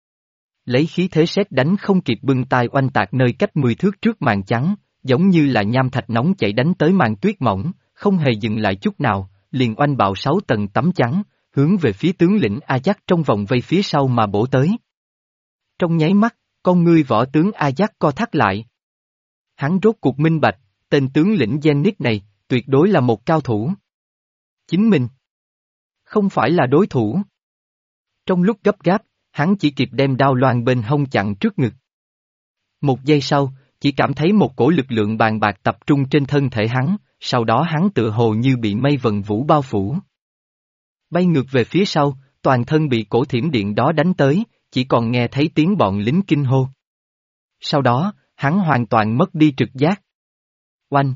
Lấy khí thế sét đánh không kịp bưng tai oanh tạc nơi cách mười thước trước màn trắng, giống như là nham thạch nóng chảy đánh tới màn tuyết mỏng, không hề dừng lại chút nào, liền oanh bạo sáu tầng tấm trắng, hướng về phía tướng lĩnh Ajax trong vòng vây phía sau mà bổ tới. Trong nháy mắt, con ngươi võ tướng Ajax co thắt lại. Hắn rốt cuộc minh bạch, tên tướng lĩnh Zenith này, tuyệt đối là một cao thủ. Chính mình không phải là đối thủ. Trong lúc gấp gáp, hắn chỉ kịp đem đao loan bên hông chặn trước ngực. Một giây sau, chỉ cảm thấy một cổ lực lượng bàn bạc tập trung trên thân thể hắn, sau đó hắn tựa hồ như bị mây vần vũ bao phủ. Bay ngược về phía sau, toàn thân bị cổ thiểm điện đó đánh tới, chỉ còn nghe thấy tiếng bọn lính kinh hô. Sau đó, hắn hoàn toàn mất đi trực giác. Oanh!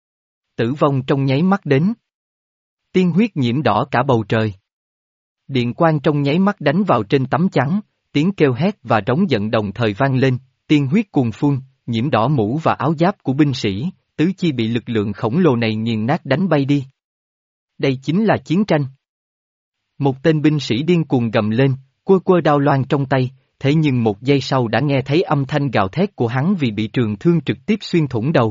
Tử vong trong nháy mắt đến. Tiên huyết nhiễm đỏ cả bầu trời. Điện quang trong nháy mắt đánh vào trên tấm trắng, tiếng kêu hét và trống giận đồng thời vang lên, tiên huyết cuồn phun, nhiễm đỏ mũ và áo giáp của binh sĩ, tứ chi bị lực lượng khổng lồ này nghiền nát đánh bay đi. Đây chính là chiến tranh. Một tên binh sĩ điên cuồng gầm lên, quơ quơ đao loan trong tay, thế nhưng một giây sau đã nghe thấy âm thanh gào thét của hắn vì bị trường thương trực tiếp xuyên thủng đầu.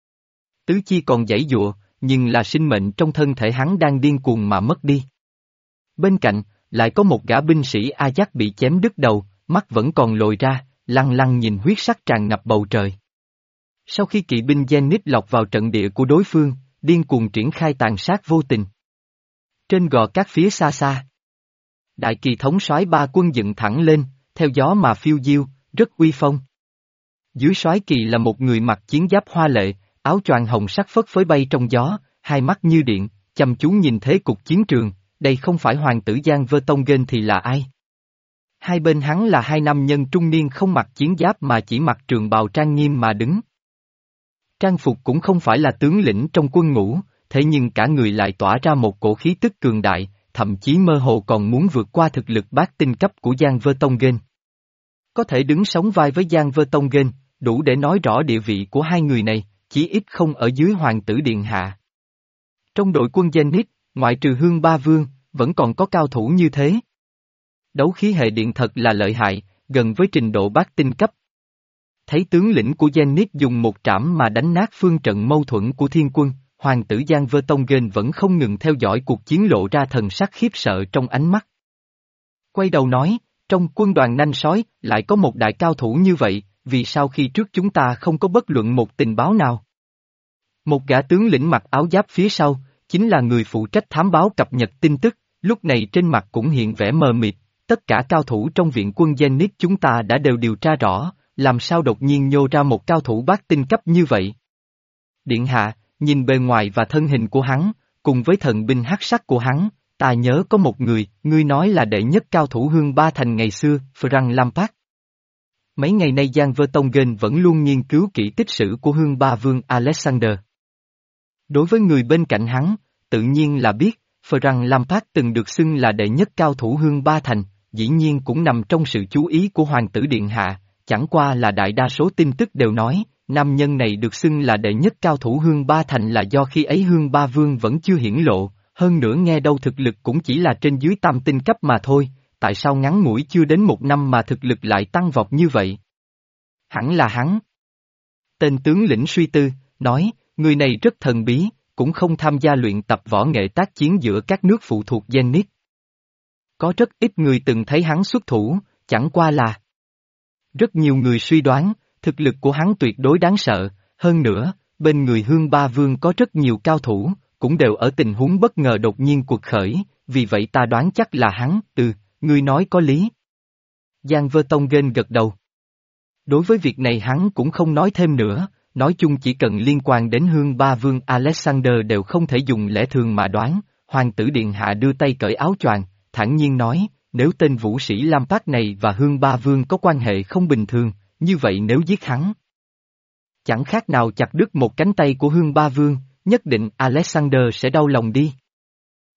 Tứ chi còn giãy giụa, nhưng là sinh mệnh trong thân thể hắn đang điên cuồng mà mất đi. Bên cạnh, lại có một gã binh sĩ Ajax bị chém đứt đầu, mắt vẫn còn lồi ra, lăng lăng nhìn huyết sắc tràn ngập bầu trời. Sau khi kỵ binh Zenith lọc vào trận địa của đối phương, điên cuồng triển khai tàn sát vô tình. Trên gò cát phía xa xa, đại kỳ thống soái ba quân dựng thẳng lên, theo gió mà phiêu diêu, rất uy phong. Dưới soái kỳ là một người mặc chiến giáp hoa lệ, áo choàng hồng sắc phất phới bay trong gió, hai mắt như điện, chăm chú nhìn thế cục chiến trường, đây không phải hoàng tử Giang Vơ Tông Gên thì là ai? Hai bên hắn là hai nam nhân trung niên không mặc chiến giáp mà chỉ mặc trường bào trang nghiêm mà đứng. Trang phục cũng không phải là tướng lĩnh trong quân ngũ, thế nhưng cả người lại tỏa ra một cổ khí tức cường đại, thậm chí mơ hồ còn muốn vượt qua thực lực bát tinh cấp của Giang Vơ Tông Gên. Có thể đứng sóng vai với Giang Vơ Tông Gên, đủ để nói rõ địa vị của hai người này, chí ít không ở dưới hoàng tử điện hạ. Trong đội quân Zenith, ngoại trừ Hương Ba Vương, vẫn còn có cao thủ như thế. Đấu khí hệ điện thật là lợi hại, gần với trình độ bát tinh cấp. Thấy tướng lĩnh của Zenith dùng một trảm mà đánh nát phương trận mâu thuẫn của thiên quân, hoàng tử Giang Vơ Tông Gên vẫn không ngừng theo dõi cuộc chiến, lộ ra thần sắc khiếp sợ trong ánh mắt. Quay đầu nói, trong quân đoàn nanh sói lại có một đại cao thủ như vậy, vì sao khi trước chúng ta không có bất luận một tình báo nào? Một gã tướng lĩnh mặc áo giáp phía sau, chính là người phụ trách thám báo cập nhật tin tức, lúc này trên mặt cũng hiện vẻ mờ mịt, tất cả cao thủ trong viện quân Zenith chúng ta đã đều điều tra rõ, làm sao đột nhiên nhô ra một cao thủ bát tinh cấp như vậy? Điện hạ, nhìn bề ngoài và thân hình của hắn, cùng với thần binh hắc sắc của hắn, ta nhớ có một người, ngươi nói là đệ nhất cao thủ Hương Ba Thành ngày xưa, Frank Lampard. Mấy ngày nay Giang Vơ Tông Gên vẫn luôn nghiên cứu kỹ tích sử của Hương Ba Vương Alexander. Đối với người bên cạnh hắn, tự nhiên là biết, Frank Lampard từng được xưng là đệ nhất cao thủ Hương Ba Thành, dĩ nhiên cũng nằm trong sự chú ý của Hoàng tử Điện Hạ, chẳng qua là đại đa số tin tức đều nói, nam nhân này được xưng là đệ nhất cao thủ Hương Ba Thành là do khi ấy Hương Ba Vương vẫn chưa hiển lộ, hơn nữa nghe đâu thực lực cũng chỉ là trên dưới tam tinh cấp mà thôi, tại sao ngắn ngủi chưa đến một năm mà thực lực lại tăng vọt như vậy? Hẳn là hắn. Tên tướng lĩnh suy tư, nói, người này rất thần bí, cũng không tham gia luyện tập võ nghệ tác chiến giữa các nước phụ thuộc Zenith. Có rất ít người từng thấy hắn xuất thủ, chẳng qua là. Rất nhiều người suy đoán, thực lực của hắn tuyệt đối đáng sợ, hơn nữa, bên người Hương Ba Vương có rất nhiều cao thủ, cũng đều ở tình huống bất ngờ đột nhiên cuộc khởi, vì vậy ta đoán chắc là hắn, ừ, ngươi nói có lý. Giang Vơ Tông Gên gật đầu. Đối với việc này hắn cũng không nói thêm nữa, nói chung chỉ cần liên quan đến Hương Ba Vương Alexander đều không thể dùng lẽ thường mà đoán, Hoàng tử Điện Hạ đưa tay cởi áo choàng, thản nhiên nói, nếu tên vũ sĩ Lampard này và Hương Ba Vương có quan hệ không bình thường, như vậy nếu giết hắn, chẳng khác nào chặt đứt một cánh tay của Hương Ba Vương, nhất định Alexander sẽ đau lòng đi.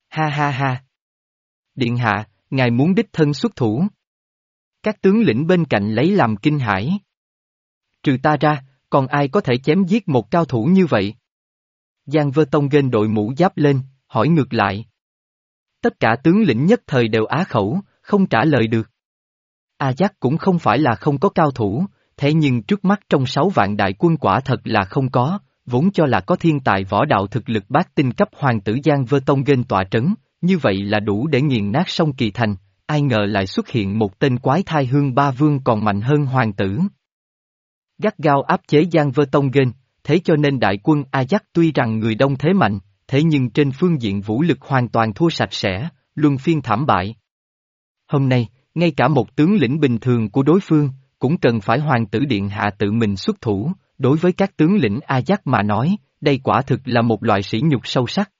Ha ha ha. Điện hạ, ngài muốn đích thân xuất thủ. Các tướng lĩnh bên cạnh lấy làm kinh hãi. Trừ ta ra, còn ai có thể chém giết một cao thủ như vậy? Giang Vơ Tông gên đội mũ giáp lên, hỏi ngược lại. Tất cả tướng lĩnh nhất thời đều á khẩu, không trả lời được. A Giác cũng không phải là không có cao thủ, thế nhưng trước mắt trong sáu vạn đại quân quả thật là không có, vốn cho là có thiên tài võ đạo thực lực bát tinh cấp hoàng tử Giang Vơ Tông gên tọa trấn, như vậy là đủ để nghiền nát sông Kỳ Thành, ai ngờ lại xuất hiện một tên quái thai hương ba vương còn mạnh hơn hoàng tử. Gắt gao áp chế Giang Vơ Tông gên, thế cho nên đại quân A Giác tuy rằng người đông thế mạnh, thế nhưng trên phương diện vũ lực hoàn toàn thua sạch sẽ, luân phiên thảm bại. Hôm nay, ngay cả một tướng lĩnh bình thường của đối phương, cũng cần phải hoàng tử điện hạ tự mình xuất thủ, đối với các tướng lĩnh A Giác mà nói, đây quả thực là một loại sỉ nhục sâu sắc.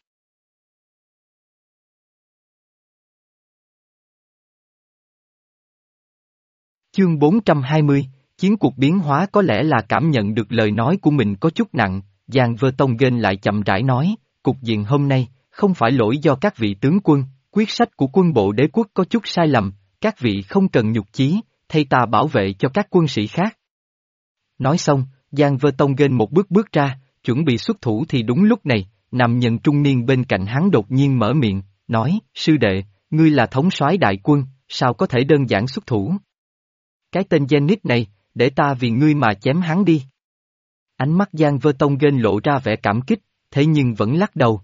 Chương bốn trăm hai mươi, chiến cuộc biến hóa có lẽ là cảm nhận được lời nói của mình có chút nặng, Giang Vơ Tông gên lại chậm rãi nói, cục diện hôm nay, không phải lỗi do các vị tướng quân, quyết sách của quân bộ đế quốc có chút sai lầm, các vị không cần nhục chí, thay ta bảo vệ cho các quân sĩ khác. Nói xong, Giang Vơ Tông gên một bước bước ra, chuẩn bị xuất thủ thì đúng lúc này, nam nhân trung niên bên cạnh hắn đột nhiên mở miệng, nói, sư đệ, ngươi là thống soái đại quân, sao có thể đơn giản xuất thủ? Cái tên Zenith này, để ta vì ngươi mà chém hắn đi. Ánh mắt Giang Vơ Tông gên lộ ra vẻ cảm kích, thế nhưng vẫn lắc đầu.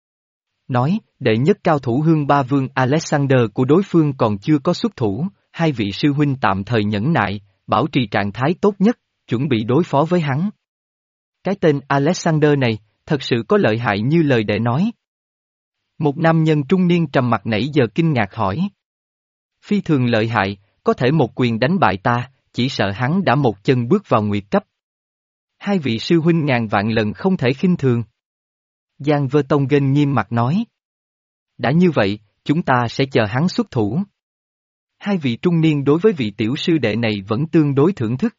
Nói, đệ nhất cao thủ hương ba vương Alexander của đối phương còn chưa có xuất thủ, hai vị sư huynh tạm thời nhẫn nại, bảo trì trạng thái tốt nhất, chuẩn bị đối phó với hắn. Cái tên Alexander này, thật sự có lợi hại như lời đệ nói. Một nam nhân trung niên trầm mặt nãy giờ kinh ngạc hỏi. Phi thường lợi hại, có thể một quyền đánh bại ta, chỉ sợ hắn đã một chân bước vào nguyệt cấp. Hai vị sư huynh ngàn vạn lần không thể khinh thường. Giang Vơ Tông gên nghiêm mặt nói. Đã như vậy, chúng ta sẽ chờ hắn xuất thủ. Hai vị trung niên đối với vị tiểu sư đệ này vẫn tương đối thưởng thức.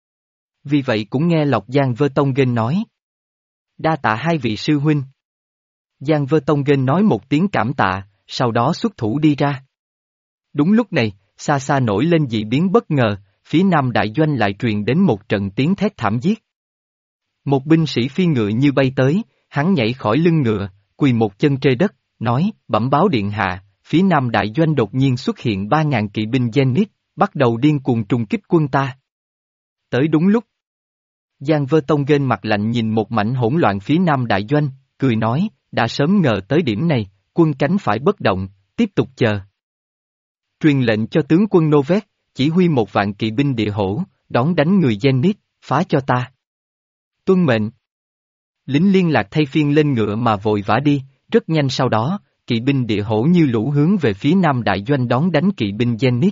Vì vậy cũng nghe lọc Giang Vơ Tông gên nói. Đa tạ hai vị sư huynh. Giang Vơ Tông gên nói một tiếng cảm tạ, sau đó xuất thủ đi ra. Đúng lúc này, xa xa nổi lên dị biến bất ngờ, phía nam đại doanh lại truyền đến một trận tiếng thét thảm giết. Một binh sĩ phi ngựa như bay tới, hắn nhảy khỏi lưng ngựa, quỳ một chân trên đất, nói, bẩm báo điện hạ, phía nam đại doanh đột nhiên xuất hiện ba ngàn kỵ binh Zenith, bắt đầu điên cuồng trùng kích quân ta. Tới đúng lúc. Giang Vơ Tông gên mặt lạnh nhìn một mảnh hỗn loạn phía nam đại doanh, cười nói, đã sớm ngờ tới điểm này, quân cánh phải bất động, tiếp tục chờ. Truyền lệnh cho tướng quân Novet, chỉ huy một vạn kỵ binh địa hổ, đón đánh người Zenith, phá cho ta. Tuân mệnh. Lính liên lạc thay phiên lên ngựa mà vội vã đi, rất nhanh sau đó, kỵ binh địa hổ như lũ hướng về phía nam đại doanh đón đánh kỵ binh Zenith.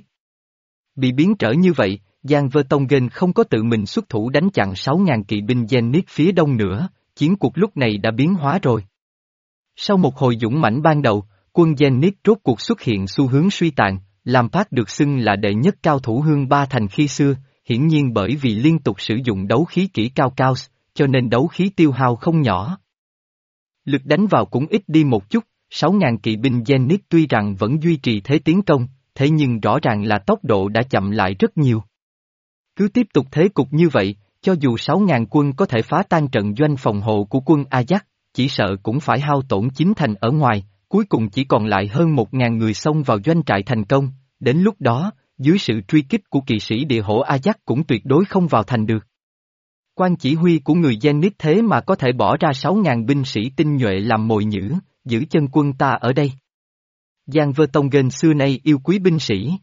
Bị biến trở như vậy, Giang Vơ Tông gên không có tự mình xuất thủ đánh chặn sáu ngàn kỵ binh Zenith phía đông nữa, chiến cuộc lúc này đã biến hóa rồi. Sau một hồi dũng mãnh ban đầu, quân Zenith rốt cuộc xuất hiện xu hướng suy tàn, làm Phát được xưng là đệ nhất cao thủ hương ba thành khi xưa, hiển nhiên bởi vì liên tục sử dụng đấu khí kỹ cao cao, cho nên đấu khí tiêu hao không nhỏ. Lực đánh vào cũng ít đi một chút, sáu ngàn kỵ binh Zenith tuy rằng vẫn duy trì thế tiến công, thế nhưng rõ ràng là tốc độ đã chậm lại rất nhiều. Cứ tiếp tục thế cục như vậy, cho dù sáu ngàn quân có thể phá tan trận doanh phòng hộ của quân A Giác, chỉ sợ cũng phải hao tổn chín thành ở ngoài, cuối cùng chỉ còn lại hơn một ngàn người xông vào doanh trại thành công, đến lúc đó, dưới sự truy kích của kỵ sĩ địa hổ A Giác cũng tuyệt đối không vào thành được. Quan chỉ huy của người Zenith thế mà có thể bỏ ra sáu ngàn binh sĩ tinh nhuệ làm mồi nhữ, giữ chân quân ta ở đây. Giang Vơ Tông gên xưa nay yêu quý binh sĩ.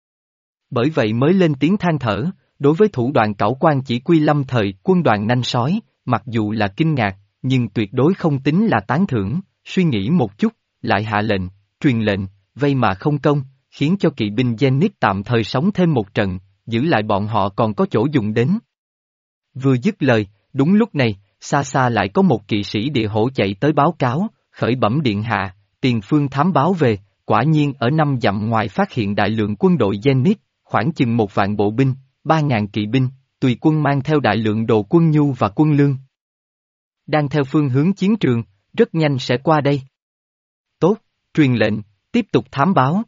Bởi vậy mới lên tiếng than thở, đối với thủ đoạn cẩu quan chỉ quy lâm thời quân đoàn nanh sói, mặc dù là kinh ngạc, nhưng tuyệt đối không tính là tán thưởng, suy nghĩ một chút, lại hạ lệnh, truyền lệnh, vây mà không công, khiến cho kỵ binh Zenith tạm thời sống thêm một trận, giữ lại bọn họ còn có chỗ dùng đến. Vừa dứt lời, đúng lúc này, xa xa lại có một kỵ sĩ địa hổ chạy tới báo cáo, khởi bẩm điện hạ, tiền phương thám báo về, quả nhiên ở năm dặm ngoài phát hiện đại lượng quân đội Zenith, khoảng chừng một vạn bộ binh, ba ngàn kỵ binh, tùy quân mang theo đại lượng đồ quân nhu và quân lương. Đang theo phương hướng chiến trường, rất nhanh sẽ qua đây. Tốt, truyền lệnh, tiếp tục thám báo.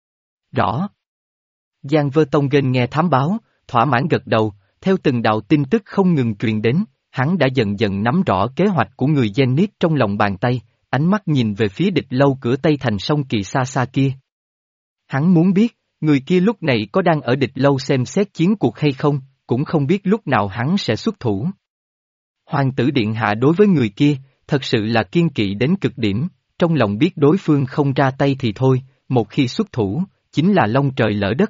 Rõ. Giang Vơ Tông Nghênh nghe thám báo, thỏa mãn gật đầu, theo từng đạo tin tức không ngừng truyền đến, hắn đã dần dần nắm rõ kế hoạch của người Zenith trong lòng bàn tay, ánh mắt nhìn về phía địch lâu cửa Tây thành sông Kỳ xa xa kia. Hắn muốn biết, người kia lúc này có đang ở địch lâu xem xét chiến cuộc hay không, cũng không biết lúc nào hắn sẽ xuất thủ. Hoàng tử điện hạ đối với người kia, thật sự là kiên kỵ đến cực điểm, trong lòng biết đối phương không ra tay thì thôi, một khi xuất thủ, chính là long trời lỡ đất.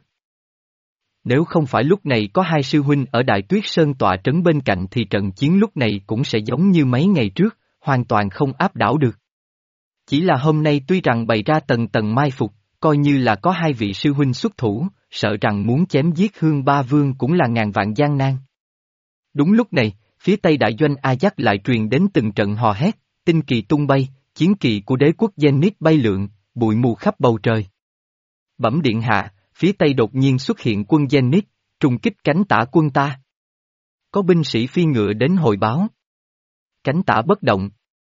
Nếu không phải lúc này có hai sư huynh ở Đại Tuyết Sơn tọa trấn bên cạnh thì trận chiến lúc này cũng sẽ giống như mấy ngày trước, hoàn toàn không áp đảo được. Chỉ là hôm nay tuy rằng bày ra tầng tầng mai phục, coi như là có hai vị sư huynh xuất thủ, sợ rằng muốn chém giết Hương Ba Vương cũng là ngàn vạn gian nan. Đúng lúc này, phía tây đại doanh A Dắc lại truyền đến từng trận hò hét, tinh kỳ tung bay, chiến kỳ của đế quốc Zenith bay lượn, bụi mù khắp bầu trời. Bẩm điện hạ, phía tây đột nhiên xuất hiện quân Zenith, trùng kích cánh tả quân ta. Có binh sĩ phi ngựa đến hồi báo. Cánh tả bất động.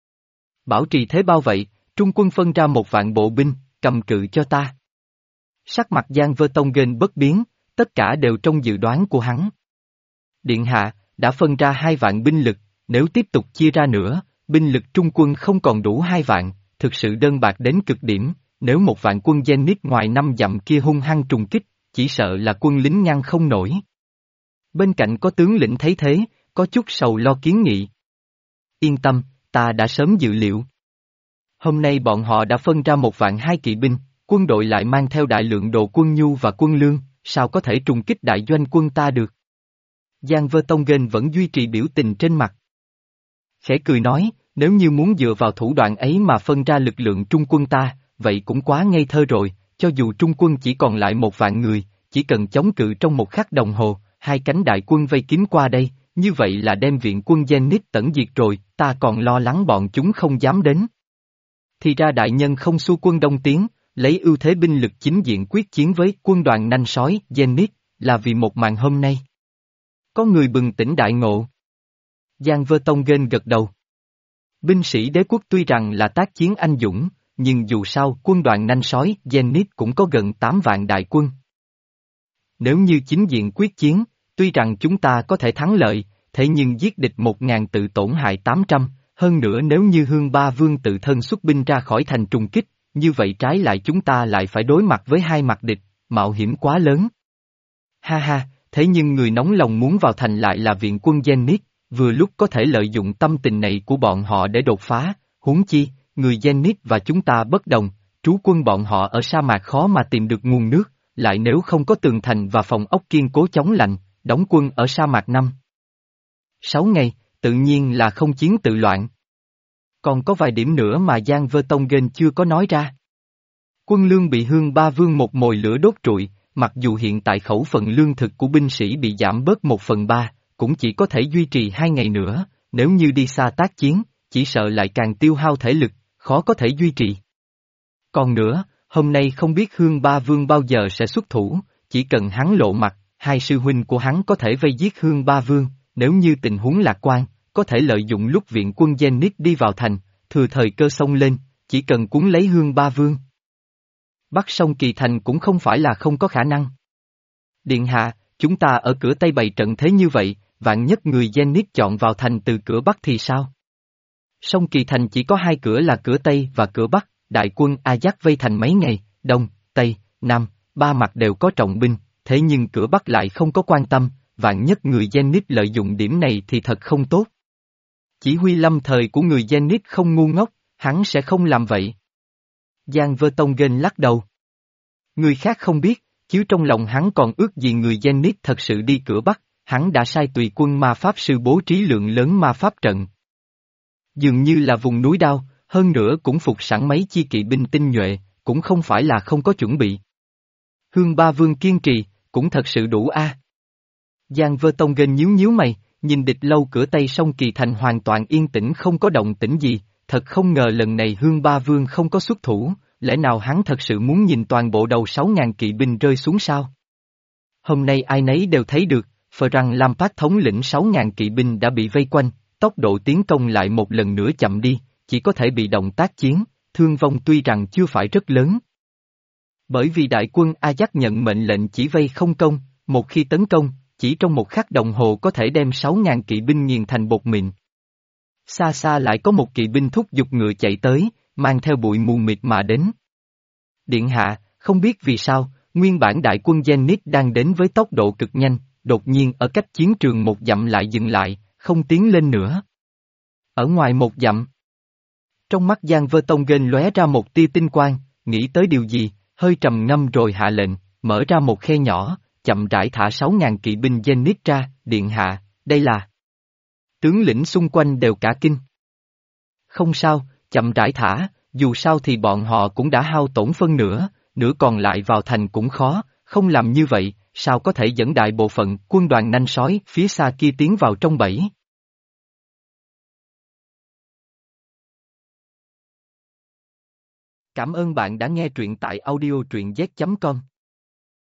Bảo trì thế bao vậy, Trung quân phân ra một vạn bộ binh, cầm cự cho ta. Sắc mặt Giang Vơ Tông Nghênh bất biến, tất cả đều trong dự đoán của hắn. Điện hạ, đã phân ra hai vạn binh lực, nếu tiếp tục chia ra nữa, binh lực Trung quân không còn đủ hai vạn, thực sự đơn bạc đến cực điểm, nếu một vạn quân Zenith ngoài năm dặm kia hung hăng trùng kích, chỉ sợ là quân lính ngăn không nổi. Bên cạnh có tướng lĩnh thấy thế, có chút sầu lo kiến nghị. Yên tâm, ta đã sớm dự liệu. Hôm nay bọn họ đã phân ra một vạn hai kỵ binh, quân đội lại mang theo đại lượng đồ quân nhu và quân lương, sao có thể trùng kích đại doanh quân ta được? Giang Vơ Tông Nghênh vẫn duy trì biểu tình trên mặt. Khẽ cười nói, nếu như muốn dựa vào thủ đoạn ấy mà phân ra lực lượng trung quân ta, vậy cũng quá ngây thơ rồi, cho dù trung quân chỉ còn lại một vạn người, chỉ cần chống cự trong một khắc đồng hồ, hai cánh đại quân vây kín qua đây, như vậy là đem viện quân Zenith tận diệt rồi, ta còn lo lắng bọn chúng không dám đến. Thì ra đại nhân không xu quân đông tiến, lấy ưu thế binh lực chính diện quyết chiến với quân đoàn nanh sói Zenith, là vì một màn hôm nay. Có người bừng tỉnh đại ngộ. Giang Vơ Tông Nghênh gật đầu. Binh sĩ đế quốc tuy rằng là tác chiến anh dũng, nhưng dù sao quân đoàn nanh sói Zenith cũng có gần tám vạn đại quân. Nếu như chính diện quyết chiến, tuy rằng chúng ta có thể thắng lợi, thế nhưng giết địch một ngàn tự tổn hại tám trăm, hơn nữa nếu như Hương Ba Vương tự thân xuất binh ra khỏi thành trùng kích, như vậy trái lại chúng ta lại phải đối mặt với hai mặt địch, mạo hiểm quá lớn. Ha ha, thế nhưng người nóng lòng muốn vào thành lại là viện quân Zenith, vừa lúc có thể lợi dụng tâm tình này của bọn họ để đột phá, huống chi, người Zenith và chúng ta bất đồng, trú quân bọn họ ở sa mạc khó mà tìm được nguồn nước, lại nếu không có tường thành và phòng ốc kiên cố chống lạnh, đóng quân ở sa mạc năm. Sáu ngày, tự nhiên là không chiến tự loạn. Còn có vài điểm nữa mà Giang Vơ Tông Nghênh chưa có nói ra. Quân lương bị Hương Ba Vương một mồi lửa đốt trụi, mặc dù hiện tại khẩu phần lương thực của binh sĩ bị giảm bớt một phần ba, cũng chỉ có thể duy trì hai ngày nữa, nếu như đi xa tác chiến, chỉ sợ lại càng tiêu hao thể lực, khó có thể duy trì. Còn nữa, hôm nay không biết Hương Ba Vương bao giờ sẽ xuất thủ, chỉ cần hắn lộ mặt, hai sư huynh của hắn có thể vây giết Hương Ba Vương, nếu như tình huống lạc quan, có thể lợi dụng lúc viện quân Zenith đi vào thành, thừa thời cơ xông lên, chỉ cần cuốn lấy Hương Ba Vương. Bắt sông Kỳ Thành cũng không phải là không có khả năng. Điện hạ, chúng ta ở cửa Tây bày trận thế như vậy, vạn nhất người Zenith chọn vào thành từ cửa Bắc thì sao? Sông Kỳ Thành chỉ có hai cửa là cửa Tây và cửa Bắc, đại quân A Dắc vây thành mấy ngày, Đông, Tây, Nam, ba mặt đều có trọng binh, thế nhưng cửa Bắc lại không có quan tâm, vạn nhất người Zenith lợi dụng điểm này thì thật không tốt. Chỉ huy lâm thời của người Zenith không ngu ngốc, hắn sẽ không làm vậy. Giang Vơ Tông Nghênh lắc đầu. Người khác không biết, chứ trong lòng hắn còn ước gì người Zenith thật sự đi cửa Bắc, hắn đã sai tùy quân ma pháp sư bố trí lượng lớn ma pháp trận. Dường như là vùng núi đao, hơn nữa cũng phục sẵn mấy chi kỵ binh tinh nhuệ, cũng không phải là không có chuẩn bị. Hương Ba Vương kiên trì, cũng thật sự đủ a. À. Giang Vơ Tông Nghênh nhíu nhíu mày, nhìn địch lâu cửa Tây sông Kỳ Thành hoàn toàn yên tĩnh không có động tĩnh gì, thật không ngờ lần này Hương Ba Vương không có xuất thủ, lẽ nào hắn thật sự muốn nhìn toàn bộ đầu sáu ngàn kỵ binh rơi xuống sao? Hôm nay ai nấy đều thấy được, phờ rằng Lam Phát thống lĩnh sáu ngàn kỵ binh đã bị vây quanh, tốc độ tiến công lại một lần nữa chậm đi, chỉ có thể bị động tác chiến, thương vong tuy rằng chưa phải rất lớn. Bởi vì đại quân Ajax nhận mệnh lệnh chỉ vây không công, một khi tấn công, chỉ trong một khắc đồng hồ có thể đem sáu ngàn kỵ binh nghiền thành bột mịn. Xa xa lại có một kỵ binh thúc giục ngựa chạy tới, mang theo bụi mù mịt mà đến. Điện hạ, không biết vì sao, nguyên bản đại quân Zenith đang đến với tốc độ cực nhanh, đột nhiên ở cách chiến trường một dặm lại dừng lại, không tiến lên nữa. Ở ngoài một dặm. Trong mắt Giang Vơ Tông Gên lóe ra một tia tinh quang, nghĩ tới điều gì, hơi trầm ngâm rồi hạ lệnh, mở ra một khe nhỏ, chậm rãi thả sáu ngàn kỵ binh Zenith ra, điện hạ, đây là... Tướng lĩnh xung quanh đều cả kinh. Không sao, chậm rãi thả, dù sao thì bọn họ cũng đã hao tổn phân nửa, nửa còn lại vào thành cũng khó, không làm như vậy, sao có thể dẫn đại bộ phận quân đoàn nanh sói phía xa kia tiến vào trong bẫy. Cảm ơn bạn đã nghe truyện tại audio truyện z chấm com.